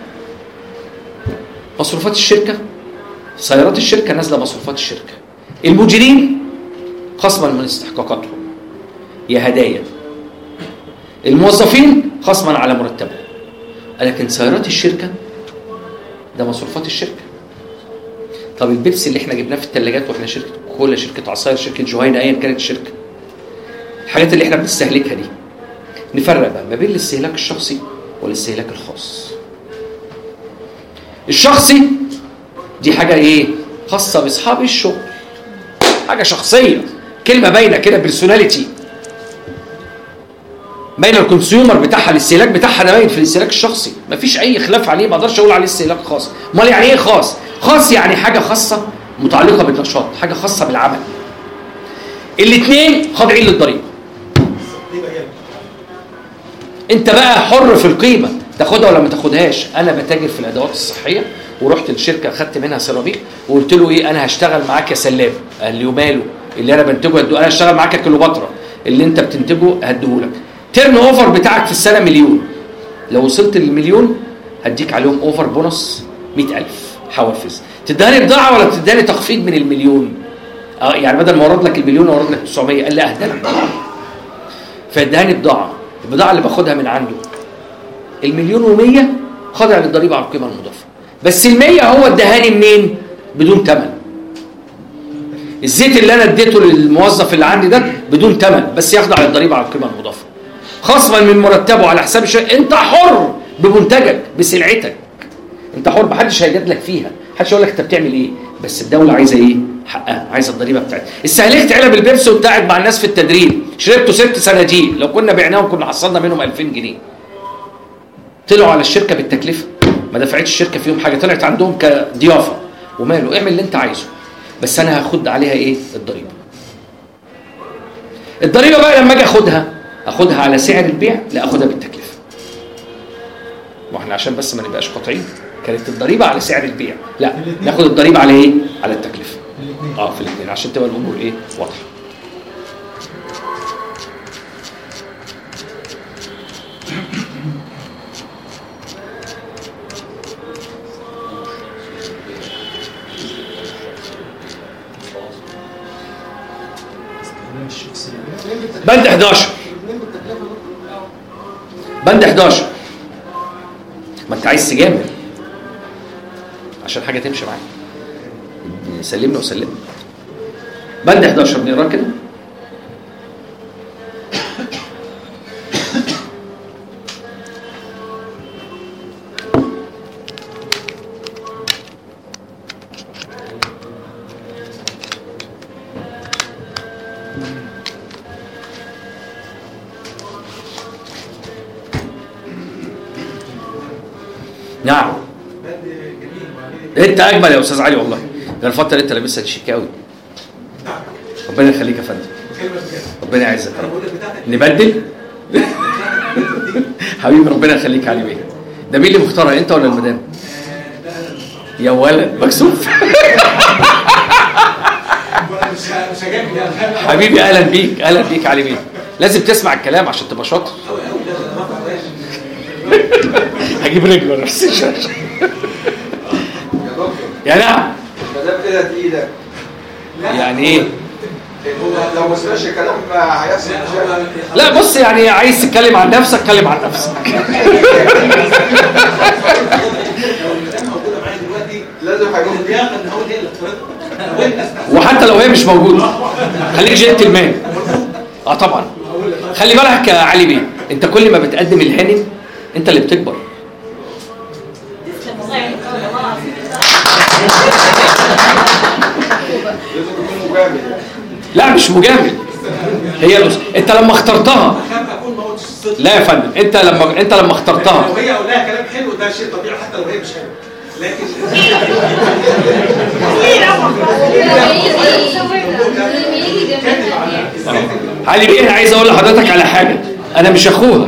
مصروفات الشركه، سيارات الشركه نازله مصروفات الشركه، المديرين خصما من استحقاقاتهم يا هدايا، الموظفين خصما على مرتبهم. لكن سيارات الشركه ده مصروفات الشركه. طب البيبسي اللي احنا جبناه في الثلاجات واحنا شركه كولا، شركه عصاير، شركه جهينه، ايا كانت الشركه، الحاجات اللي احنا بنستهلكها دي، نفرق بقى ما بين الاستهلاك الشخصي والاستهلاك الخاص. الشخصي دي حاجه ايه خاصه باصحاب الشغل، حاجه شخصيه، كلمه باينه كده، بيرسوناليتي. باين الكونسيومر بتاعها، الاستهلاك بتاعها ده باين في الاستهلاك الشخصي، مفيش اي خلاف عليه، ما اقدرش اقول عليه استهلاك خاص. امال يعني ايه خاص؟ خاص يعني حاجه خاصه متعلقه بالنشاط، حاجه خاصه بالعمل. الاثنين خاضعين للضريبه. انت بقى حر في القيمه، تاخدها ولا ما تاخدهاش. انا بتاجر في الادوات الصحيه ورحت للشركه اخدت منها سيراميك وقلت له ايه، انا هشتغل معاك يا سلام. قال لي وماله، اللي انا بنتجه هديه، انا هشتغل معاك يا كيلوباترا، اللي انت بتنتجه هديهولك. تيرن اوفر بتاعك في السنه مليون، لو وصلت للمليون هديك عليهم اوفر بونص مئة ألف حوافز. تداني بضاعه ولا تداني تخفيض من المليون؟ اه يعني بدل ما اورد لك المليون اورد لك تسعمية. قال لي اهدى لك فاداني بضاعه، البضاعه اللي باخدها من عنده المليون ومية خاضع للضريبه على القيمه المضافه، بس المية هو ادهاني منين؟ بدون ثمن. الزيت اللي انا اديته للموظف اللي عندي ده بدون ثمن، بس يخضع للضريبه على القيمه المضافه، خصما من مرتبه على حساب الشيء. انت حر بمنتجك بسلعتك، انت حر، محدش هيجادلك فيها، محدش يقول لك انت بتعمل ايه، بس الدوله عايزه ايه؟ حقها، عايزه الضريبه بتاعتها. استهلكت علب البيبسي وبتاعت مع الناس في التدريب، شربته ست سناديق، لو كنا بعناهم كنا حصلنا منهم ألفين جنيه. طلعوا على الشركه بالتكلفه، ما دفعتش الشركه فيهم حاجه، طلعت عندهم كضيافه. وماله، اعمل اللي انت عايزه، بس انا هاخد عليها ايه؟ الضريبه. الضريبه بقى لما اجي اخدها، اخدها على سعر البيع؟ لا، اخدها بالتكلفه. واحنا عشان بس ما نبقاش قاطعين، كانت الضريبه على سعر البيع، لا ناخد الضريبه على ايه؟ على التكلفه. اه في الاثنين، عشان تبقى الامور ايه؟ واضحه. بند حداشر، بند حداشر، ما انت عايز تجامل عشان حاجه تمشي معاك، سلمني وسلمني. بند حداشر نقراه كده. نعم انت اجمل يا استاذ علي والله، ده الفتره اللي انت لابسها دي شيك قوي. ربنا يخليك يا فندم، ربنا يعزك يا رب. نبدل حبيبي، ربنا يخليك علي بيه. ده مين اللي مختارها، انت ولا المدام؟ يا ولد مكسوف حبيبي اهلا بيك، اهلا بيك علي بيه. لازم تسمع الكلام عشان تبقى شاطر. هجيب رجله نفس الشاشه يا نعم. ما دام كده تقيله يعني ايه؟ لو ما سمعش كلام هيحصل مشاكل. لا بص، يعني عايز تتكلم عن نفسك اتكلم عن نفسك. لازم هيكون وحتى لو هي مش موجوده خليك جنتلمان. اه طبعا. خلي بالك يا علي بيه، انت كل ما بتقدم الهانم انت اللي بتكبر. لازم تكون مجامل. لا مش مجامل، هي الأس... انت لما اخترتها. لا يا فندم، انت لما انت لما اخترتها لو هي قولها كلام حلو ده شيء طبيعي حتى لو هي مش حلو، لكن علي بيه انا عايز اقول لحضرتك على حاجه، انا مش اخوها.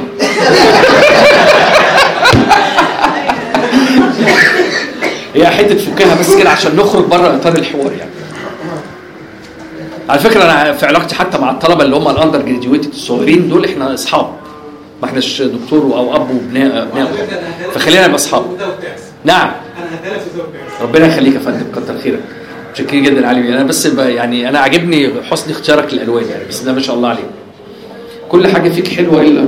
هي حته فكاهه بس كده عشان نخرج بره اطار الحوار يعني. على فكره انا في علاقتي حتى مع الطلبه اللي هم الاندر جراديويتد الصغيرين دول احنا اصحاب، ما احناش دكتور او اب وابناء ابناء، فخلينا نبقى اصحاب. نعم ربنا يخليك يا فندم، كتر خيرك، متشكرين جدا علي. انا بس يعني انا عاجبني حسن اختيارك للالوان يعني، بس ده ما شاء الله عليك، كل حاجه فيك حلوه الا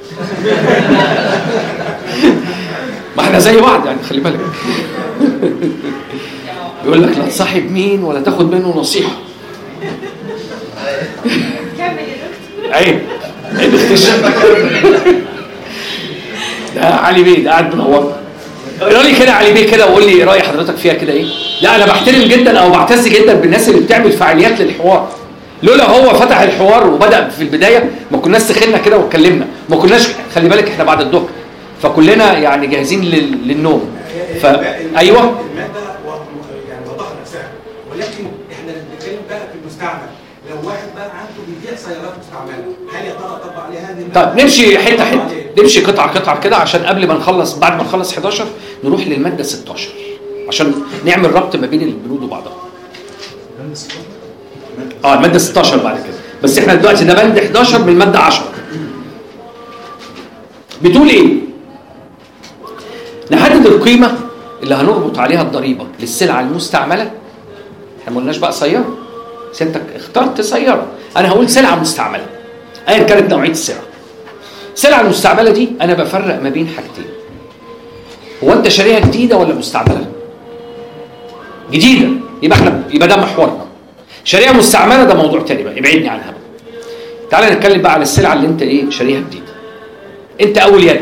ما احنا زي بعض يعني، خلي بالك. يقول لك لا تصاحب مين ولا تاخد منه نصيحه. عيب عيب اختشي. ده علي بيه ده قاعد منور. اقرا لي كده علي بيه كده وقول لي راي حضرتك فيها كده ايه. لا انا بحترم جدا او بعتز جدا بالناس اللي بتعمل فعاليات للحوار، لولا هو فتح الحوار وبدا في البدايه ما كناش سخنا كده واتكلمنا، ما كناش، خلي بالك احنا بعد الظهر فكلنا يعني جاهزين لل... للنوم. ف ايوه الماده يعني وضحت نفسها، ولكن احنا بنتكلم بقى في المستعمل. لو واحد بقى عنده بيبيع سيارات مستعمله، هل يا ترى طبق عليها هذه الماده؟ طيب نمشي حته حته، نمشي قطعه قطعه كده عشان قبل ما نخلص، بعد ما نخلص حداشر نروح للماده ستاشر عشان نعمل ربط ما بين البنود وبعضها. اه الماده ستاشر بعد كده، بس احنا دلوقتي ده بند حداشر من الماده عشرة. بتقول ايه؟ نحدد القيمه اللي هنربط عليها الضريبه للسلعه المستعمله. احنا ما قلناش بقى سياره، سنتك اخترت سياره، انا هقول سلعه مستعمله ايا كانت نوعيه السلعه. السلعه المستعمله دي انا بفرق ما بين حاجتين. هو انت شاريها جديده ولا مستعمله؟ جديده، يبقى احنا يبقى ده محورنا. شاريها مستعمله ده موضوع تاني بقى، ابعدني عنها بقى. تعالى نتكلم بقى على السلعه اللي انت ايه شاريها جديده. انت اول يد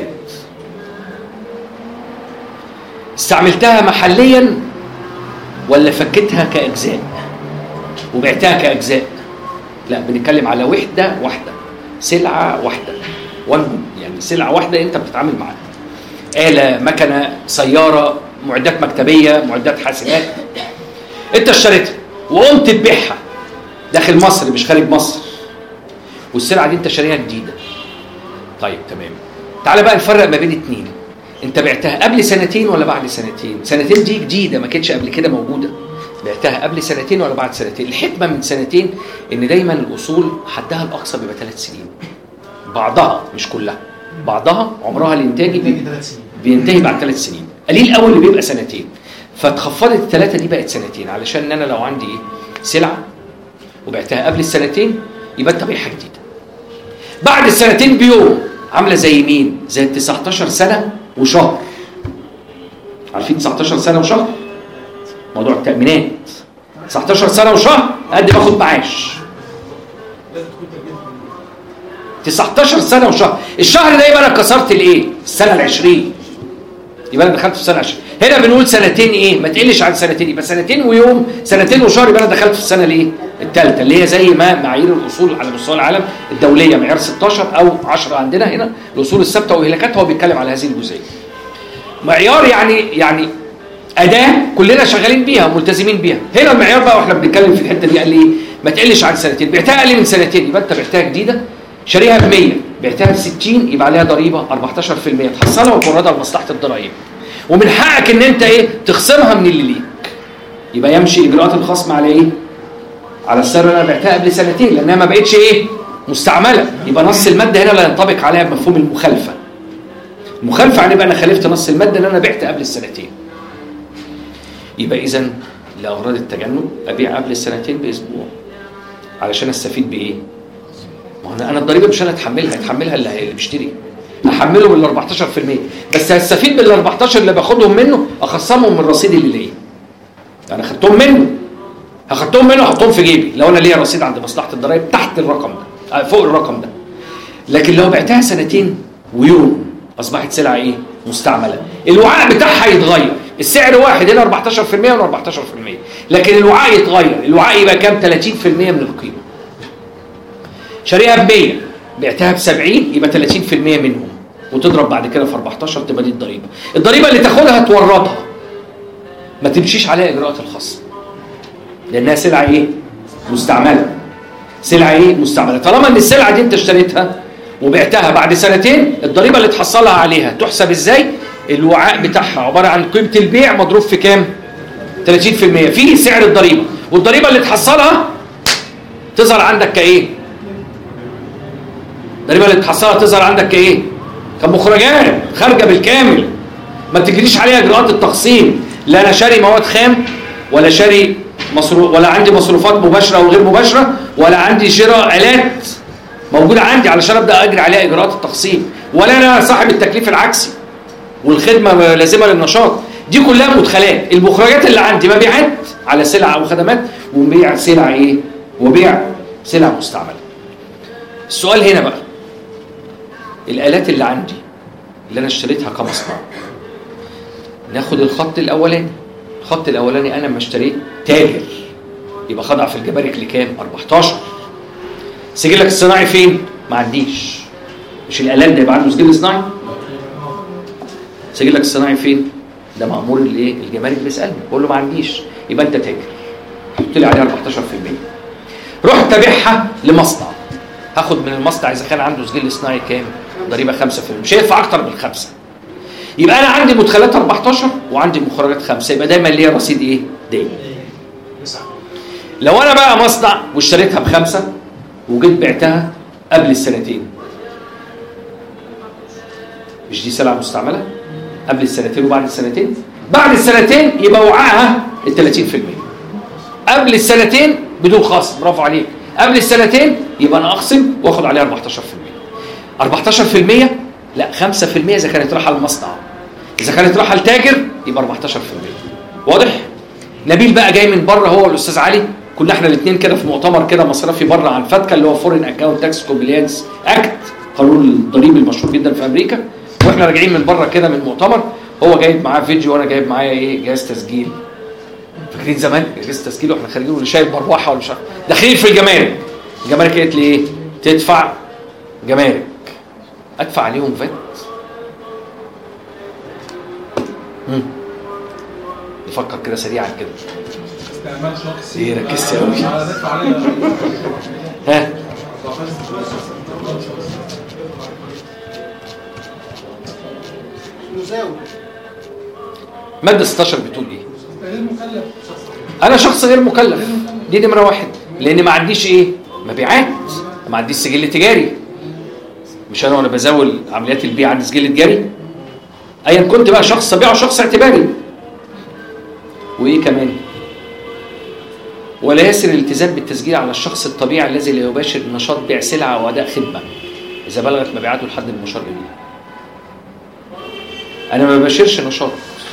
استعملتها محليا ولا فكتها كاجزاء وبعتها كاجزاء؟ لا، بنتكلم على وحده واحده، سلعه واحده، يعني سلعه واحده انت بتتعامل معاها. آلة، مكنه، سياره، معدات مكتبيه، معدات حاسبات، انت اشتريتها وقمت تبيعها داخل مصر مش خارج مصر، والسلعه دي انت شاريها جديده. طيب تمام، تعالى بقى نفرق ما بين اتنين. انت بعتها قبل سنتين ولا بعد سنتين؟ سنتين دي جديده ما كانتش قبل كده موجوده، بعتها قبل سنتين ولا بعد سنتين؟ الحكمه من سنتين ان دايما الاصول حدها الاقصى بيبقى ثلاث سنين، بعضها مش كلها، بعضها عمرها الانتاجي بينتهي بعد ثلاث سنين، قليل قوي اللي بيبقى سنتين. فتخفضت الثلاثه دي بقت سنتين، علشان انا لو عندي ايه سلعه وبعتها قبل السنتين يبقى انت بيعها جديده. بعد السنتين بيوم عامله زي مين؟ زي تسعتاشر سنه وشهر. عارفين تسعتاشر سنه وشهر؟ موضوع التأمينات. تسعتاشر سنه وشهر قد ما اخد معاش. تسعتاشر سنه وشهر، الشهر ده يبقى انا كسرت الايه؟ السنه العشرين. يبقى انا دخلت في السنه العشرين. هنا بنقول سنتين ايه؟ ما تقلش عن سنتين، يبقى سنتين ويوم، سنتين وشهر، يبقى انا دخلت في السنه الايه؟ الثالثه، اللي هي زي ما معايير الاصول على مستوى العالم الدوليه معيار ستاشر او عشرة عندنا هنا، الاصول الثابته واهلاكاتها، هو بيتكلم على هذه الجزئيه. معيار يعني يعني اداه كلنا شغالين بيها ملتزمين بيها. هنا المعيار بقى واحنا بنتكلم في الحته دي قال لي ما تقلش عن سنتين، بعتها اقل من سنتين يبقى انت بعتها جديده، شاريها ب مية بعتها ب ستين يبقى عليها ضريبه أربعتاشر في المية تحصلها وتوردها لمصلحه الضرائب، ومن حقك ان انت ايه تخصمها من اللي ليك. يبقى يمشي اجراءات الخصم على ايه؟ على السعر اللي انا بعتها قبل سنتين لانها ما بقتش ايه؟ مستعمله. يبقى نص الماده هنا لا ينطبق عليها بمفهوم المخالفه. المخالفه يعني بقى انا خالفت نص الماده اللي انا بعت قبل السنتين. يبقى اذا لاغراض التجنب ابيع قبل السنتين باسبوع علشان استفيد بايه؟ ما انا انا الضريبه مش انا اتحملها، اتحملها اللي اللي بيشتري، احمله بال أربعتاشر في المية، بس هستفيد بال أربعتاشر اللي باخدهم منه اخصمهم من الرصيد اللي ليا. انا خدتهم منه، هاخدتهم منه احطهم في جيبي لو انا ليا رصيد عند مصلحه الضرائب تحت الرقم ده، فوق الرقم ده. لكن لو بعتها سنتين ويوم اصبحت سلعه ايه؟ مستعمله. الوعاء بتاعها يتغير، السعر واحد هنا أربعتاشر في المية ولا أربعتاشر في المية، لكن الوعاء يتغير، الوعاء يبقى كام؟ ثلاثين في المية من القيمه. شاريها ب مية بعتها ب سبعين يبقى ثلاثين في المية منهم، وتضرب بعد كده في أربعتاشر تبقى دي الضريبه. الضريبه اللي تاخدها توردها، ما تمشيش عليها اجراءات الخصم لانها سلعه ايه؟ مستعمله. سلعه ايه؟ مستعمله. طالما ان السلعه دي انت اشتريتها وبعتها بعد سنتين، الضريبه اللي تحصلها عليها تحسب ازاي؟ الوعاء بتاعها عباره عن قيمه البيع مضروب في كام؟ ثلاثين في المية في سعر الضريبه، والضريبه اللي تحصلها تظهر عندك كايه؟ الضريبه اللي تحصلها تظهر عندك كايه؟ كمخرجات خارجه بالكامل، ما تجريش عليها اجراءات التقسيم. لا انا شاري مواد خام ولا شاري مصروف، ولا عندي مصروفات مباشره او غير مباشره، ولا عندي شراء الات موجوده عندي علشان ابدا اجري عليها اجراءات التقسيم، ولا انا صاحب التكليف العكسي والخدمه لازمه للنشاط. دي كلها مدخلات. المخرجات اللي عندي مبيعات على سلع او خدمات، وبيع سلع ايه؟ وبيع سلع مستعمله. السؤال هنا بقى، الالات اللي عندي اللي انا اشتريتها كمصنع، ناخد الخط الاولاني. الخط الاولاني انا لما اشتريت تاجر يبقى خضع في الجمارك لكام؟ أربعتاشر. سجلك الصناعي فين؟ ما عنديش. مش الاعلان ده يبقى عنده سجل صناعي؟ سجلك الصناعي فين؟ ده مأمور الايه؟ الجمارك بيسالني، بقول له ما عنديش، يبقى انت تاجر. حط لي عليها أربعتاشر في المية. رحت تابعها لمصنع، هاخد من المصنع اذا كان عنده سجل صناعي كام؟ ضريبه خمسة في المية، مش هيدفع اكتر من خمسة. يبقى انا عندي مدخلات أربعتاشر وعندي مخرجات خمسة، يبقى دايما ليا رصيد ايه؟ دايما. لو انا بقى مصنع واشتريتها بخمسة وجيت بعتها قبل السنتين، مش دي سلعه مستعمله؟ قبل السنتين وبعد السنتين؟ بعد السنتين يبقى وعاها ال ثلاثين في المية. قبل السنتين بدون خصم، برافو عليك. قبل السنتين يبقى انا اخصم واخد عليها أربعتاشر في المية. أربعتاشر في المية لا، خمسة في المية اذا كانت رايحه للمصنع. اذا كانت رايحه لتاجر يبقى أربعتاشر في المية. واضح؟ نبيل بقى جاي من بره هو والاستاذ علي، كنا احنا الاثنين كده في مؤتمر كده مصرفي بره عن فاتكا اللي هو فورين اكاونت تاكس كومبليانس اكت، قانون الضريبي المشهور جدا في امريكا. واحنا راجعين من بره كده من المؤتمر، هو جايب معاه فيديو وانا جايب معايا ايه؟ جهاز تسجيل. فاكرين زمان جهاز تسجيل واحنا خارجين واللي شايل مروحه ولا مش عارف، داخلين في الجمارك. الجمارك قالت لي ايه؟ تدفع جمارك. ادفع عليهم فات؟ امم نفكر كده سريعا كده. استعمال شخصي. ايه ركزت قوي. ها مزاول. ماده ستاشر بتقول ايه؟ انا شخص غير مكلف، دي نمره واحد، لان ما عنديش ايه؟ مبيعات، ما عنديش سجل تجاري. مش انا وانا بزاول عمليات البيع عندي سجل تجاري؟ ايا كنت بقى شخص بيع وشخص اعتباري. وايه كمان؟ ولا يسر الالتزام بالتسجيل على الشخص الطبيعي الذي لا يباشر نشاط بيع سلعه او اداء خدمه اذا بلغت مبيعاته لحد المشار اليه. انا ما بباشرش نشاط،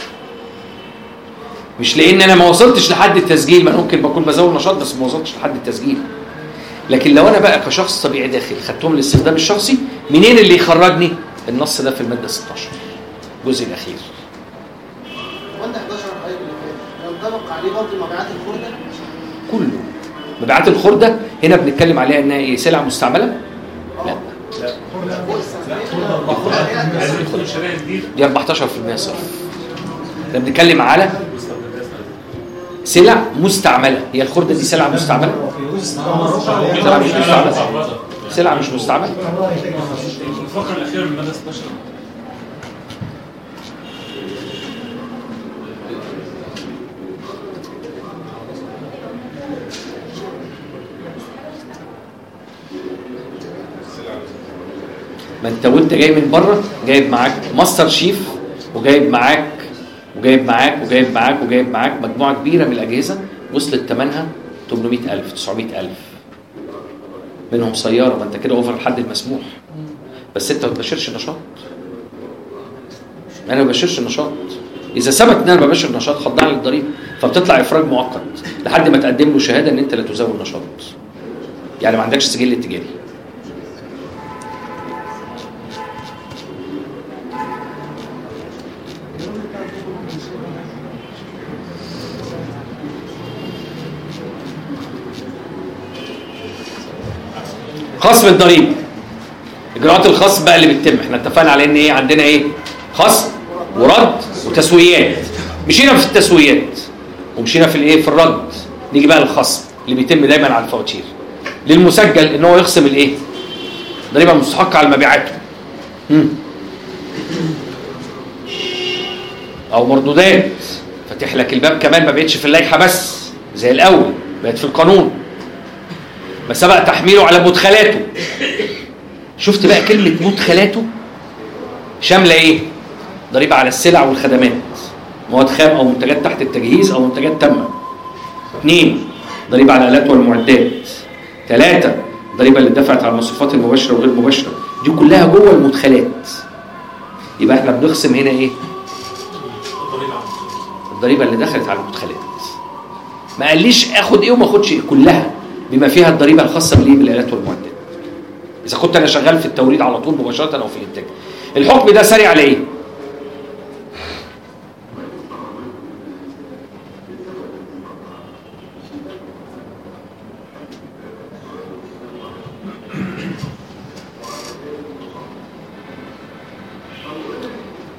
مش لان انا ما وصلتش لحد التسجيل، ما ممكن بكون بزود نشاط بس ما وصلتش لحد التسجيل. لكن لو انا بقى كشخص طبيعي داخل خدتهم للاستخدام الشخصي، منين اللي يخرجني؟ النص ده في الماده ستاشر الجزء الاخير. وانت حداشر قريب اللي فات ينطبق عليه برضه مبيعات الخرده؟ كله مبيعات الخرده هنا بنتكلم عليها انها ايه؟ سلعه مستعمله؟ لا دي أربعتاشر في المية صرف. ده بنتكلم على سلع مستعمله. هي الخرده دي سلعه مستعمله؟ سلعه مش مستعمله. سلعه مش مستعمله. الفقره الاخيره من الماده ستاشر. ما انت وانت جاي من بره جايب معاك ماستر شيف، وجايب معاك وجايب معاك وجايب معاك وجايب معاك مجموعه كبيره من الاجهزه وصلت ثمنها ثمانمائة ألف تسعمائة ألف، منهم سياره. ما انت كده اوفر الحد المسموح، بس انت ما بتباشرش نشاط. انا ما بباشرش نشاط. اذا ثبت ان انا بباشر نشاط خضعني للضريبه، فبتطلع افراج مؤقت لحد ما تقدم له شهاده ان انت لا تزاول نشاط، يعني ما عندكش سجل تجاري. خصم الضريبه، اجراءات الخصم بقى اللي بتتم. احنا اتفقنا على ان ايه؟ عندنا ايه؟ خصم ورد وتسويات. مشينا في التسويات ومشينا في الايه؟ في الرد. نيجي بقى للخصم اللي بيتم دايما على الفواتير. للمسجل ان هو يخصم الايه؟ ضريبه مستحقه على مبيعاته او مردودات. فاتح لك الباب كمان، ما بقتش في اللائحه بس زي الاول، بقت في القانون. ما سبق تحميله على مدخلاته. شفت بقى كلمه مدخلاته شامله ايه؟ ضريبه على السلع والخدمات، مواد خام او منتجات تحت التجهيز او منتجات تامه. اثنين، ضريبه على الالات والمعدات. ثلاثه، ضريبه اللي دفعت على المصروفات المباشره وغير المباشره. دي كلها جوه المدخلات. يبقى احنا بنخصم هنا ايه؟ الضريبه اللي دخلت على المدخلات. ما قاليش اخد ايه وما اخدش ايه، كلها بما فيها الضريبه الخاصه بالايه؟ بالالات والمعدات. اذا كنت انا شغال في التوريد على طول مباشره او في الانتاج. الحكم ده سريع على ايه؟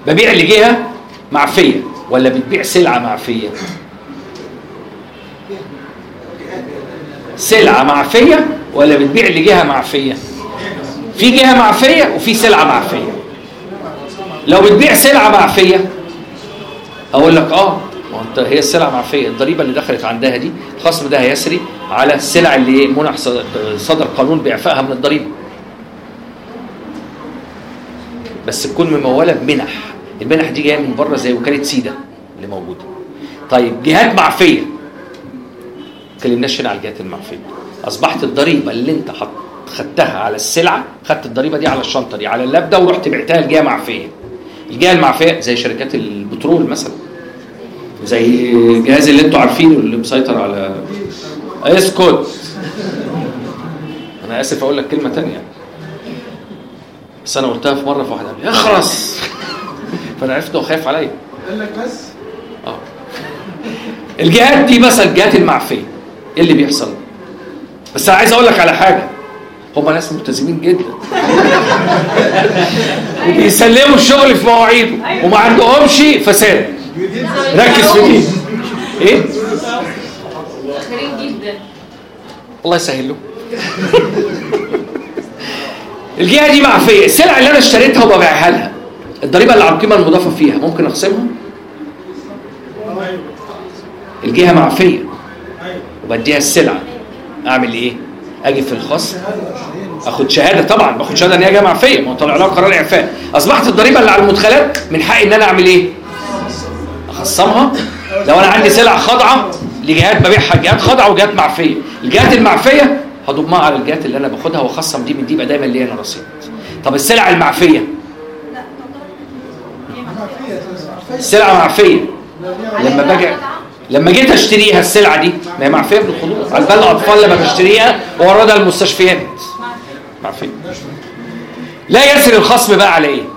ببيع لجهه معفيه ولا بتبيع سلعه معفيه؟ سلعه معفيه ولا بتبيع لجهه معفيه؟ في جهه معفيه وفي سلعه معفيه. لو بتبيع سلعه معفيه اقول لك اه ما انت هي السلعه معفيه، الضريبه اللي دخلت عندها دي الخصم ده هيسري على السلع اللي منح صدر قانون باعفائها من الضريبه، بس تكون مموله بمنح. المنح دي جايه من بره زي وكاله سيدا اللي موجوده. طيب جهات معفيه، ما اتكلمناش هنا على الجهات المعفيه. اصبحت الضريبه اللي انت حط خدتها على السلعه، خدت الضريبه دي على الشنطه دي على اللاب ده ورحت بعتها لجهه معفيه. الجهه المعفيه زي شركات البترول مثلا، زي الجهاز اللي انتوا عارفينه اللي مسيطر على اسكت. انا اسف اقول لك كلمه ثانيه بس انا قلتها في مره في واحد قال لي اخرس فانا عرفت انه خايف عليا. قال لك بس اه الجهات دي مثلا الجهات المعفيه ايه اللي بيحصل؟ بس انا عايز اقول لك على حاجه، هم ناس ملتزمين جدا وبيسلموا الشغل في مواعيده وما عندهمش فساد. ركز في دي. ايه؟ متاخرين جدا. الله يسهل له. الجهه دي معفيه، السلعه اللي انا اشتريتها وببيعها لها الضريبه اللي على القيمه المضافه فيها ممكن اخصمها؟ الجهه معفيه وبديها السلعه، اعمل ايه؟ اجي في الخصم اخد شهاده، طبعا باخد شهاده ان هي جهه معفيه، ما طلع لها قرار اعفاء. اصبحت الضريبه اللي على المدخلات من حقي ان انا اعمل ايه؟ اخصمها. لو انا عندي سلع خاضعه لجهات ببيعها، جهات خاضعه وجهات معفيه، الجهات المعفيه هضمها على الجهات اللي انا باخدها واخصم دي من دي، يبقى دايما ليا انا رصيد. طب السلع المعفيه، السلعه معفيه لما باجي لما جيت اشتريها السلعه دي ما هي معفيه بالخضوع، على بال الاطفال لما بشتريها واوردها المستشفيات معفيه. لا يسري الخصم بقى على ايه؟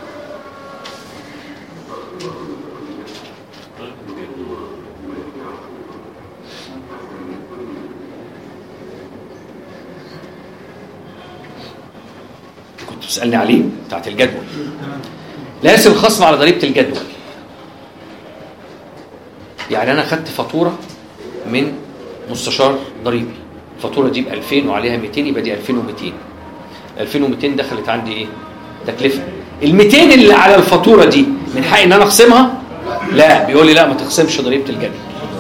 كنت بتسالني عليه بتاعت الجدول. لا يسري الخصم على ضريبه الجدول. يعني انا خدت فاتوره من مستشار ضريبي، الفاتوره دي ب ألفين وعليها مئتين، يبقى دي ألفين ومئتين. ألفين ومئتين دخلت عندي ايه؟ تكلفه. ال مئتين اللي على الفاتوره دي من حقي ان انا اخصمها؟ لا، بيقول لي لا ما تخصمش ضريبه الجدول،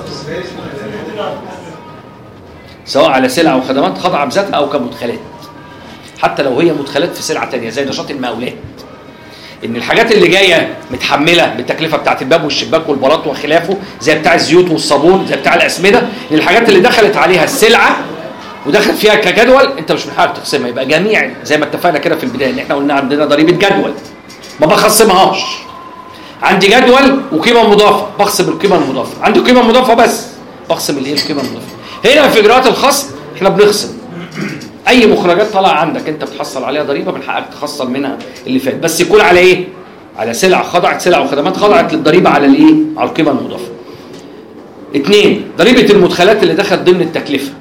سواء على سلع او خدمات خاضعه بذاتها او كمدخلات، حتى لو هي مدخلات في سلعه ثانيه زي نشاط المقاولات. ان الحاجات اللي جايه متحمله بالتكلفه بتاعه الباب والشباك والبلاط وخلافه، زي بتاع الزيوت والصابون، زي بتاع الاسمده، الحاجات اللي دخلت عليها السلعه ودخلت فيها كجدول انت مش من حقك تخصمها. يبقى جميع زي ما اتفقنا كده في البدايه ان احنا قلنا عندنا ضريبه جدول ما بخصمهاش. عندي جدول وقيمه مضافه بخصم القيمه المضافه، عندي قيمه مضافه بس بخصم الايه؟ القيمه المضافه. هنا في اجراءات الخصم احنا بنخصم اي مخرجات طالعه عندك انت بتحصل عليها ضريبه من حقك تخصم منها اللي فات، بس يكون على ايه؟ على سلع خضعت، سلع وخدمات خضعت للضريبه على الايه؟ على القيمه المضافه. اثنين، ضريبه المدخلات اللي دخلت ضمن التكلفه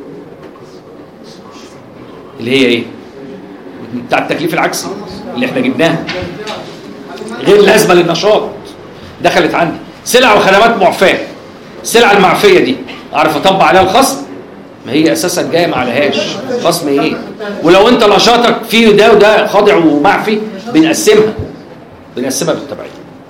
اللي هي ايه؟ بتاع التكليف العكسي اللي احنا جبناها غير لازمه للنشاط، دخلت عندي سلع وخدمات معفاه. السلع المعفيه دي اعرف اطبق عليها الخصم؟ ما هي اساسا جايه ما عليهاش خصم ايه؟ ولو انت نشاطك فيه ده وده خاضع ومعفي بنقسمها بنقسمها بالتبعيه.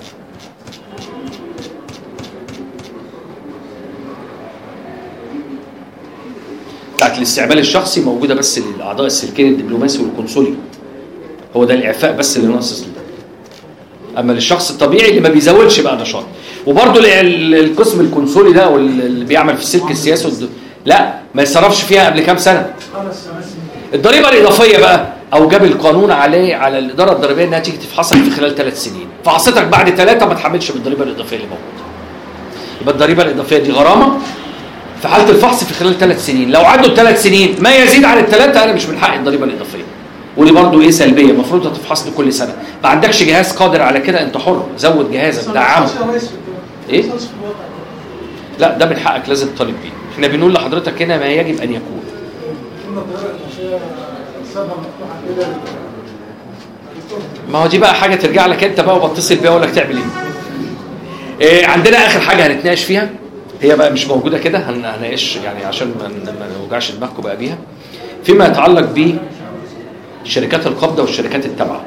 بتاعت الاستعمال الشخصي موجوده بس للاعضاء السلكين الدبلوماسي والقنصلي، هو ده الاعفاء بس اللي ناقص لده. اما للشخص الطبيعي اللي ما بيزودش بقى نشاط. وبرده القسم القنصلي ده واللي بيعمل في السلك السياسي والد... لا ما يتصرفش فيها قبل كام سنه. الضريبه الاضافيه بقى اوجب القانون عليه على الاداره الضريبيه انها تيجي تفحصك في خلال ثلاث سنين، فحصتك بعد ثلاثه ما تحملش بالضريبه الاضافيه اللي موجوده. يبقى الضريبه الاضافيه دي غرامه في حاله الفحص في خلال ثلاث سنين، لو عدوا الثلاث سنين ما يزيد عن الثلاثه انا مش من حق الضريبه الاضافيه. ودي برضه ايه سلبيه، المفروض هتفحصني كل سنه. ما عندكش جهاز قادر على كده انت حر، زود جهازك دعمه. ايه؟ لا ده من حقك لازم تطالب بيه. احنا بنقول لحضرتك هنا ما يجب ان يكون. ما هو دي بقى حاجه ترجع لك انت بقى، وبتصل بيها واقول لك تعمل ايه. إيه عندنا اخر حاجه هنتناقش فيها، هي بقى مش موجوده كده، هنناقش يعني عشان ما نوجعش دماغكم بقى بيها، فيما يتعلق بشركات القبضه والشركات التابعه.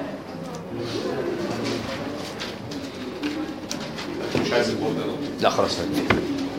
مش عايز البورد ده. لا خلاص هنتفق.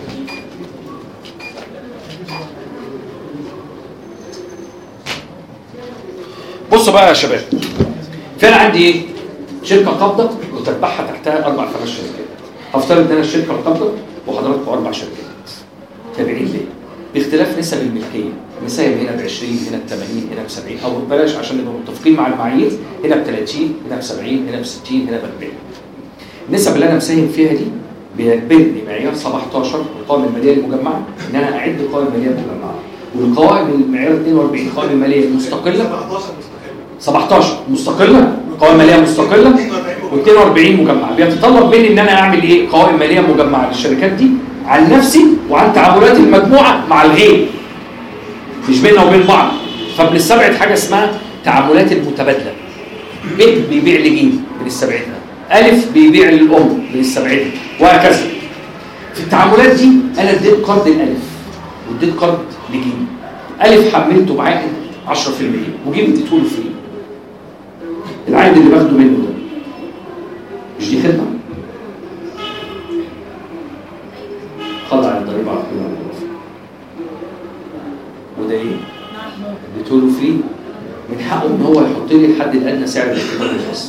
بصوا بقى يا شباب، فانا عندي ايه؟ شركه قابضه وتتبعها تحتها اربع خمس شركات. هفترض ان انا الشركه القابضه وحضراتكم اربع شركات. تابعين ليه؟ باختلاف نسب الملكيه، مساهم هنا ب عشرين، هنا ب ثمانين، هنا ب سبعين، او بلاش عشان نبقى متفقين مع المعايير، هنا ب ثلاثين، هنا ب سبعين، هنا ب ستين، هنا ب أربعين. النسب اللي انا مساهم فيها دي بيجبرني معيار سبعتاشر القوائم الماليه المجمعه ان انا اعد قوائم ماليه مجمعه، والقوائم المعيار اثنين وأربعين القوائم الماليه المستقله سبعتاشر مستقله، قوائم ماليه مستقله واثنين وأربعين مجمعه. بيتطلب مني ان انا اعمل ايه؟ قوائم ماليه مجمعه للشركات دي عن نفسي وعن تعاملات المجموعه مع الغير، مش بيننا وبين بعض. فبنستبعد حاجه اسمها تعاملات المتبادله. ب بيبيع لج بنستبعدها، الف بيبيع للام بنستبعدها، وهكذا. في التعاملات دي انا اديت قرض الالف واديت قرض لج. الف حملته بعائد عشرة في المية وج اديته له فري. العائد اللي باخده منه ده مش دي خدمه؟ خضع الضريبه على القيمه المضافه. وده ايه؟ اديته له فري، من حقه ان هو يحط لي الحد الادنى سعر الاعتبار الخاص.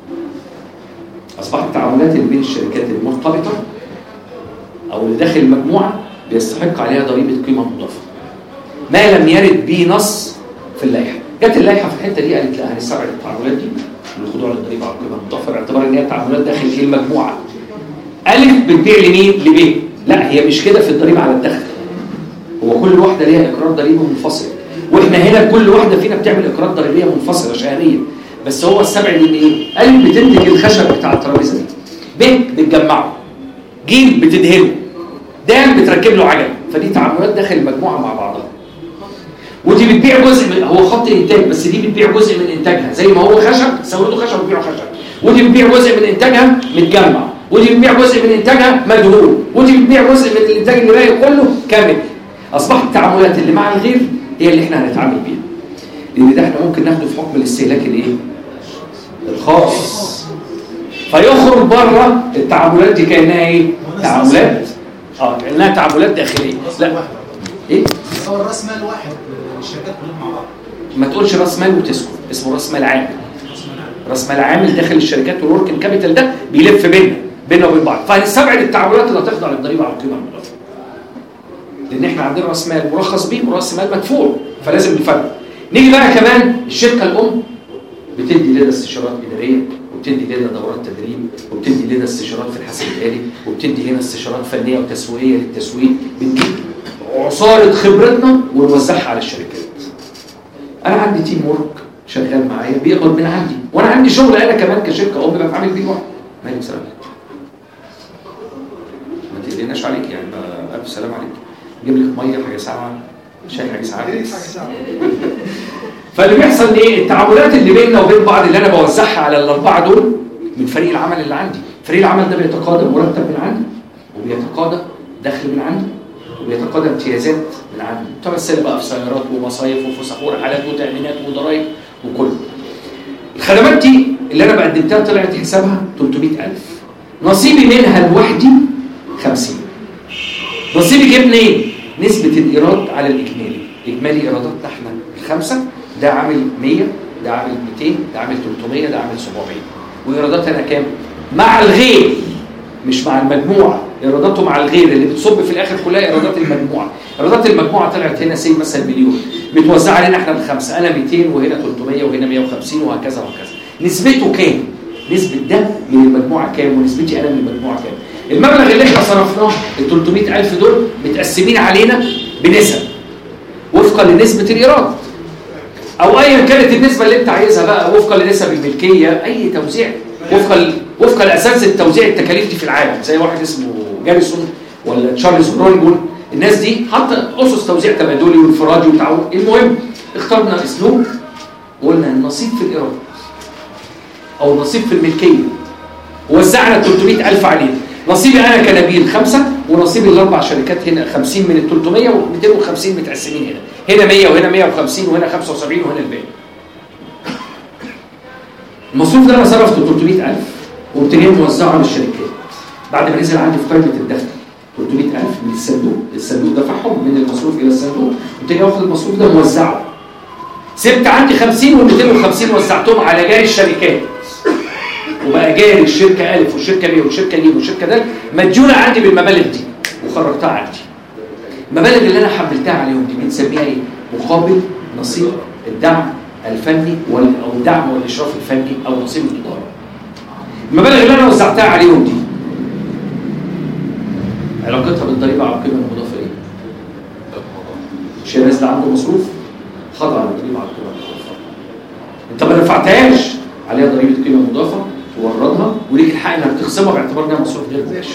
اصبحت التعاملات اللي بين الشركات المرتبطه او اللي داخل المجموعه بيستحق عليها ضريبه قيمه مضافه ما لم يرد به نص في اللائحه. جت اللائحه في الحته دي قالت لا، هنستبعد التعاملات دي بالخضوع للضريبه على القيمه المضافه باعتبار ان هي تعاملات داخل ايه المجموعه. الف بتبيع لمين؟ لب. لا، هي مش كده في الضريبه على الدخل. هو كل واحده ليها اقرار ضريبي منفصل، واحنا هنا كل واحده فينا بتعمل اقرار ضريبيه منفصله شهريه. بس هو استبعد ان ايه؟ الف بتنتج الخشب بتاع الترابيزه دي، ب بتجمعه، ج بتدهنه، د بتركب له عجل. فدي تعاملات داخل المجموعه مع بعضها. ودي بتبيع جزء من، هو خط انتاج بس دي بتبيع جزء من انتاجها، زي ما هو خشب سويته خشب وبيعه خشب. ودي بتبيع جزء من انتاجها متجمع، ودي بتبيع جزء من انتاجها مدهون، ودي بتبيع جزء من الانتاج اللي باقي كله كامل. اصبحت التعاملات اللي مع الغير هي اللي احنا هنتعامل بيها، لان ده احنا ممكن ناخده في حكم الاستهلاك الايه؟ الخاص. فيخرج بره التعاملات دي كانها ايه؟ تعاملات اه كانها تعاملات داخليه. لا ايه؟ هو الراس مال واحد الشركات كلها مع بعض. ما تقولش راس مال وتسكت، اسمه راس مال عامل. راس مال عامل داخل الشركات والوركن كابيتال ده بيلف بيننا بيننا وبين بعض. فهنستبعد التعاملات اللي هتخضع للضريبه على القيمه المضافه، لان احنا عندنا راس مال مرخص بيه وراس مال مدفوع، فلازم نفرق. نيجي بقى كمان الشركه الام بتدي لنا استشارات اداريه، وبتدي لنا دورات تدريب، وبتدي لنا استشارات في الحساب الآلي، وبتدي هنا استشارات فنيه وتسويقيه للتسويق. بنجيب عصاره خبرتنا ونوزعها على الشركات. انا عندي تيم ورك شغال معايا بيقبض من عندي، وانا عندي شغل انا كمان كشركه ام بتعامل بيه لوحدي. مالك سلام عليك، ما تقلقناش عليك يعني، الف سلام عليك. اجيب لك ميه حاجه ساقعه، شاي حاجه ساقعه. فاللي بيحصل ايه؟ التعاملات اللي بيننا وبين بعض اللي انا بوزعها على الاربعه دول من فريق العمل اللي عندي. فريق العمل ده بيتقاضى مرتب من عندي، وبيتقاضى دخل من عندي، وبيتقاضى امتيازات من عندي، تمثل بقى في سيارات ومصايف وفسح ورحلات وتامينات وضرائب وكله. الخدمات دي اللي انا قدمتها طلعت حسابها ثلاثمائة ألف، نصيبي منها لوحدي خمسين. نصيبي جه منين؟ نسبه الايراد على الاجمالي. اجمالي ايراداتنا احنا الخمسه، ده عامل مية، ده عامل مئتين، ده عامل ثلاثمائة، ده عامل سبعمائة. وايرادات انا كام؟ مع الغير مش مع المجموعه. ايراداته مع الغير اللي بتصب في الاخر كلها ايرادات المجموعه. ايرادات المجموعه طلعت هنا سي مثلا مليون، متوزعه علينا احنا الخمسه، انا مئتين وهنا ثلاثمائة وهنا مئة وخمسين وهكذا وهكذا. نسبته كام؟ نسبه ده من المجموعه كام؟ ونسبتي انا من المجموعه كام؟ المبلغ اللي احنا صرفناه ال ثلاثمائة ألف دول متقسمين علينا بنسب وفقا لنسبه الايراد، او ايا كانت النسبه اللي انت عايزها بقى، وفقا لنسب الملكيه، اي توزيع وفقا وفقا لاساس التوزيع التكاليف دي في العالم، زي واحد اسمه جاريسون ولا تشارلز برونجون. الناس دي حاطه اسس توزيع تبادلي وانفرادي وتعاون. المهم اخترنا اسلوب وقلنا النصيب في الايراد. او نصيب في الملكيه، ووزعنا ثلاثمائة ألف عليه. نصيبي انا كنبيل خمسه، ونصيبي الاربع شركات هنا خمسين من ال ثلاثمائة و250 متقسمين هنا، هنا مية وهنا مية وخمسين وهنا خمسة وسبعين وهنا الباقي. المصروف ده انا صرفته ثلاثمائة ألف وقمت جاي موزعه على الشركات. بعد ما نزل عندي في قائمه الدخل ثلاثمائة ألف من الصندوق، الصندوق دفعهم من المصروف الى الصندوق، قمت جاي واخد المصروف ده موزعه. سبت عندي خمسين و250 وزعتهم على جاري الشركات، وبقى جاري الشركه الف والشركه ب والشركه ج والشركه د مديونه عندي بالمبالغ دي وخرجتها عندي. المبالغ اللي انا حملتها عليهم دي بنسميها ايه؟ مقابل نصيب الدعم الفني او الدعم والاشراف الفني او نصيب الاداره. المبالغ اللي انا وزعتها عليهم دي علاقتها بالضريبه على القيمه المضافه ايه؟ مش الناس ده عنده مصروف خضع للضريبه على القيمه المضافه. انت ما دفعتهاش عليها ضريبه قيمه مضافه توردها وليك الحق انك تخصمها باعتبار انها مصروف غير مباشر.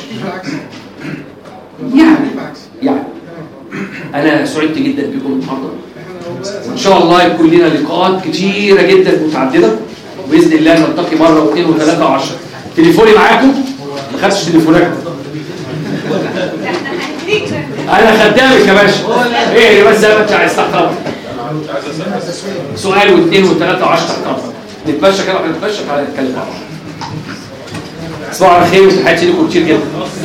يعني يعني انا سعدت جدا بكم النهارده، وان شاء الله يكون لنا لقاءات كتيره جدا متعدده، وباذن الله نلتقي مره واثنين وثلاثه وعشره. تليفوني معاكم؟ ما خدتش تليفوناتكم. انا خدامك يا باشا. ايه بس زي ما انت عايز تحت امرك. سؤال واثنين وثلاثه وعشره تحت امرك. نتمشى كده نتمشى تعالى نتكلم مع بعض. تصبحوا على خير وتحياتي لكم كتير جدا.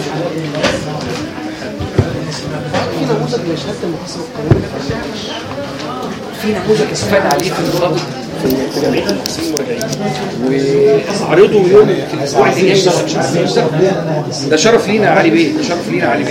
في نموذج لشهاده المحاسبه القانونيه، في نموذج استفاد عليه في المرابط في جمعيه المحاسبين المراجعين، وعرضه يوم في الاسبوع اللي جاي. ده شرف لينا يا علي بيه، ده شرف لينا يا علي بيه.